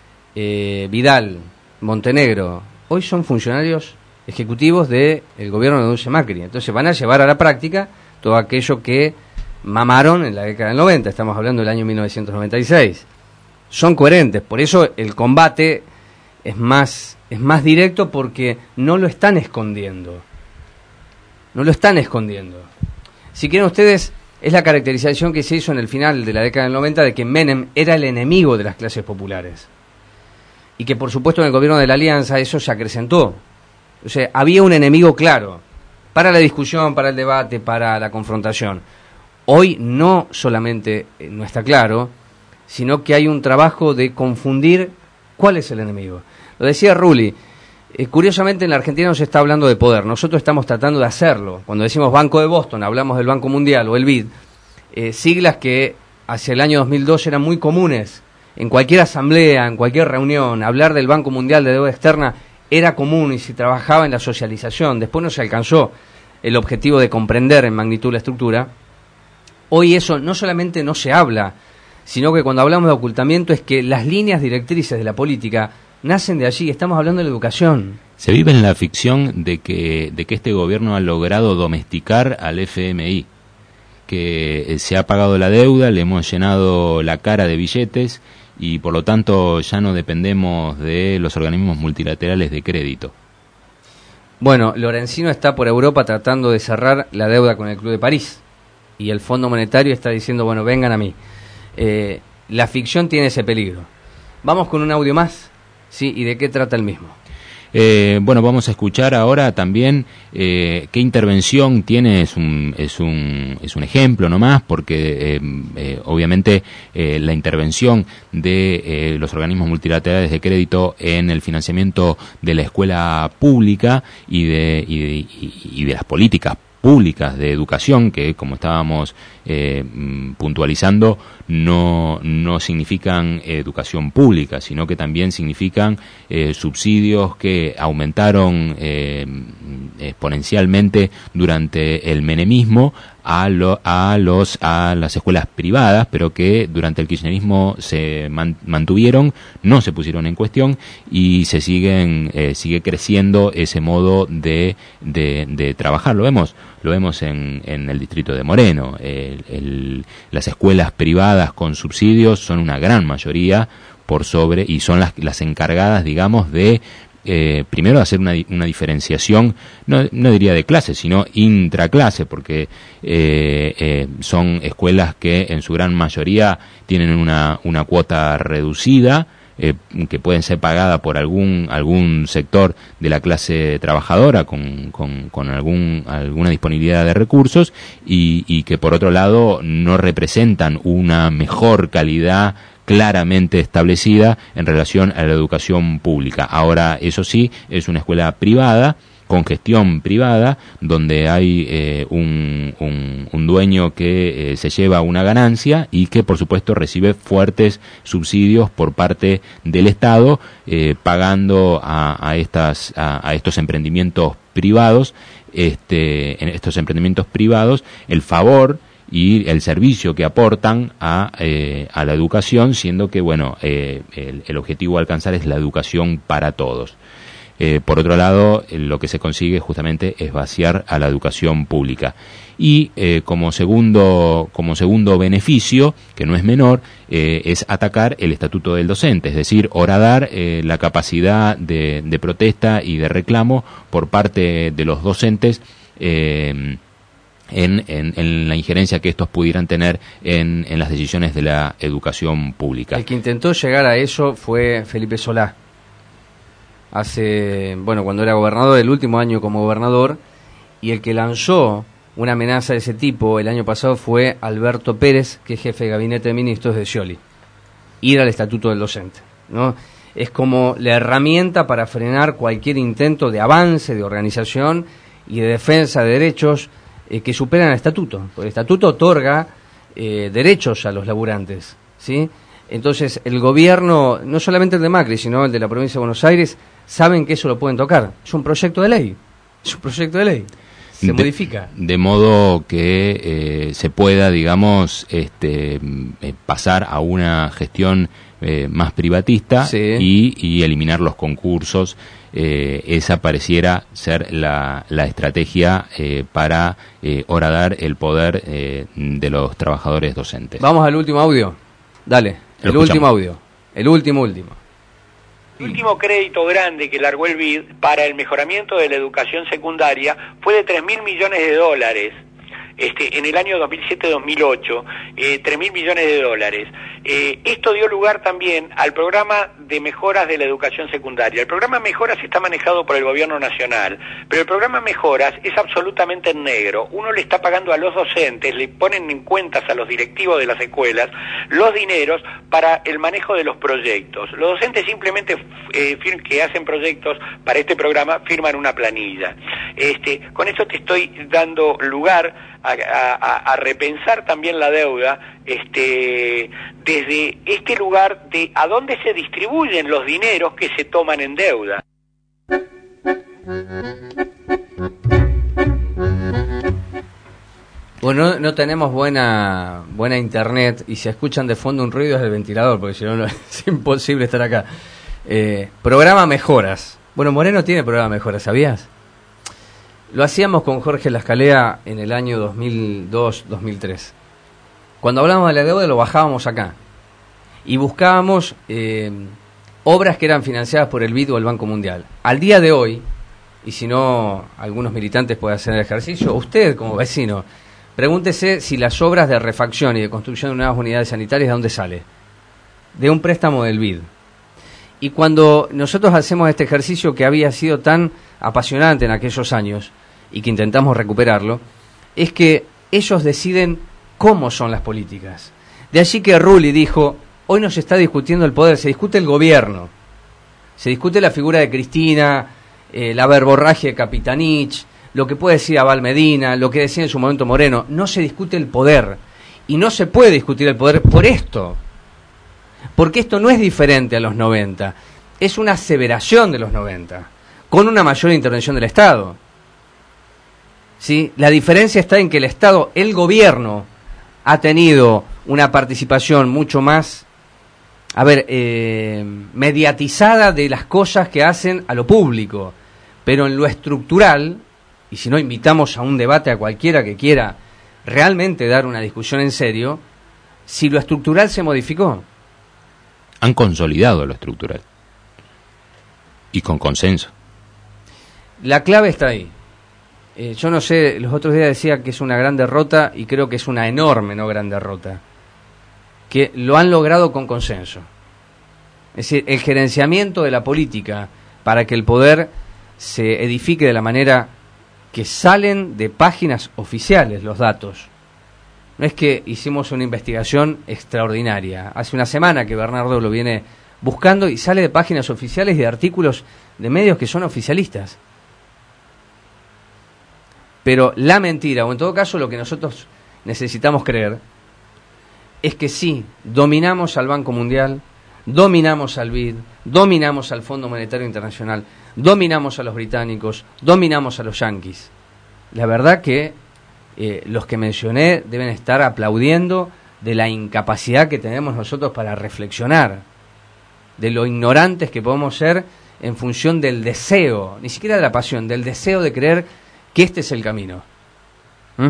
eh, Vidal, Montenegro. Hoy son funcionarios ejecutivos del gobierno de Dulce Macri. Entonces van a llevar a la práctica todo aquello que mamaron en la década del noventa. Estamos hablando del año mil novecientos noventa y seis. Son coherentes. Por eso el combate es más, es más directo, porque no lo están escondiendo. No lo están escondiendo. Si quieren ustedes, es la caracterización que se hizo en el final de la década del noventa de que Menem era el enemigo de las clases populares. Y que, por supuesto, en el gobierno de la Alianza eso se acrecentó. O sea, había un enemigo claro para la discusión, para el debate, para la confrontación. Hoy no solamente no está claro, sino que hay un trabajo de confundir cuál es el enemigo. Lo decía Rulli, eh, curiosamente en la Argentina no se está hablando de poder, nosotros estamos tratando de hacerlo. Cuando decimos Banco de Boston, hablamos del Banco Mundial o el B I D, eh, siglas que hacia el año dos mil dos eran muy comunes en cualquier asamblea, en cualquier reunión, hablar del Banco Mundial de Deuda Externa era común y se trabajaba en la socialización. Después no se alcanzó el objetivo de comprender en magnitud la estructura. Hoy eso no solamente no se habla, sino que cuando hablamos de ocultamiento es que las líneas directrices de la política nacen de allí. Estamos hablando de la educación. Se vive en la ficción de que, de que este gobierno ha logrado domesticar al F M I, que se ha pagado la deuda, le hemos llenado la cara de billetes y por lo tanto ya no dependemos de los organismos multilaterales de crédito. Bueno, Lorenzino está por Europa tratando de cerrar la deuda con el Club de París y el Fondo Monetario está diciendo, bueno, vengan a mí. Eh, la ficción tiene ese peligro. Vamos con un audio más, ¿sí? ¿Y de qué trata el mismo? Eh, bueno, vamos a escuchar ahora también eh, qué intervención tiene, es un, es un, es un ejemplo nomás, porque eh, eh, obviamente eh, la intervención de eh, los organismos multilaterales de crédito en el financiamiento de la escuela pública y de, y de, y de las políticas públicas de educación, que como estábamos eh, puntualizando, no, no significan educación pública, sino que también significan eh, subsidios que aumentaron eh, exponencialmente durante el menemismo a, lo, a, los, a las escuelas privadas, pero que durante el kirchnerismo se man, mantuvieron, no se pusieron en cuestión y se siguen eh, sigue creciendo ese modo de, de, de trabajar. Lo vemos lo vemos en, en el distrito de Moreno. El, el, las escuelas privadas con subsidios son una gran mayoría por sobre y son las, las encargadas, digamos, de Eh, primero hacer una, una diferenciación, no, no diría de clase, sino intraclase, porque eh, eh, son escuelas que en su gran mayoría tienen una, una cuota reducida, eh, que pueden ser pagada por algún algún sector de la clase trabajadora con, con, con algún alguna disponibilidad de recursos y, y que por otro lado no representan una mejor calidad claramente establecida en relación a la educación pública. Ahora, eso sí, es una escuela privada, con gestión privada, donde hay eh, un, un, un dueño que eh, se lleva una ganancia y que, por supuesto, recibe fuertes subsidios por parte del Estado, eh, pagando a, a, estas, a, a estos emprendimientos privados, este, en estos emprendimientos privados, el favor y el servicio que aportan a, eh, a la educación, siendo que, bueno, eh, el, el objetivo a alcanzar es la educación para todos. Eh, por otro lado, eh, lo que se consigue justamente es vaciar a la educación pública. Y eh, como segundo como segundo beneficio, que no es menor, eh, es atacar el estatuto del docente, es decir, horadar eh, la capacidad de, de protesta y de reclamo por parte de los docentes, eh, En, en, en la injerencia que estos pudieran tener en, en las decisiones de la educación pública. El que intentó llegar a eso fue Felipe Solá. Hace, bueno, cuando era gobernador, el último año como gobernador, y el que lanzó una amenaza de ese tipo el año pasado fue Alberto Pérez, que es jefe de gabinete de ministros de Scioli. Ir al estatuto del docente, ¿no? Es como la herramienta para frenar cualquier intento de avance, de organización y de defensa de derechos Eh, que superan el estatuto, porque el estatuto otorga eh, derechos a los laburantes, ¿sí? Entonces el gobierno, no solamente el de Macri, sino el de la provincia de Buenos Aires, saben que eso lo pueden tocar. Es un proyecto de ley, es un proyecto de ley, se de, modifica. De modo que eh, se pueda, digamos, este, eh, pasar a una gestión eh, más privatista, sí, y, y eliminar los concursos. Eh, esa pareciera ser la, la estrategia eh, para eh, horadar el poder eh, de los trabajadores docentes. Vamos al último audio. Dale, el último audio. El último, último. El último crédito grande que largó el B I D para el mejoramiento de la educación secundaria fue de tres mil millones de dólares. Este, en el año dos mil siete dos mil ocho, eh, tres mil millones de dólares. Eh, esto dio lugar también al programa de mejoras de la educación secundaria. El programa Mejoras está manejado por el gobierno nacional, pero el programa Mejoras es absolutamente en negro. Uno le está pagando a los docentes, le ponen en cuentas a los directivos de las escuelas los dineros para el manejo de los proyectos. Los docentes simplemente eh, que hacen proyectos para este programa firman una planilla. Este, con esto te estoy dando lugar A, a, a repensar también la deuda este, desde este lugar de a dónde se distribuyen los dineros que se toman en deuda. Bueno, no, no tenemos buena buena internet y si escuchan de fondo un ruido es el ventilador, porque si no, no es imposible estar acá. Eh, programa Mejoras. Bueno, Moreno tiene programa Mejoras, ¿sabías? Lo hacíamos con Jorge Lascalea en el año dos mil dos, dos mil tres. Cuando hablábamos de la deuda lo bajábamos acá y buscábamos eh, obras que eran financiadas por el B I D o el Banco Mundial. Al día de hoy, y si no algunos militantes pueden hacer el ejercicio, usted como vecino, pregúntese si las obras de refacción y de construcción de nuevas unidades sanitarias, ¿de dónde sale? De un préstamo del B I D. Y cuando nosotros hacemos este ejercicio que había sido tan apasionante en aquellos años y que intentamos recuperarlo, es que ellos deciden cómo son las políticas. De allí que Rulli dijo, hoy no se está discutiendo el poder, se discute el gobierno. Se discute la figura de Cristina, eh, la verborragia de Capitanich, lo que puede decir Abal Medina, lo que decía en su momento Moreno. No se discute el poder. Y no se puede discutir el poder por esto. Porque esto no es diferente a los noventa. Es una aseveración de los noventa, con una mayor intervención del Estado. ¿Sí? La diferencia está en que el Estado, el gobierno, ha tenido una participación mucho más, a ver, eh, mediatizada de las cosas que hacen a lo público. Pero en lo estructural, y si no invitamos a un debate a cualquiera que quiera realmente dar una discusión en serio, si lo estructural se modificó. Han consolidado lo estructural. Y con consenso. La clave está ahí. Eh, yo no sé, los otros días decía que es una gran derrota y creo que es una enorme, no gran derrota. Que lo han logrado con consenso. Es decir, el gerenciamiento de la política para que el poder se edifique de la manera que salen de páginas oficiales los datos. No es que hicimos una investigación extraordinaria. Hace una semana que Bernardo lo viene buscando y sale de páginas oficiales y de artículos de medios que son oficialistas. Pero la mentira, o en todo caso lo que nosotros necesitamos creer, es que sí, dominamos al Banco Mundial, dominamos al B I D, dominamos al Fondo Monetario Internacional, dominamos a los británicos, dominamos a los yanquis. La verdad que eh, los que mencioné deben estar aplaudiendo de la incapacidad que tenemos nosotros para reflexionar, de lo ignorantes que podemos ser en función del deseo, ni siquiera de la pasión, del deseo de creer que este es el camino. ¿Mm?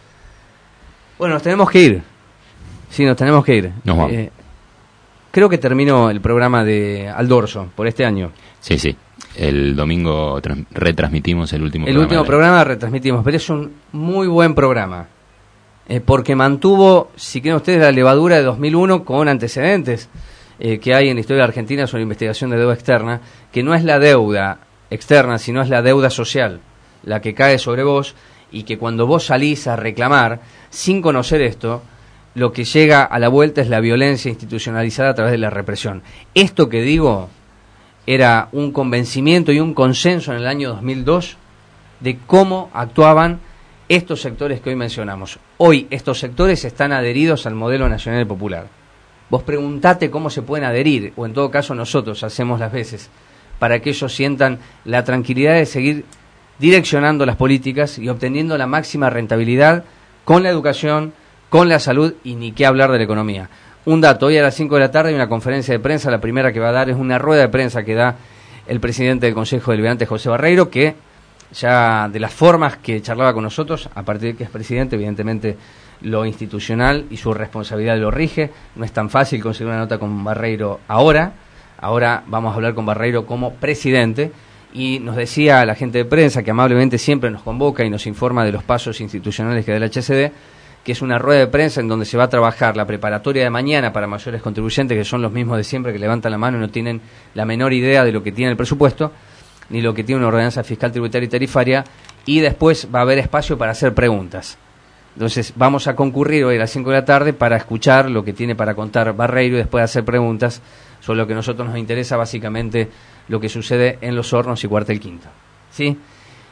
Bueno, nos tenemos que ir. Sí, nos tenemos que ir. Nos vamos. Eh, creo que terminó el programa de Al Dorso por este año. Sí, sí. El domingo trans- retransmitimos el último el programa. El último programa retransmitimos, pero es un muy buen programa. Eh, porque mantuvo, si quieren ustedes, la levadura de dos mil uno con antecedentes eh, que hay en la historia de Argentina sobre investigación de deuda externa, que no es la deuda externa, sino es la deuda social, la que cae sobre vos, y que cuando vos salís a reclamar, sin conocer esto, lo que llega a la vuelta es la violencia institucionalizada a través de la represión. Esto que digo era un convencimiento y un consenso en el año dos mil dos de cómo actuaban estos sectores que hoy mencionamos. Hoy estos sectores están adheridos al modelo nacional y popular. Vos preguntate cómo se pueden adherir, o en todo caso nosotros hacemos las veces, para que ellos sientan la tranquilidad de seguir direccionando las políticas y obteniendo la máxima rentabilidad con la educación, con la salud y ni qué hablar de la economía. Un dato, hoy a las cinco de la tarde hay una conferencia de prensa, la primera que va a dar es una rueda de prensa que da el presidente del Consejo Deliberante, José Barreiro, que ya de las formas que charlaba con nosotros, a partir de que es presidente, evidentemente lo institucional y su responsabilidad lo rige. No es tan fácil conseguir una nota con Barreiro ahora, ahora vamos a hablar con Barreiro como presidente, y nos decía la gente de prensa, que amablemente siempre nos convoca y nos informa de los pasos institucionales que da el H C D, que es una rueda de prensa en donde se va a trabajar la preparatoria de mañana para mayores contribuyentes, que son los mismos de siempre, que levantan la mano y no tienen la menor idea de lo que tiene el presupuesto, ni lo que tiene una ordenanza fiscal, tributaria y tarifaria, y después va a haber espacio para hacer preguntas. Entonces vamos a concurrir hoy a las cinco de la tarde para escuchar lo que tiene para contar Barreiro y después hacer preguntas sobre lo que a nosotros nos interesa, básicamente lo que sucede en Los Hornos y Cuartel Quinto. ¿Sí?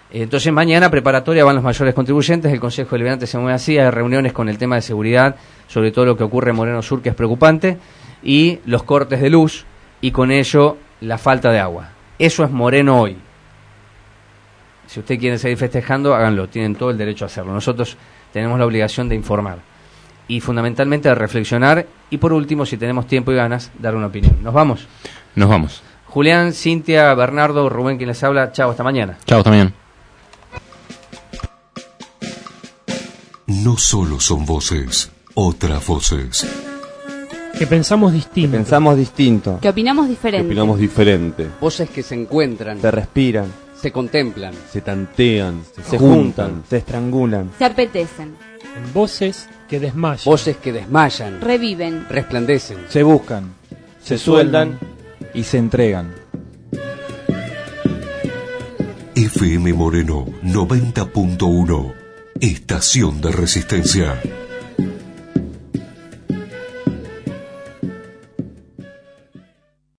Entonces mañana preparatoria van los mayores contribuyentes, el Consejo Deliberante se mueve así, hay reuniones con el tema de seguridad, sobre todo lo que ocurre en Moreno Sur, que es preocupante, y los cortes de luz, y con ello la falta de agua. Eso es Moreno hoy. Si usted quiere seguir festejando, háganlo, tienen todo el derecho a hacerlo. Nosotros tenemos la obligación de informar y fundamentalmente de reflexionar, y por último, si tenemos tiempo y ganas, dar una opinión. ¿Nos vamos? Nos vamos. Julián, Cintia, Bernardo, Rubén, quien les habla. Chao, hasta mañana. Chao, hasta mañana. No solo son voces, otras voces. Que pensamos distinto. Que pensamos distinto. Que opinamos diferente. Que opinamos diferente. Voces que se encuentran. Se respiran. Se contemplan. Se tantean. Se, se juntan, juntan. Se estrangulan. Se apetecen. En voces que desmayan. Voces que desmayan. Reviven. Resplandecen. Se buscan. Se, se sueldan. Y se entregan. F M Moreno noventa punto uno. Estación de Resistencia.